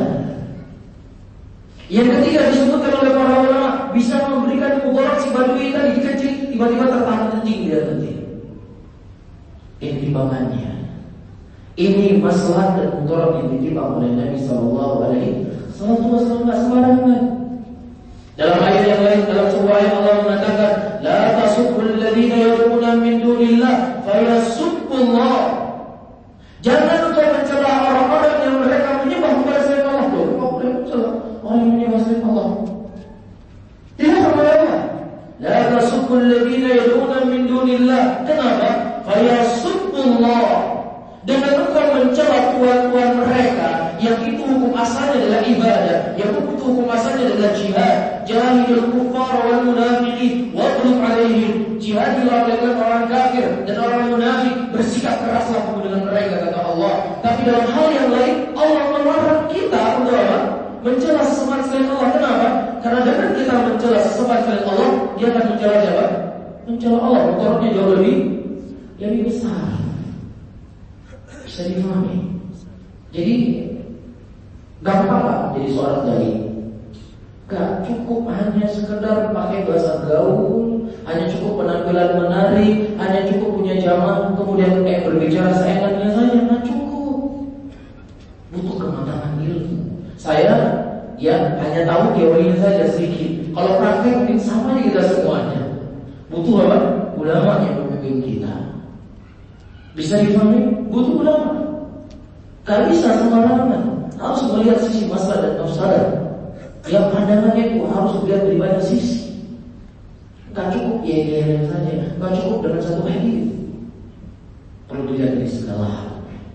Yang ketiga disebutkan oleh para ulama bisa memberikan mudarat si Badui tadi dikencing, tiba-tiba tertahan kencing dia nanti. Ini timbangannya. Ini masalah dan mudarat yang ditimbang oleh Nabi Sallallahu Alaihi Wasallam nggak sembarangan. Dalam ayat yang lain, dalam sebuah ayat Allah mengatakan, "La tasubbul ladzina yad'una min dunillah fayasubbullah." Jangan engkau mencela orang-orang yang mereka menyembah kepada selain Allah. Tuh, kau boleh mencela orang yang menyembah selain Allah. Tidak sama-sama. La tasubbul ladzina yad'una min dunillah. Kenapa? Fayasubbullah. Dengan engkau mencela tuan-tuan mereka yang itu hukum asalnya adalah ibadah, yang itu hukum asalnya adalah jihad. Jahidul kuffar wal munafiqin waqlub alaihim. Jihadilah dengan orang kafir dan orang munafik, bersikap keraslah dengan mereka kata Allah. Tapi dalam hal yang lain Allah melarang kita untuk mencela sesama selain Allah. Kenapa? Karena dengan kita mencela sesama selain Allah, dia akan mencela siapa? Mencela Allah. Mudaratnya jauh lebih lebih besar. Bisa difahami. Jadi gampang lah jadi seorang dai. Gak cukup hanya sekedar pakai bahasa gaul, hanya cukup penampilan menarik, hanya cukup punya jamaah, kemudian kayak berbicara seenaknya saja. Gak cukup. Butuh kematangan ilmu. Saya ya hanya tahu teorinya saja sedikit. Kalau praktek mungkin sama aja kita semuanya. Butuh apa? Ulama yang memimpin kita. Bisa difahami? Butuh ulama. Gak bisa sembarangan. Harus melihat sisi masalah dan mafsadah. Yang pandangannya itu harus dilihat dari banyak sisi. Gak cukup ya-ya saja. Gak cukup dengan satu hadis. Perlu dilihat dari segala hal.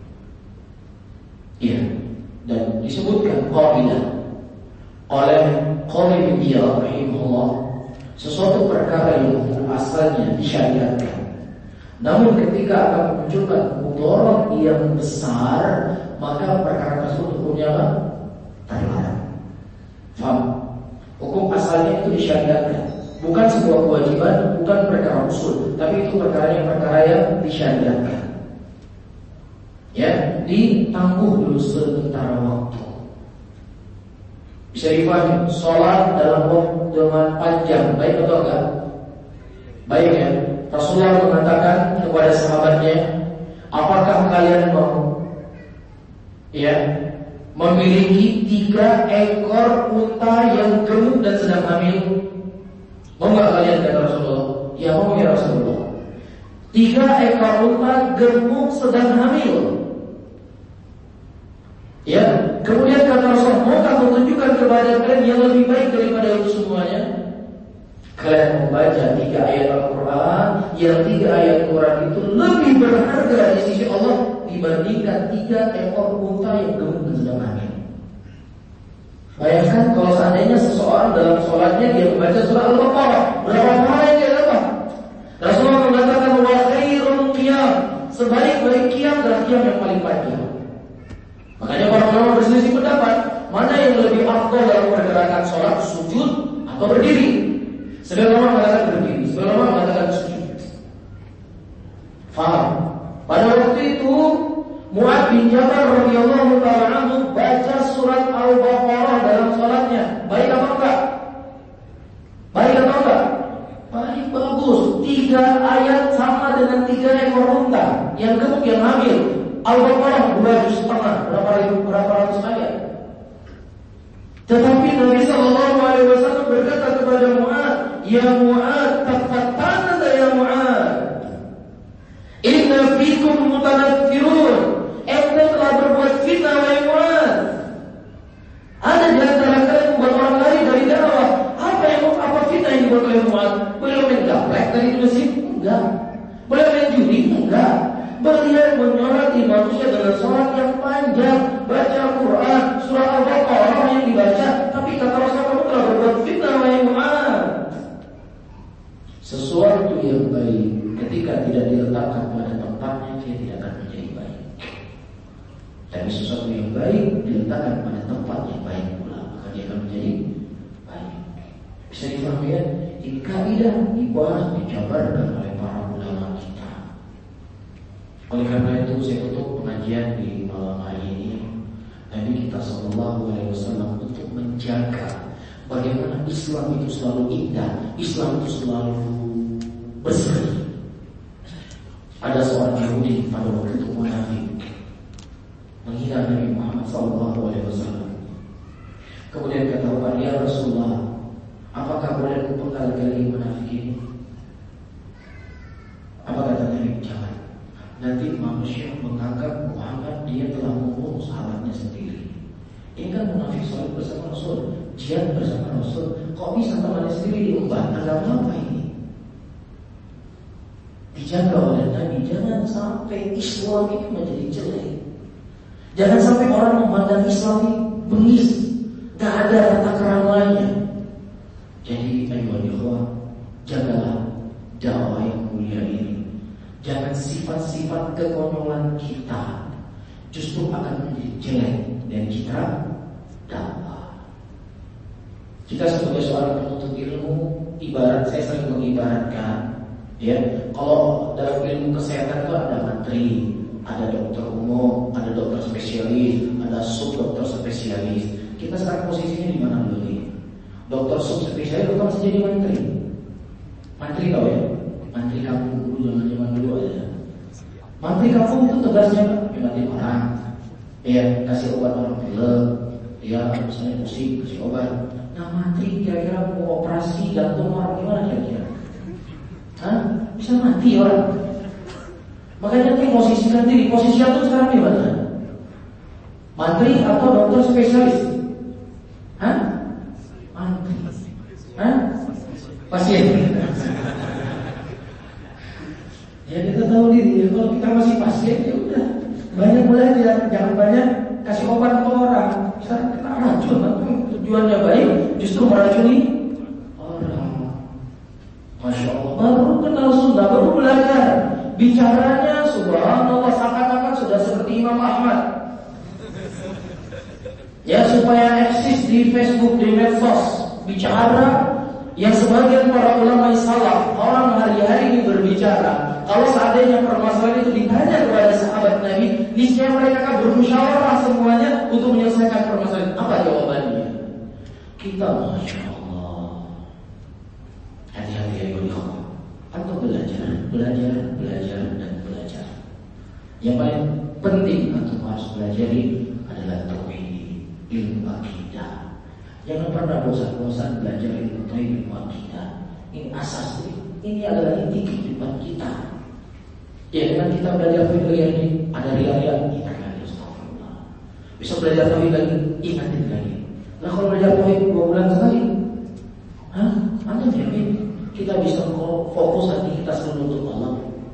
Iya. Dan disebutkan qaidah oleh Qali bin Iyad rahimahullah, sesuatu perkara yang asalnya disyariatkan Namun ketika akan memunculkan mudarat yang besar, maka perkara tersebut hukumnya apa? Terlarang. Faham? Hukum asalnya itu disyariatkan, bukan sebuah kewajiban, bukan perkara usul, tapi itu perkara yang perkara yang disyariatkan. Ya, ditangguh dulu sementara waktu. Bisa dipahami, sholat dalam waktu dengan panjang, baik atau enggak? Baik ya. Rasulullah mengatakan kepada sahabatnya, apakah kalian mau ya memiliki tiga ekor unta yang gemuk dan sedang hamil? Mau nggak kalian, kata Rasulullah? Ya mau ya Rasulullah. Tiga ekor unta gemuk sedang hamil. Ya, kemudian kata Rasulullah, mau kamu tunjukkan kepada kalian yang lebih baik daripada itu semuanya? Kalian membaca tiga ayat Al-Quran, yang tiga ayat Al-Quran itu lebih berharga di sisi Allah dibandingkan tiga ekor unta yang gemuk dan sedang hamil. Bayangkan kalau seandainya seseorang dalam sholatnya dia membaca surah Al-Baqarah, berapa pahala yang dia dapat? Rasulullah mengatakan wa khairul qiyam, sebaik-baik qiyam adalah qiyam yang paling panjang. Makanya para ulama berselisih pendapat mana yang lebih afdal dalam pergerakan sholat, sujud atau berdiri. Sebagian ulama mengatakan berdiri, sebagian ulama mengatakan sujud. Faham? Pada waktu itu Mu'adz bin Jabal radhiyallahu ta'ala anhu baca surat Al-Baqarah dalam sholatnya. Baik apa enggak? Baik apa enggak? Baik, bagus. Tiga ayat sama dengan tiga ekor unta yang gemuk yang hamil. Al-Baqarah dua juz setengah, berapa ribu, berapa ratus ayat. Tetapi Nabi Sallallahu Alaihi Wasallam berkata kepada Mu'adz, ya Mu'adz, tafatana ya Mu'adz, inna fikum mutanaffirun, ente telah berbuat fitnah wahai Mu'adz. Ada di antara kalian membuat orang lari dari dakwah. Apa yang apa fitnah yang dibuat oleh Mu'adz? Beliau main gaplek dari masjid? Enggak. Beliau main judi? Enggak. Beliau menyoroti manusia dengan sholat yang panjang, baca Quran, surah Al-Baqarah yang dibaca. Tapi kata Rasulullah, kamu telah berbuat fitnah wahai Mu'adz. Sesuatu yang baik ketika tidak diletakkan pada tempatnya, dia tidak akan menjadi baik. Tapi sesuatu yang baik diletakkan pada tempat yang baik pula, maka dia akan menjadi baik. Bisa difahami ya? Ini kaidah dibahas, dijabarkan oleh para ulama kita. Oleh karena itu saya tutup pengajian di malam hari ini. Nabi kita Sallallahu Alaihi Wasallam untuk menjaga bagaimana Islam itu selalu indah, Islam itu selalu berseri. Ada seorang Yahudi pada waktu itu munafik, menghina Nabi Muhammad Sallallahu Alaihi Wasallam. Kemudian kata Umar, ya Rasulullah, apakah boleh kupenggal kali munafik ini? Apa kata Nabi? Jangan. Nanti manusia menganggap Muhammad dia telah membunuh sahabatnya sendiri. Ini kan munafik sholat bersama Rasul, jihad bersama Rasul. Kok bisa temannya sendiri diumbar? Agama apa ini? Dijaga oleh Nabi, jangan sampai Islam ini menjadi jelek. Jangan sampai orang memandang Islam ini bengis, gak ada tata keramanya. Jadi ayo ikhwah, jagalah dakwah yang mulia ini. Jangan sifat-sifat kekonyolan kita justru akan menjadi jelek dan kita dakwah. Kita sebagai seorang penuntut ilmu, ibarat saya sering mengibaratkan, ya, kalau dalam ilmu kesehatan itu ada mantri, ada dokter umum, ada dokter spesialis, ada sub dokter spesialis. Kita sekarang posisinya di mana dulu nih? Dokter sub spesialis dokter masih jadi mantri. Mantri tahu ya? Mantri kampung dulu, zaman-zaman dulu aja. Mantri kampung itu tugasnya nyubatin orang, ya, kasih obat orang pilek, ya, misalnya pusing kasih obat. Nah, mantri kira-kira mau operasi jantung orang gimana kira-kira? Hah? Bisa mati orang. Makanya nanti posisikan diri, posisi jantung sekarang di mana? Mantri atau dokter spesialis? Hah? Mantri. Hah? Pasien. Ya kita tahu diri, kalau kita masih pasien ya udah banyak belajar, jangan banyak kasih obat ke orang. Misalnya kita racun, atau tujuannya baik, justru meracuni orang. Masya Allah, baru kenal sunnah, baru belajar bicara Ya, supaya eksis di Facebook, di medsos, bicara yang sebagian para ulama salaf, orang hari-hari ini berbicara. Kalau seandainya permasalahan itu ditanya kepada sahabat Nabi, niscaya mereka akan bermusyawarah semuanya untuk menyelesaikan permasalahan. Apa jawabannya? Kita Masya Allah, hati-hati ya ikhwan. Atau belajar, belajar, belajar, dan belajar. Yang paling penting untuk harus pelajari adalah tauhid, ilmu akidah. Jangan pernah bosan-bosan belajar ilmu tauhid, ilmu akidah. Ini asas, ini adalah inti kehidupan kita. Ya, dengan kita belajar tauhid lagi ini ada riya, kita lagi astagfirullah. Bisa belajar tauhid lagi, ingatin lagi. Nah kalau belajar tauhid dua bulan sekali, hah? Anda yakin kita bisa fokus hati kita seluruh untuk Allah?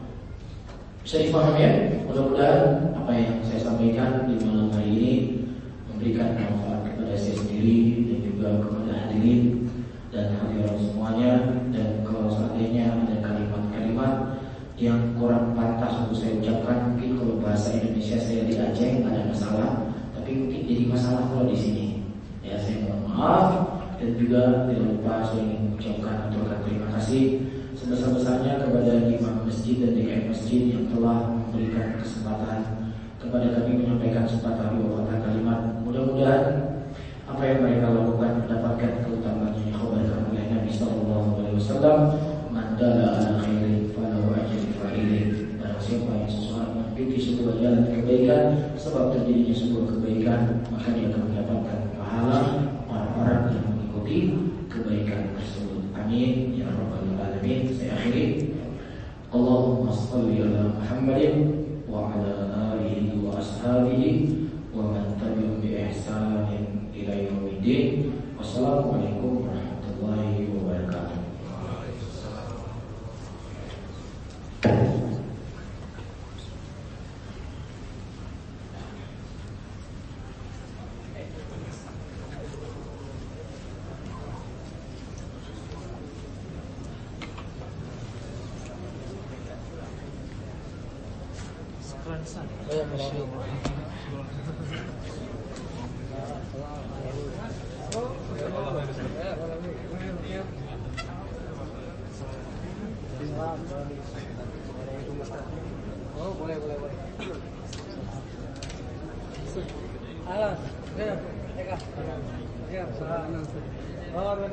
Bisa difahami ya? Mudah-mudahan apa yang saya sampaikan di malam hari ini memberikan manfaat kepada saya sendiri dan juga kepada hadirin dan hadirin semuanya. Dan kalau seandainya ada kalimat-kalimat yang kurang pantas untuk saya ucapkan, mungkin kalau bahasa Indonesia saya di Aceh ada masalah, tapi mungkin jadi masalah kalau di sini. Ya, saya mohon maaf. Dan juga tidak lupa saya ingin mengucapkan aturkan terima kasih sebesar-besarnya kepada imam masjid dan D K M masjid yang telah memberikan kesempatan kepada kami menyampaikan sepatah dua patah kalimat. Mudah-mudahan apa yang mereka lakukan mendapatkan keutamaannya yang dikhabarkan oleh Nabi Sallallahu Alaihi Wasallam. Mandala ala khairin falahu ajrun fa'ilin. Barang siapa yang seseorang mengikuti sebuah jalan kebaikan sebab terjadinya sebuah kebaikan, maka dia akan mendapatkan pahala orang-orang yang mengikuti kebaikan tersebut. Amin ya rabbal alamin. Saya akhiri. Allahumma shalli ala Muhammadin wa ala alihi wa ashabihi wa man tabi'ahum bi ihsanin ila yaumiddin. Wassalamualaikum warahmatullahi wabarakatuh. Oh, boleh, boleh, boleh. Halo, ya, ya, ya,